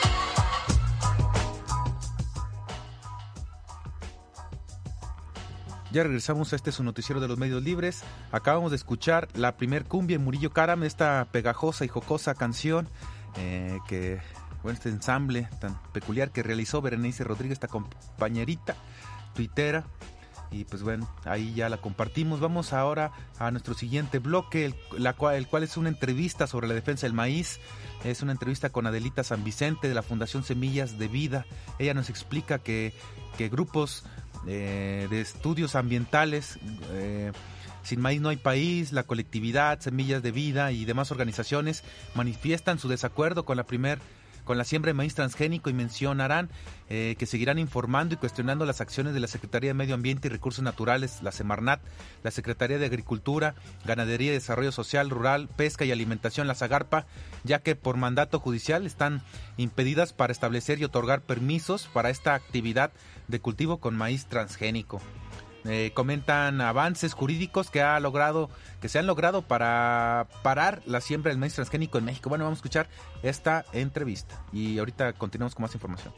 Ya regresamos a este su noticiero de los medios libres. Acabamos de escuchar la primer cumbia en Murillo Karam, esta pegajosa y jocosa canción eh, que, bueno, este ensamble tan peculiar que realizó Berenice Rodríguez, esta compañerita tuitera. Y pues bueno, ahí ya la compartimos. Vamos ahora a nuestro siguiente bloque, el, la cual, el cual es una entrevista sobre la defensa del maíz. Es una entrevista con Adelita San Vicente de la Fundación Semillas de Vida. Ella nos explica que, que grupos eh, de estudios ambientales, eh, Sin Maíz No Hay País, la colectividad, Semillas de Vida y demás organizaciones manifiestan su desacuerdo con la primer con la siembra de maíz transgénico y mencionarán eh, que seguirán informando y cuestionando las acciones de la Secretaría de Medio Ambiente y Recursos Naturales, la Semarnat, la Secretaría de Agricultura, Ganadería y Desarrollo Social, Rural, Pesca y Alimentación, la Zagarpa, ya que por mandato judicial están impedidas para establecer y otorgar permisos para esta actividad de cultivo con maíz transgénico. Eh, comentan avances jurídicos que ha logrado, que se han logrado para parar la siembra del maíz transgénico en México. Bueno, vamos a escuchar esta entrevista y ahorita continuamos con más información.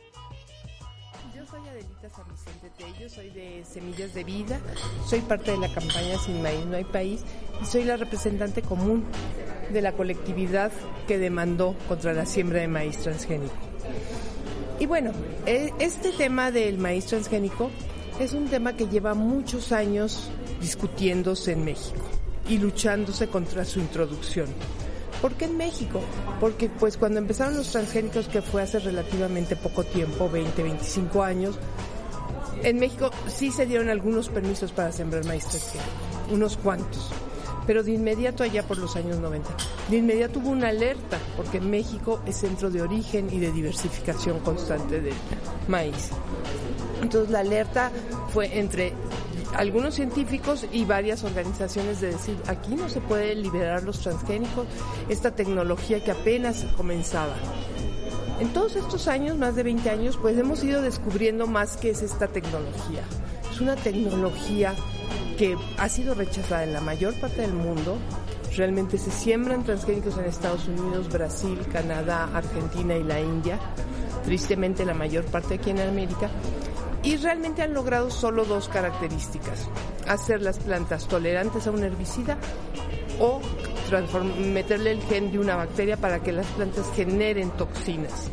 Yo soy Adelita San Vicente Tello, soy de Semillas de Vida, soy parte de la campaña Sin Maíz No Hay País y soy la representante común de la colectividad que demandó contra la siembra de maíz transgénico. Y bueno, este tema del maíz transgénico es un tema que lleva muchos años discutiéndose en México y luchándose contra su introducción. ¿Por qué en México? Porque pues cuando empezaron los transgénicos, que fue hace relativamente poco tiempo, veinte, veinticinco años, en México sí se dieron algunos permisos para sembrar maíz transgénico, unos cuantos, pero de inmediato allá por los años noventa, de inmediato hubo una alerta, porque México es centro de origen y de diversificación constante del maíz. Entonces la alerta fue entre algunos científicos y varias organizaciones de decir, aquí no se puede liberar los transgénicos, esta tecnología que apenas comenzaba. En todos estos años, más de veinte años, pues hemos ido descubriendo más qué es esta tecnología. Es una tecnología que ha sido rechazada en la mayor parte del mundo. Realmente se siembran transgénicos en Estados Unidos, Brasil, Canadá, Argentina y la India. Tristemente la mayor parte aquí en América. Y realmente han logrado solo dos características: hacer las plantas tolerantes a un herbicida o meterle el gen de una bacteria para que las plantas generen toxinas.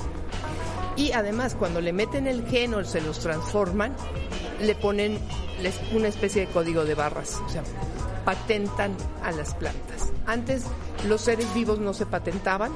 Y además, cuando le meten el gen o se los transforman, le ponen una especie de código de barras, o sea, patentan a las plantas. Antes los seres vivos no se patentaban,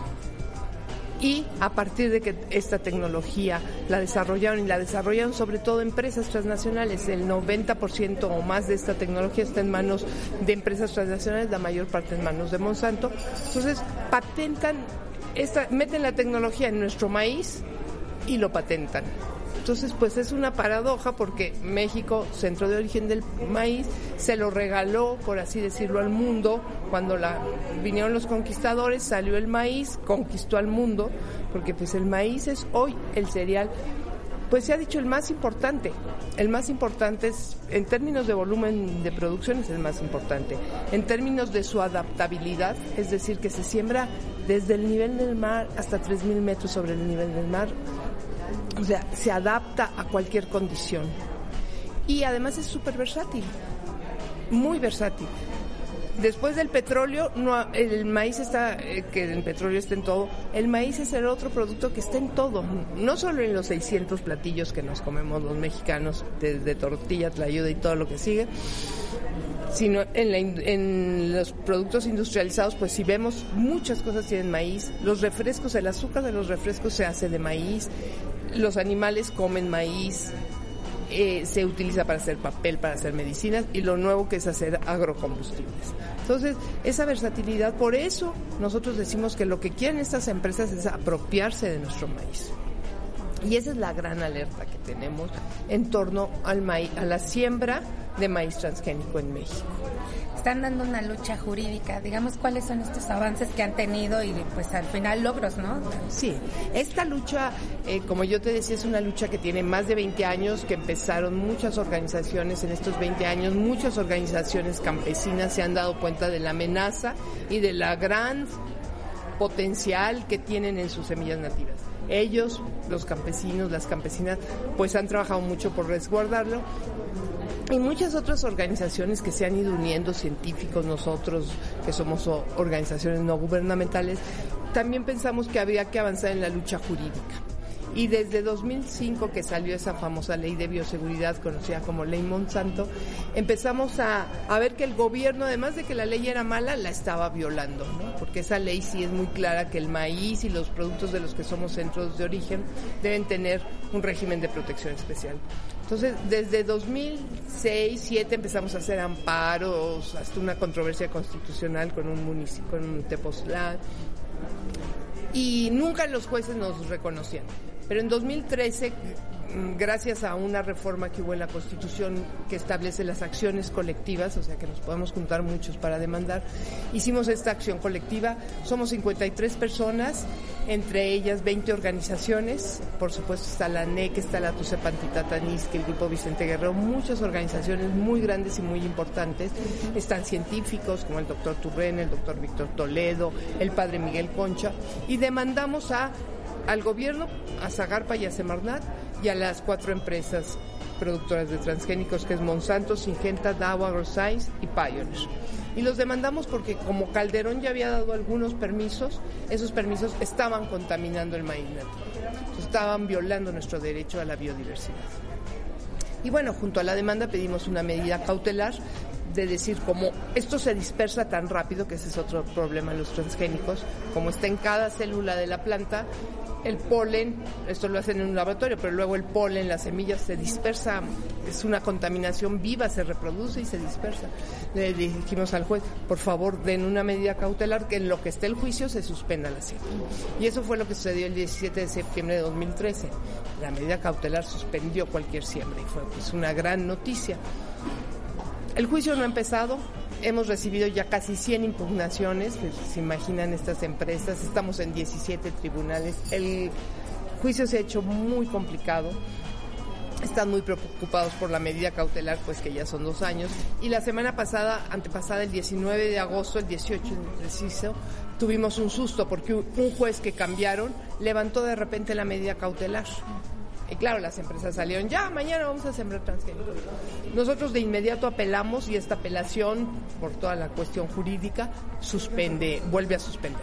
y a partir de que esta tecnología la desarrollaron, y la desarrollaron sobre todo empresas transnacionales, el noventa por ciento o más de esta tecnología está en manos de empresas transnacionales, la mayor parte en manos de Monsanto. Entonces patentan, esta, meten la tecnología en nuestro maíz y lo patentan. Entonces, pues es una paradoja, porque México, centro de origen del maíz, se lo regaló, por así decirlo, al mundo. Cuando la, vinieron los conquistadores, salió el maíz, conquistó al mundo, porque pues el maíz es hoy el cereal, pues se ha dicho el más importante. El más importante es, en términos de volumen de producción, es el más importante. En términos de su adaptabilidad, es decir, que se siembra desde el nivel del mar hasta tres mil metros sobre el nivel del mar. O sea, se adapta a cualquier condición. Y además es súper versátil, muy versátil. Después del petróleo, no, el maíz está, eh, que el petróleo está en todo, el maíz es el otro producto que está en todo, no solo en los seiscientos platillos que nos comemos los mexicanos, desde tortilla, tlayuda y todo lo que sigue, sino en, la, en los productos industrializados, pues si vemos, muchas cosas tienen maíz. Los refrescos, el azúcar de los refrescos se hace de maíz, los animales comen maíz, eh, se utiliza para hacer papel, para hacer medicinas, y lo nuevo que es hacer agrocombustibles. Entonces, esa versatilidad, por eso nosotros decimos que lo que quieren estas empresas es apropiarse de nuestro maíz. Y esa es la gran alerta que tenemos en torno al maíz, a la siembra de maíz transgénico en México. Están dando una lucha jurídica, digamos, ¿cuáles son estos avances que han tenido y pues al final logros, no? Sí, esta lucha, eh, como yo te decía, es una lucha que tiene más de veinte años, que empezaron muchas organizaciones en estos veinte años, muchas organizaciones campesinas se han dado cuenta de la amenaza y de la gran potencial que tienen en sus semillas nativas. Ellos, los campesinos, las campesinas, pues han trabajado mucho por resguardarlo. Y muchas otras organizaciones que se han ido uniendo, científicos, nosotros que somos organizaciones no gubernamentales, también pensamos que había que avanzar en la lucha jurídica. Y desde dos mil cinco, que salió esa famosa ley de bioseguridad conocida como Ley Monsanto, empezamos a, a ver que el gobierno, además de que la ley era mala, la estaba violando, ¿no? Porque esa ley sí es muy clara que el maíz y los productos de los que somos centros de origen deben tener un régimen de protección especial. Entonces, desde dos mil seis, dos mil siete empezamos a hacer amparos, hasta una controversia constitucional con un municipio, con un Tepoztlán, y nunca los jueces nos reconocían. Pero en dos mil trece, gracias a una reforma que hubo en la Constitución que establece las acciones colectivas, o sea que nos podemos juntar muchos para demandar, hicimos esta acción colectiva. Somos cincuenta y tres personas, entre ellas veinte organizaciones, por supuesto está la N E C, está la Tucepantitatanisque, el Grupo Vicente Guerrero, muchas organizaciones muy grandes y muy importantes. Están científicos como el doctor Turren, el doctor Víctor Toledo, el padre Miguel Concha, y demandamos a al gobierno, a Zagarpa y a Semarnat, y a las cuatro empresas productoras de transgénicos, que es Monsanto, Syngenta, Dow AgroScience y Pioneer. Y los demandamos porque como Calderón ya había dado algunos permisos, esos permisos estaban contaminando el maíz nativo, estaban violando nuestro derecho a la biodiversidad. Y bueno, junto a la demanda pedimos una medida cautelar de decir, como esto se dispersa tan rápido, que ese es otro problema en los transgénicos, como está en cada célula de la planta, el polen, esto lo hacen en un laboratorio, pero luego el polen, las semillas se dispersa, es una contaminación viva, se reproduce y se dispersa. Le dijimos al juez, por favor, den una medida cautelar que en lo que esté el juicio se suspenda la siembra. Y eso fue lo que sucedió el diecisiete de septiembre de dos mil trece. La medida cautelar suspendió cualquier siembra y fue pues una gran noticia. El juicio no ha empezado. Hemos recibido ya casi cien impugnaciones, pues, se imaginan estas empresas, estamos en diecisiete tribunales, el juicio se ha hecho muy complicado, están muy preocupados por la medida cautelar, pues que ya son dos años, y la semana pasada, antepasada, el diecinueve de agosto, el dieciocho preciso, tuvimos un susto porque un juez que cambiaron levantó de repente la medida cautelar. Y claro, las empresas salieron, ya, mañana vamos a sembrar transgénicos. Nosotros de inmediato apelamos y esta apelación, por toda la cuestión jurídica, suspende, vuelve a suspender.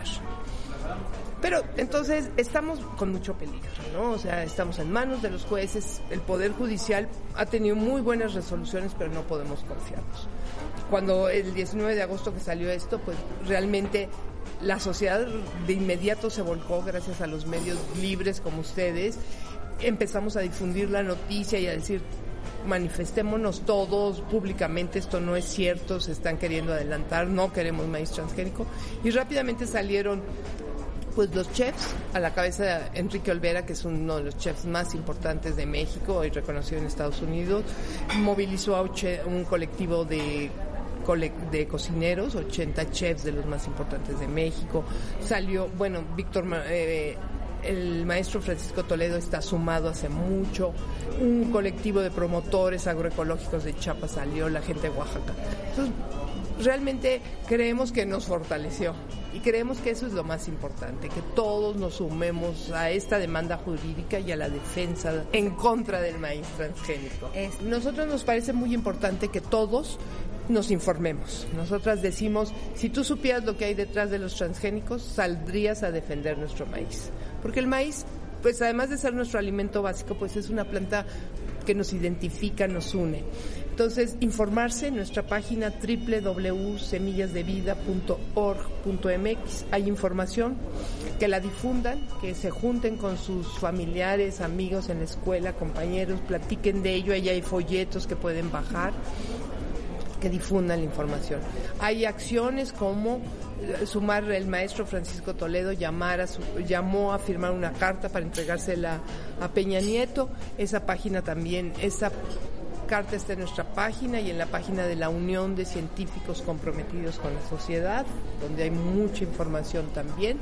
Pero entonces estamos con mucho peligro, ¿no? O sea, estamos en manos de los jueces, el Poder Judicial ha tenido muy buenas resoluciones, pero no podemos confiarnos. Cuando el diecinueve de agosto que salió esto, pues realmente la sociedad de inmediato se volcó gracias a los medios libres como ustedes. Empezamos a difundir la noticia y a decir, manifestémonos todos públicamente, esto no es cierto, se están queriendo adelantar, no queremos maíz transgénico. Y rápidamente salieron pues los chefs, a la cabeza de Enrique Olvera, que es uno de los chefs más importantes de México y reconocido en Estados Unidos, movilizó a un colectivo de de cocineros, ochenta chefs de los más importantes de México. Salió, bueno, Víctor eh, el maestro Francisco Toledo está sumado hace mucho, un colectivo de promotores agroecológicos de Chiapas salió, la gente de Oaxaca. Entonces, realmente creemos que nos fortaleció y creemos que eso es lo más importante, que todos nos sumemos a esta demanda jurídica y a la defensa en contra del maíz transgénico. Nosotros nos parece muy importante que todos nos informemos. Nosotras decimos, si tú supieras lo que hay detrás de los transgénicos, saldrías a defender nuestro maíz. Porque el maíz, pues además de ser nuestro alimento básico, pues es una planta que nos identifica, nos une. Entonces, informarse en nuestra página doble u doble u doble u punto semillas de vida punto org punto m x. Hay información, que la difundan, que se junten con sus familiares, amigos en la escuela, compañeros, platiquen de ello. Ahí hay folletos que pueden bajar, que difundan la información. Hay acciones como sumar, el maestro Francisco Toledo llamar a su, llamó a firmar una carta para entregársela a Peña Nieto. Esa página también, esa carta está en nuestra página y en la página de la Unión de Científicos Comprometidos con la Sociedad, donde hay mucha información también.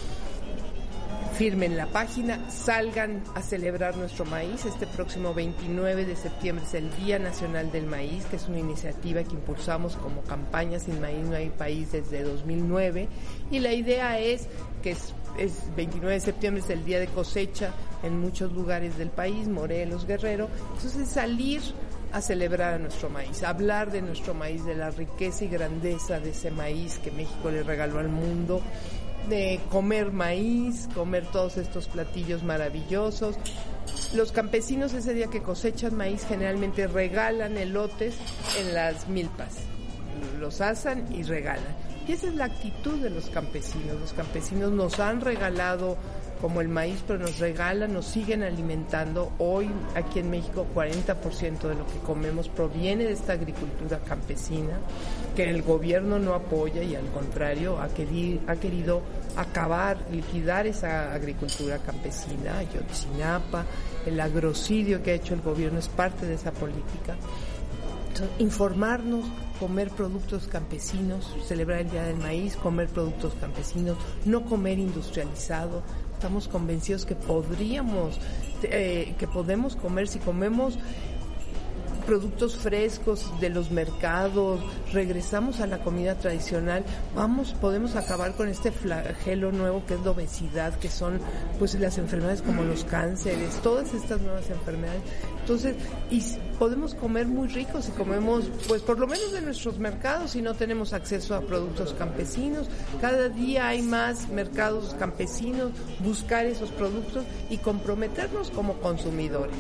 Firmen la página, salgan a celebrar nuestro maíz. Este próximo veintinueve de septiembre es el Día Nacional del Maíz, que es una iniciativa que impulsamos como campaña Sin Maíz No Hay País desde dos mil nueve, y la idea es que es, es veintinueve de septiembre es el día de cosecha en muchos lugares del país, Morelos, Guerrero. Entonces salir a celebrar a nuestro maíz, hablar de nuestro maíz, de la riqueza y grandeza de ese maíz que México le regaló al mundo, de comer maíz, comer todos estos platillos maravillosos. Los campesinos ese día que cosechan maíz generalmente regalan elotes en las milpas, los asan y regalan. Y esa es la actitud de los campesinos. Los campesinos nos han regalado como el maíz, pero nos regalan, nos siguen alimentando. Hoy aquí en México cuarenta por ciento de lo que comemos proviene de esta agricultura campesina, que el gobierno no apoya y al contrario ha querido, ha querido acabar, liquidar esa agricultura campesina. Ayotzinapa, el agrocidio que ha hecho el gobierno es parte de esa política. Entonces, informarnos, comer productos campesinos, celebrar el Día del Maíz, comer productos campesinos, no comer industrializado. Estamos convencidos que podríamos, eh, que podemos comer, si comemos productos frescos de los mercados, regresamos a la comida tradicional, vamos, podemos acabar con este flagelo nuevo que es la obesidad, que son pues las enfermedades como los cánceres, todas estas nuevas enfermedades. Entonces, y podemos comer muy rico si comemos, pues por lo menos de nuestros mercados, si no tenemos acceso a productos campesinos. Cada día hay más mercados campesinos, buscar esos productos y comprometernos como consumidores.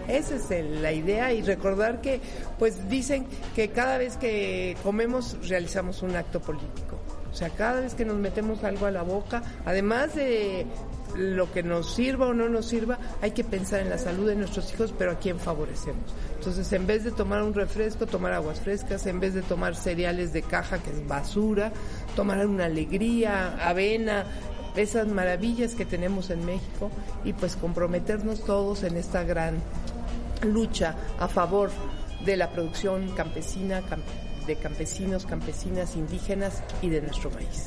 Esa es el, la idea, y recordar que pues dicen que cada vez que comemos realizamos un acto político. O sea, cada vez que nos metemos algo a la boca, además de lo que nos sirva o no nos sirva, hay que pensar en la salud de nuestros hijos, pero a quién favorecemos. Entonces, en vez de tomar un refresco, tomar aguas frescas, en vez de tomar cereales de caja, que es basura, tomar una alegría, avena, esas maravillas que tenemos en México, y pues comprometernos todos en esta gran lucha a favor de la producción campesina, campesina, de campesinos, campesinas, indígenas y de nuestro país.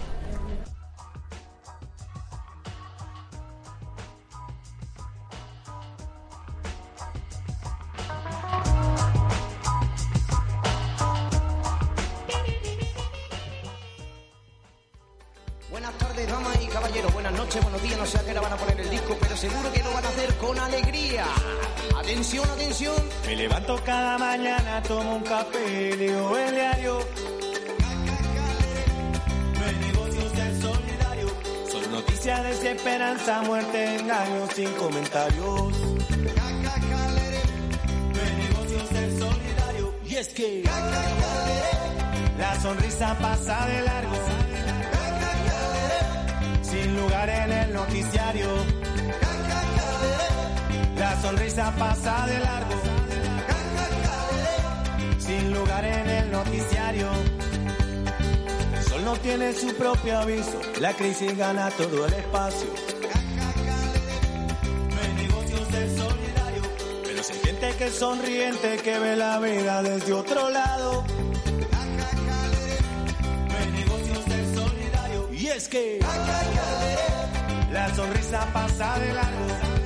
Buenas tardes, damas y caballeros, buenas noches, buenos días, no sé a qué hora van a poner el disco, pero seguro que lo van a hacer con alegría. Atención, atención. Me levanto cada mañana, tomo un café, leo el diario. No hay negocios del solidario, son noticias de desesperanza, muerte, engaños, sin comentarios. No hay negocios del solidario, y es que la sonrisa pasa de largo, sin lugar en el noticiario. La sonrisa pasa de largo, sin lugar en el noticiario. El sol no tiene su propio aviso, la crisis gana todo el espacio. No hay negocios del solidario, pero si hay gente que es sonriente, que ve la vida desde otro lado. No hay negocios del solidario, y es que la sonrisa pasa de largo,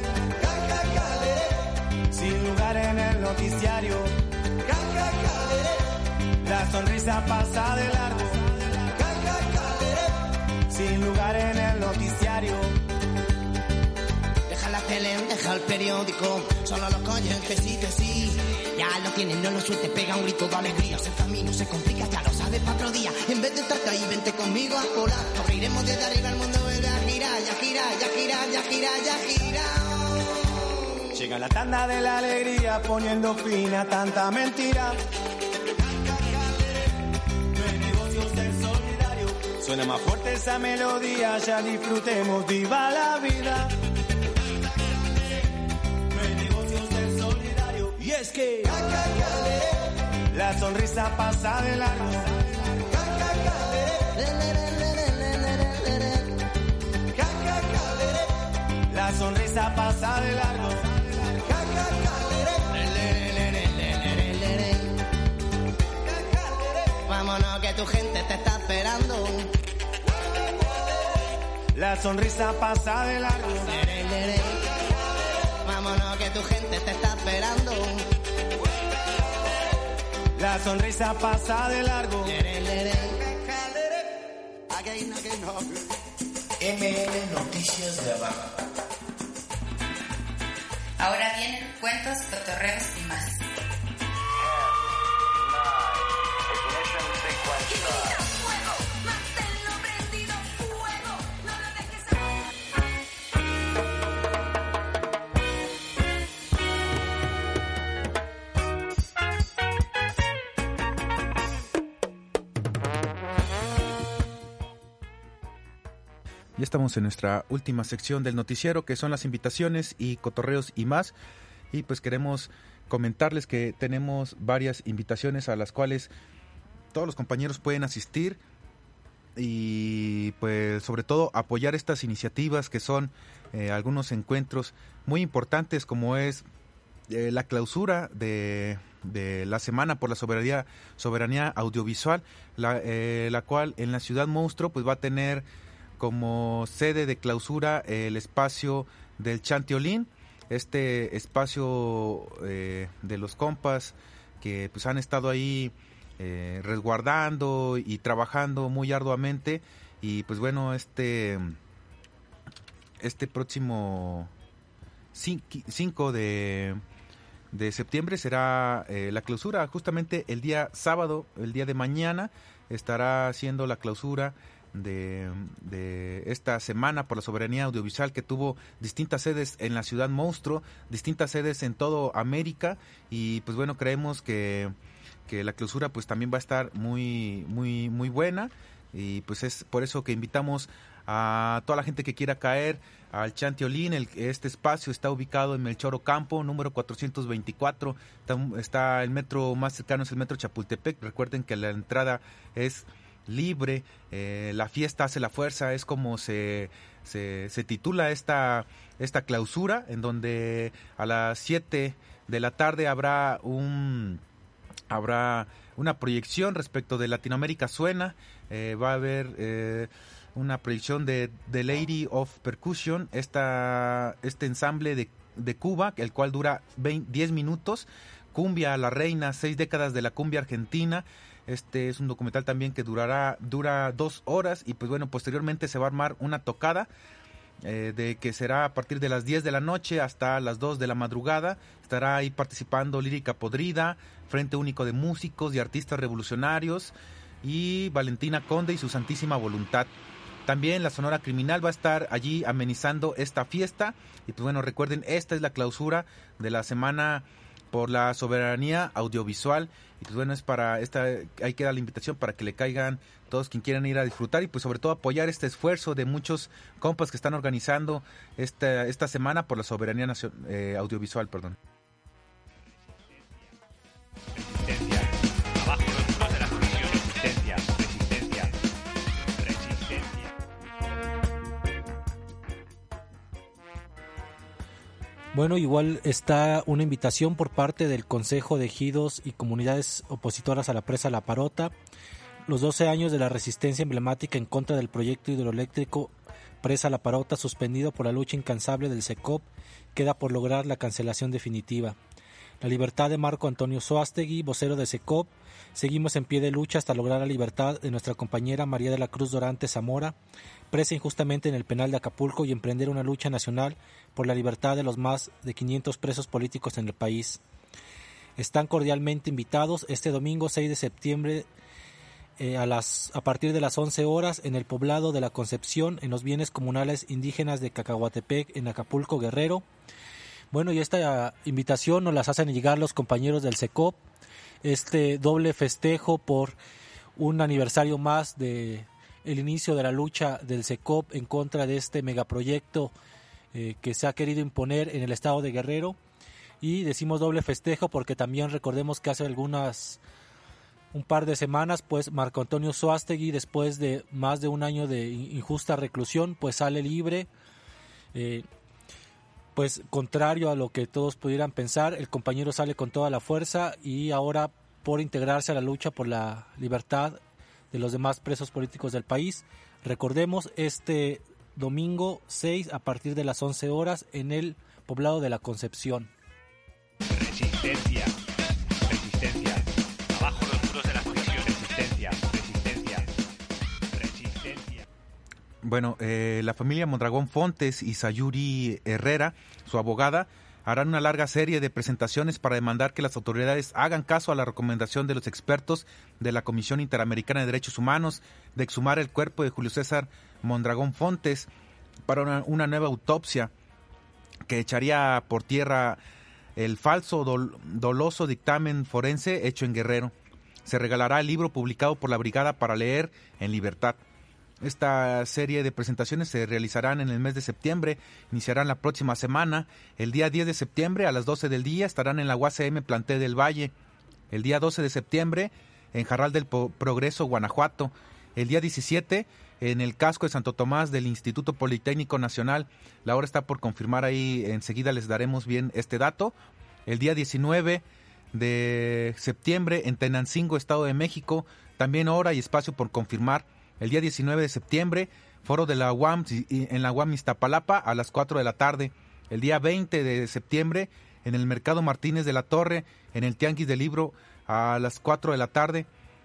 sin lugar en el noticiario. La sonrisa pasa de largo, sin lugar en el noticiario. Deja la tele, deja el periódico, solo los coños que sí, que sí. Ya lo tienen, no lo sueltes, pega un grito de alegría. El camino se complica, ya lo sabes para otro día. En vez de estar ahí, vente conmigo a volar. Nos reiremos desde arriba, el mundo vuelve a girar, ya gira, ya gira, ya gira, ya gira. Llega la tanda de la alegría, poniendo fin a tanta mentira. No hay negocios del solidario, suena más fuerte esa melodía, ya disfrutemos, viva la vida. No hay negocios del solidario, y es que la sonrisa pasa de largo, la sonrisa pasa de largo. Vámonos que tu gente te está esperando. La sonrisa pasa de largo. Vámonos que tu gente te está esperando. La sonrisa pasa de largo. M L Noticias de Abajo. Ahora vienen cuentos, cotorreos y más. Ya estamos en nuestra última sección del noticiero, que son las invitaciones y cotorreos y más. Y pues queremos comentarles que tenemos varias invitaciones a las cuales todos los compañeros pueden asistir y pues sobre todo apoyar estas iniciativas que son eh, algunos encuentros muy importantes, como es eh, la clausura de, de la Semana por la Soberanía, Soberanía Audiovisual, la, eh, la cual en la Ciudad Monstruo pues va a tener como sede de clausura el espacio del Chantiolín, este espacio eh, de los compas que pues han estado ahí eh, resguardando y trabajando muy arduamente. Y pues bueno, este este próximo cinco de, de septiembre será eh, la clausura. Justamente el día sábado, el día de mañana, estará haciendo la clausura de, de esta Semana por la Soberanía Audiovisual, que tuvo distintas sedes en la Ciudad Monstruo, distintas sedes en todo América, y pues bueno, creemos que, que la clausura pues también va a estar muy, muy, muy buena, y pues es por eso que invitamos a toda la gente que quiera caer al Chantiolín. El, este espacio está ubicado en Melchor Ocampo, número cuatrocientos veinticuatro, está, está el metro más cercano, es el metro Chapultepec. Recuerden que la entrada es libre, eh, la fiesta hace la fuerza, es como se, se, se titula esta, esta clausura, en donde a las siete de la tarde habrá un habrá una proyección respecto de Latinoamérica Suena, eh, va a haber eh, una proyección de The Lady of Percussion, esta, este ensamble de, de Cuba, el cual dura veinte, diez minutos, Cumbia la Reina, seis décadas de la cumbia argentina. Este es un documental también que durará dura dos horas, y pues bueno, posteriormente se va a armar una tocada eh, de que será a partir de las diez de la noche hasta las dos de la madrugada. Estará ahí participando Lírica Podrida, Frente Único de Músicos y Artistas Revolucionarios, y Valentina Conde y su Santísima Voluntad. También la Sonora Criminal va a estar allí amenizando esta fiesta. Y pues bueno, recuerden, esta es la clausura de la Semana por la Soberanía Audiovisual. Y pues bueno, es para esta, ahí queda la invitación para que le caigan todos quien quieran ir a disfrutar, y pues sobre todo apoyar este esfuerzo de muchos compas que están organizando esta, esta Semana por la Soberanía Nacio- eh, Audiovisual, perdón. Resistencia. Abajo los muros de la solución. Resistencia. Resistencia. Resistencia. Bueno, igual está una invitación por parte del Consejo de Ejidos y Comunidades Opositoras a la Presa La Parota. Los doce años de la resistencia emblemática en contra del proyecto hidroeléctrico Presa La Parota, suspendido por la lucha incansable del SECOP, queda por lograr la cancelación definitiva. La libertad de Marco Antonio Soastegui, vocero de SECOP. Seguimos en pie de lucha hasta lograr la libertad de nuestra compañera María de la Cruz Dorante Zamora, presa injustamente en el penal de Acapulco, y emprender una lucha nacional por la libertad de los más de quinientos presos políticos en el país. Están cordialmente invitados este domingo seis de septiembre eh, a, las, a partir de las once horas en el poblado de La Concepción, en los bienes comunales indígenas de Cacahuatepec, en Acapulco, Guerrero. Bueno, y esta invitación nos las hacen llegar los compañeros del SECOP, este doble festejo por un aniversario más de el inicio de la lucha del SECOP en contra de este megaproyecto eh, que se ha querido imponer en el estado de Guerrero. Y decimos doble festejo porque también recordemos que hace algunas un par de semanas pues Marco Antonio Soastegui, después de más de un año de injusta reclusión, pues sale libre, eh, pues contrario a lo que todos pudieran pensar. El compañero sale con toda la fuerza y ahora por integrarse a la lucha por la libertad de los demás presos políticos del país. Recordemos, este domingo seis a partir de las once horas en el poblado de La Concepción. Resistencia. Resistencia. Abajo los muros de la solución. Resistencia. Resistencia. Resistencia. Bueno, eh, la familia Mondragón Fontes y Sayuri Herrera, su abogada, harán una larga serie de presentaciones para demandar que las autoridades hagan caso a la recomendación de los expertos de la Comisión Interamericana de Derechos Humanos de exhumar el cuerpo de Julio César Mondragón Fontes para una, una nueva autopsia que echaría por tierra el falso dol, doloso dictamen forense hecho en Guerrero. Se regalará el libro publicado por la Brigada para leer en libertad. Esta serie de presentaciones se realizarán en el mes de septiembre, iniciarán la próxima semana. El día diez de septiembre a las doce del día estarán en la U A C M Plantel del Valle. El día doce de septiembre en Jarral del Progreso, Guanajuato. El día diecisiete en el casco de Santo Tomás del Instituto Politécnico Nacional. La hora está por confirmar ahí, enseguida les daremos bien este dato. El día diecinueve de septiembre en Tenancingo, Estado de México, también hora y espacio por confirmar. El día diecinueve de septiembre, foro de la U A M en la U A M Iztapalapa a las cuatro de la tarde. El día veinte de septiembre en el Mercado Martínez de la Torre, en el Tianguis del Libro a las cuatro de la tarde.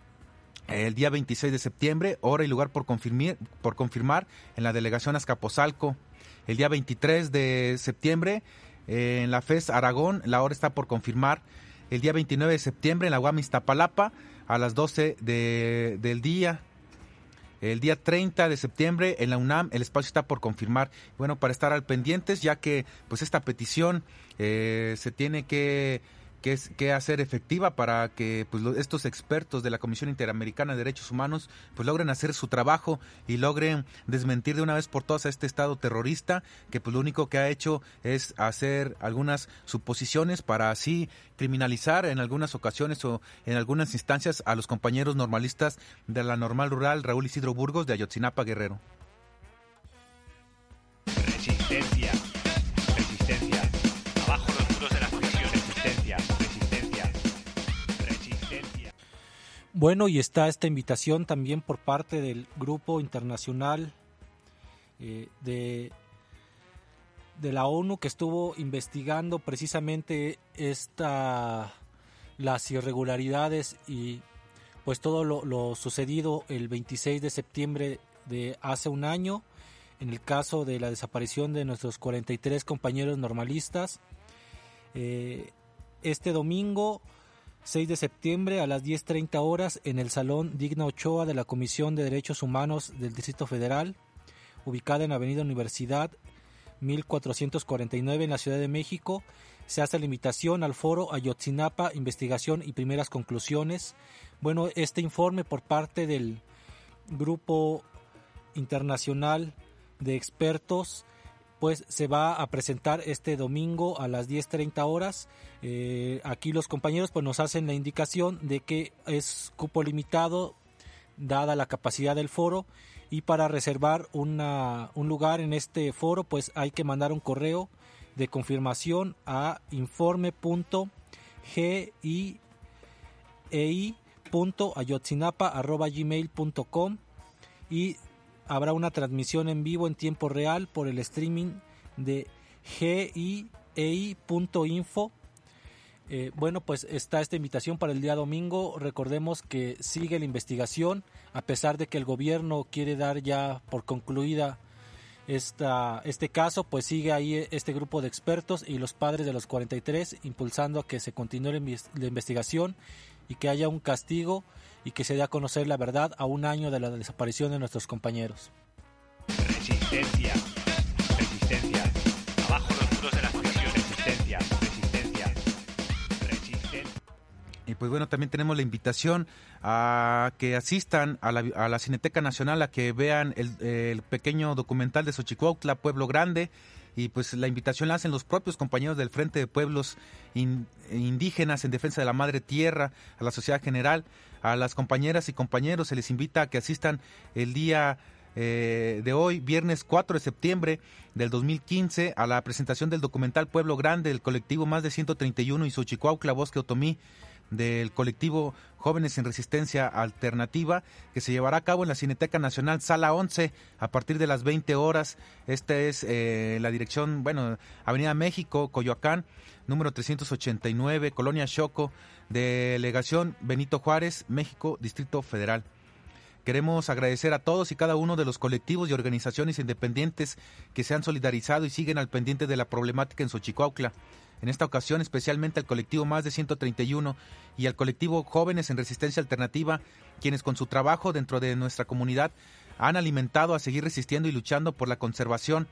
El día veintiséis de septiembre, hora y lugar por confirmar, por confirmar en la Delegación Azcapotzalco. El día veintitrés de septiembre en la F E S Aragón, la hora está por confirmar. El día veintinueve de septiembre en la U A M Iztapalapa a las doce de, del día. el día treinta de septiembre en la UNAM. El espacio está por confirmar. Bueno, para estar al pendientes, ya que pues esta petición eh, se tiene que, que, que hacer efectiva para que pues lo, estos expertos de la Comisión Interamericana de Derechos Humanos pues logren hacer su trabajo y logren desmentir de una vez por todas a este Estado terrorista, que pues lo único que ha hecho es hacer algunas suposiciones para así criminalizar en algunas ocasiones o en algunas instancias a los compañeros normalistas de la Normal Rural Raúl Isidro Burgos de Ayotzinapa, Guerrero. Resistencia, resistencia, abajo los muros de la prisión, resistencia, resistencia, resistencia. Bueno, y está esta invitación también por parte del Grupo Internacional eh, de, de la ONU, que estuvo investigando precisamente esta, las irregularidades y pues todo lo, lo sucedido el veintiséis de septiembre de hace un año, en el caso de la desaparición de nuestros cuarenta y tres compañeros normalistas. Eh, este domingo, seis de septiembre, a las diez treinta horas, en el Salón Digna Ochoa de la Comisión de Derechos Humanos del Distrito Federal, ubicada en Avenida Universidad mil cuatrocientos cuarenta y nueve en la Ciudad de México, se hace la invitación al foro Ayotzinapa, Investigación y Primeras Conclusiones. Bueno, este informe por parte del Grupo Internacional de Expertos pues se va a presentar este domingo a las diez treinta horas. Eh, aquí los compañeros pues nos hacen la indicación de que es cupo limitado dada la capacidad del foro, y para reservar una, un lugar en este foro pues hay que mandar un correo de confirmación a informe punto g i e i punto ayotzinapa arroba gmail punto com, y habrá una transmisión en vivo en tiempo real por el streaming de g i e i punto info. Eh, bueno, pues está esta invitación para el día domingo. Recordemos que sigue la investigación, a pesar de que el gobierno quiere dar ya por concluida esta, este caso, pues sigue ahí este grupo de expertos y los padres de los cuarenta y tres impulsando a que se continúe la investigación y que haya un castigo y que se dé a conocer la verdad a un año de la desaparición de nuestros compañeros. Resistencia, resistencia, abajo los muros de la prisión, resistencia, resistencia, resistencia. Y pues bueno, también tenemos la invitación a que asistan a la, a la Cineteca Nacional, a que vean el, el pequeño documental de Xochicuautla, Pueblo Grande. Y pues la invitación la hacen los propios compañeros del Frente de Pueblos in, Indígenas en Defensa de la Madre Tierra, a la sociedad general, a las compañeras y compañeros. Se les invita a que asistan el día eh, de hoy, viernes cuatro de septiembre del dos mil quince, a la presentación del documental Pueblo Grande del colectivo Más de ciento treinta y uno y Xochicuautla, Bosque Otomí, del colectivo Jóvenes en Resistencia Alternativa, que se llevará a cabo en la Cineteca Nacional, Sala once, a partir de las veinte horas. Esta es eh, la dirección, bueno, Avenida México, Coyoacán, número trescientos ochenta y nueve, Colonia Xoco, Delegación Benito Juárez, México, Distrito Federal. Queremos agradecer a todos y cada uno de los colectivos y organizaciones independientes que se han solidarizado y siguen al pendiente de la problemática en Xochicuautla. En esta ocasión, especialmente al colectivo Más de ciento treinta y uno y al colectivo Jóvenes en Resistencia Alternativa, quienes con su trabajo dentro de nuestra comunidad han alimentado a seguir resistiendo y luchando por la conservación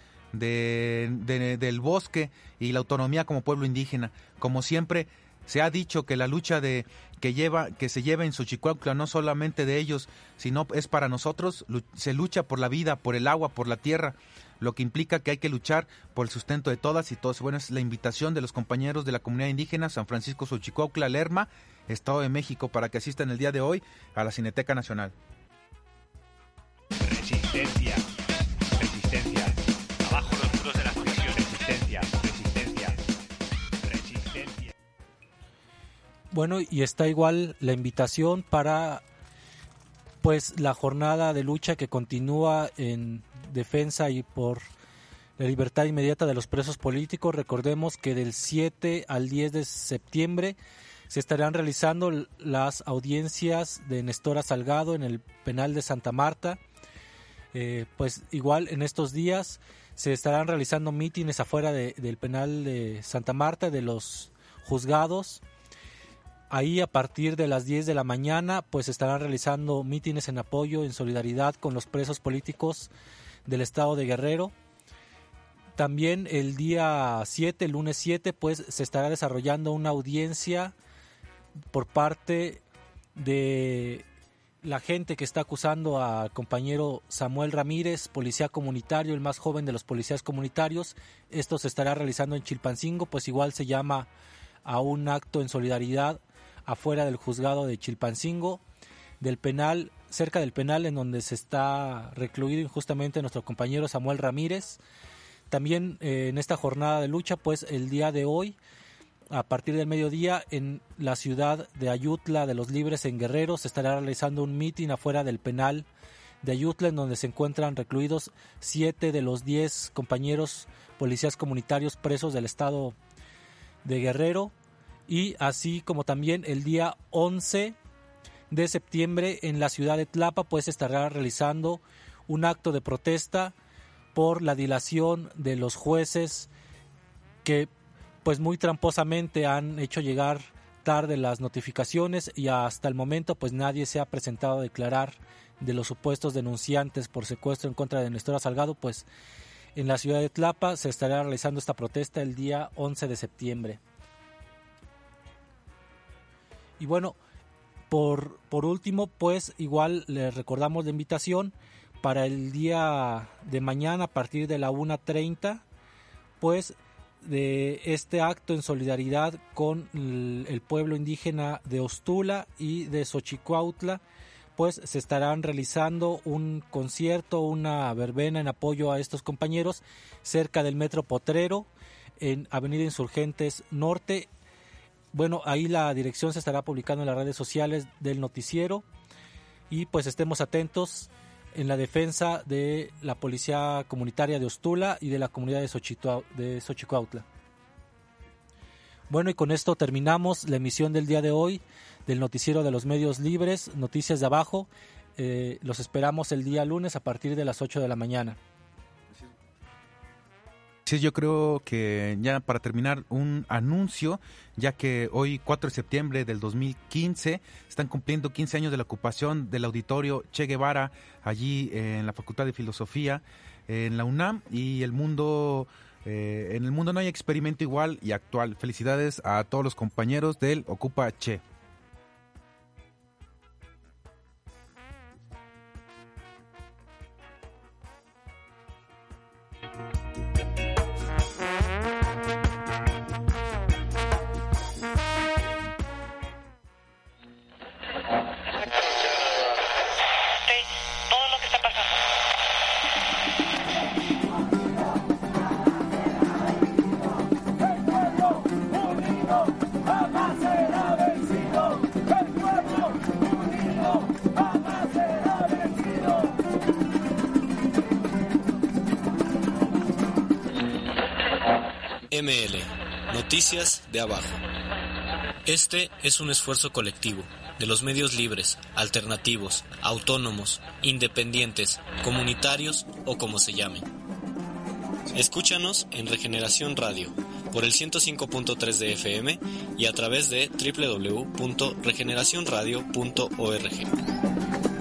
de, de, del bosque y la autonomía como pueblo indígena. Como siempre, se ha dicho que la lucha de que lleva que se lleva en Xochicuautla no solamente de ellos, sino es para nosotros. Se lucha por la vida, por el agua, por la tierra, lo que implica que hay que luchar por el sustento de todas y todos. Bueno, es la invitación de los compañeros de la comunidad indígena San Francisco Xochicuautla, Lerma, Estado de México, para que asistan el día de hoy a la Cineteca Nacional. Resistencia, resistencia, abajo los muros de la prisión, resistencia, resistencia, resistencia. Bueno, y está igual la invitación para pues la jornada de lucha que continúa en defensa y por la libertad inmediata de los presos políticos. Recordemos que del siete al diez de septiembre se estarán realizando las audiencias de Nestora Salgado en el penal de Santa Marta. Eh, pues igual en estos días se estarán realizando mítines afuera de, del penal de Santa Marta, de los juzgados. Ahí a partir de las diez de la mañana pues estarán realizando mítines en apoyo, en solidaridad con los presos políticos del estado de Guerrero. También el día siete, el lunes siete, pues se estará desarrollando una audiencia por parte de la gente que está acusando al compañero Samuel Ramírez, policía comunitario, el más joven de los policías comunitarios. Esto se estará realizando en Chilpancingo, pues igual se llama a un acto en solidaridad afuera del juzgado de Chilpancingo, del penal, cerca del penal en donde se está recluido injustamente nuestro compañero Samuel Ramírez. También eh, en esta jornada de lucha, pues el día de hoy, a partir del mediodía, en la ciudad de Ayutla de los Libres en Guerrero, se estará realizando un mitin afuera del penal de Ayutla, en donde se encuentran recluidos siete de los diez compañeros policías comunitarios presos del estado de Guerrero. Y así como también el día once de septiembre en la ciudad de Tlapa, pues se estará realizando un acto de protesta por la dilación de los jueces que pues muy tramposamente han hecho llegar tarde las notificaciones, y hasta el momento pues nadie se ha presentado a declarar de los supuestos denunciantes por secuestro en contra de Nestora Salgado. Pues en la ciudad de Tlapa se estará realizando esta protesta el día once de septiembre. Y bueno, por, por último, pues igual les recordamos la invitación para el día de mañana a partir de la una treinta, pues de este acto en solidaridad con el, el pueblo indígena de Ostula y de Xochicuautla, pues se estarán realizando un concierto, una verbena en apoyo a estos compañeros cerca del Metro Potrero, en Avenida Insurgentes Norte. Bueno, ahí la dirección se estará publicando en las redes sociales del noticiero, y pues estemos atentos en la defensa de la policía comunitaria de Ostula y de la comunidad de, Xochitau- de Xochicuautla. Bueno, y con esto terminamos la emisión del día de hoy del noticiero de los medios libres, Noticias de Abajo. Eh, los esperamos el día lunes a partir de las ocho de la mañana. Sí, yo creo que ya para terminar un anuncio, ya que hoy cuatro de septiembre del dos mil quince están cumpliendo quince años de la ocupación del auditorio Che Guevara allí en la Facultad de Filosofía en la UNAM, y el mundo eh, en el mundo no hay experimento igual y actual. Felicidades a todos los compañeros del Ocupa Che. M L, Noticias de Abajo. Este es un esfuerzo colectivo de los medios libres, alternativos, autónomos, independientes, comunitarios o como se llamen. Escúchanos en Regeneración Radio por el ciento cinco punto tres de F M y a través de doble u doble u doble u punto regeneración radio punto org.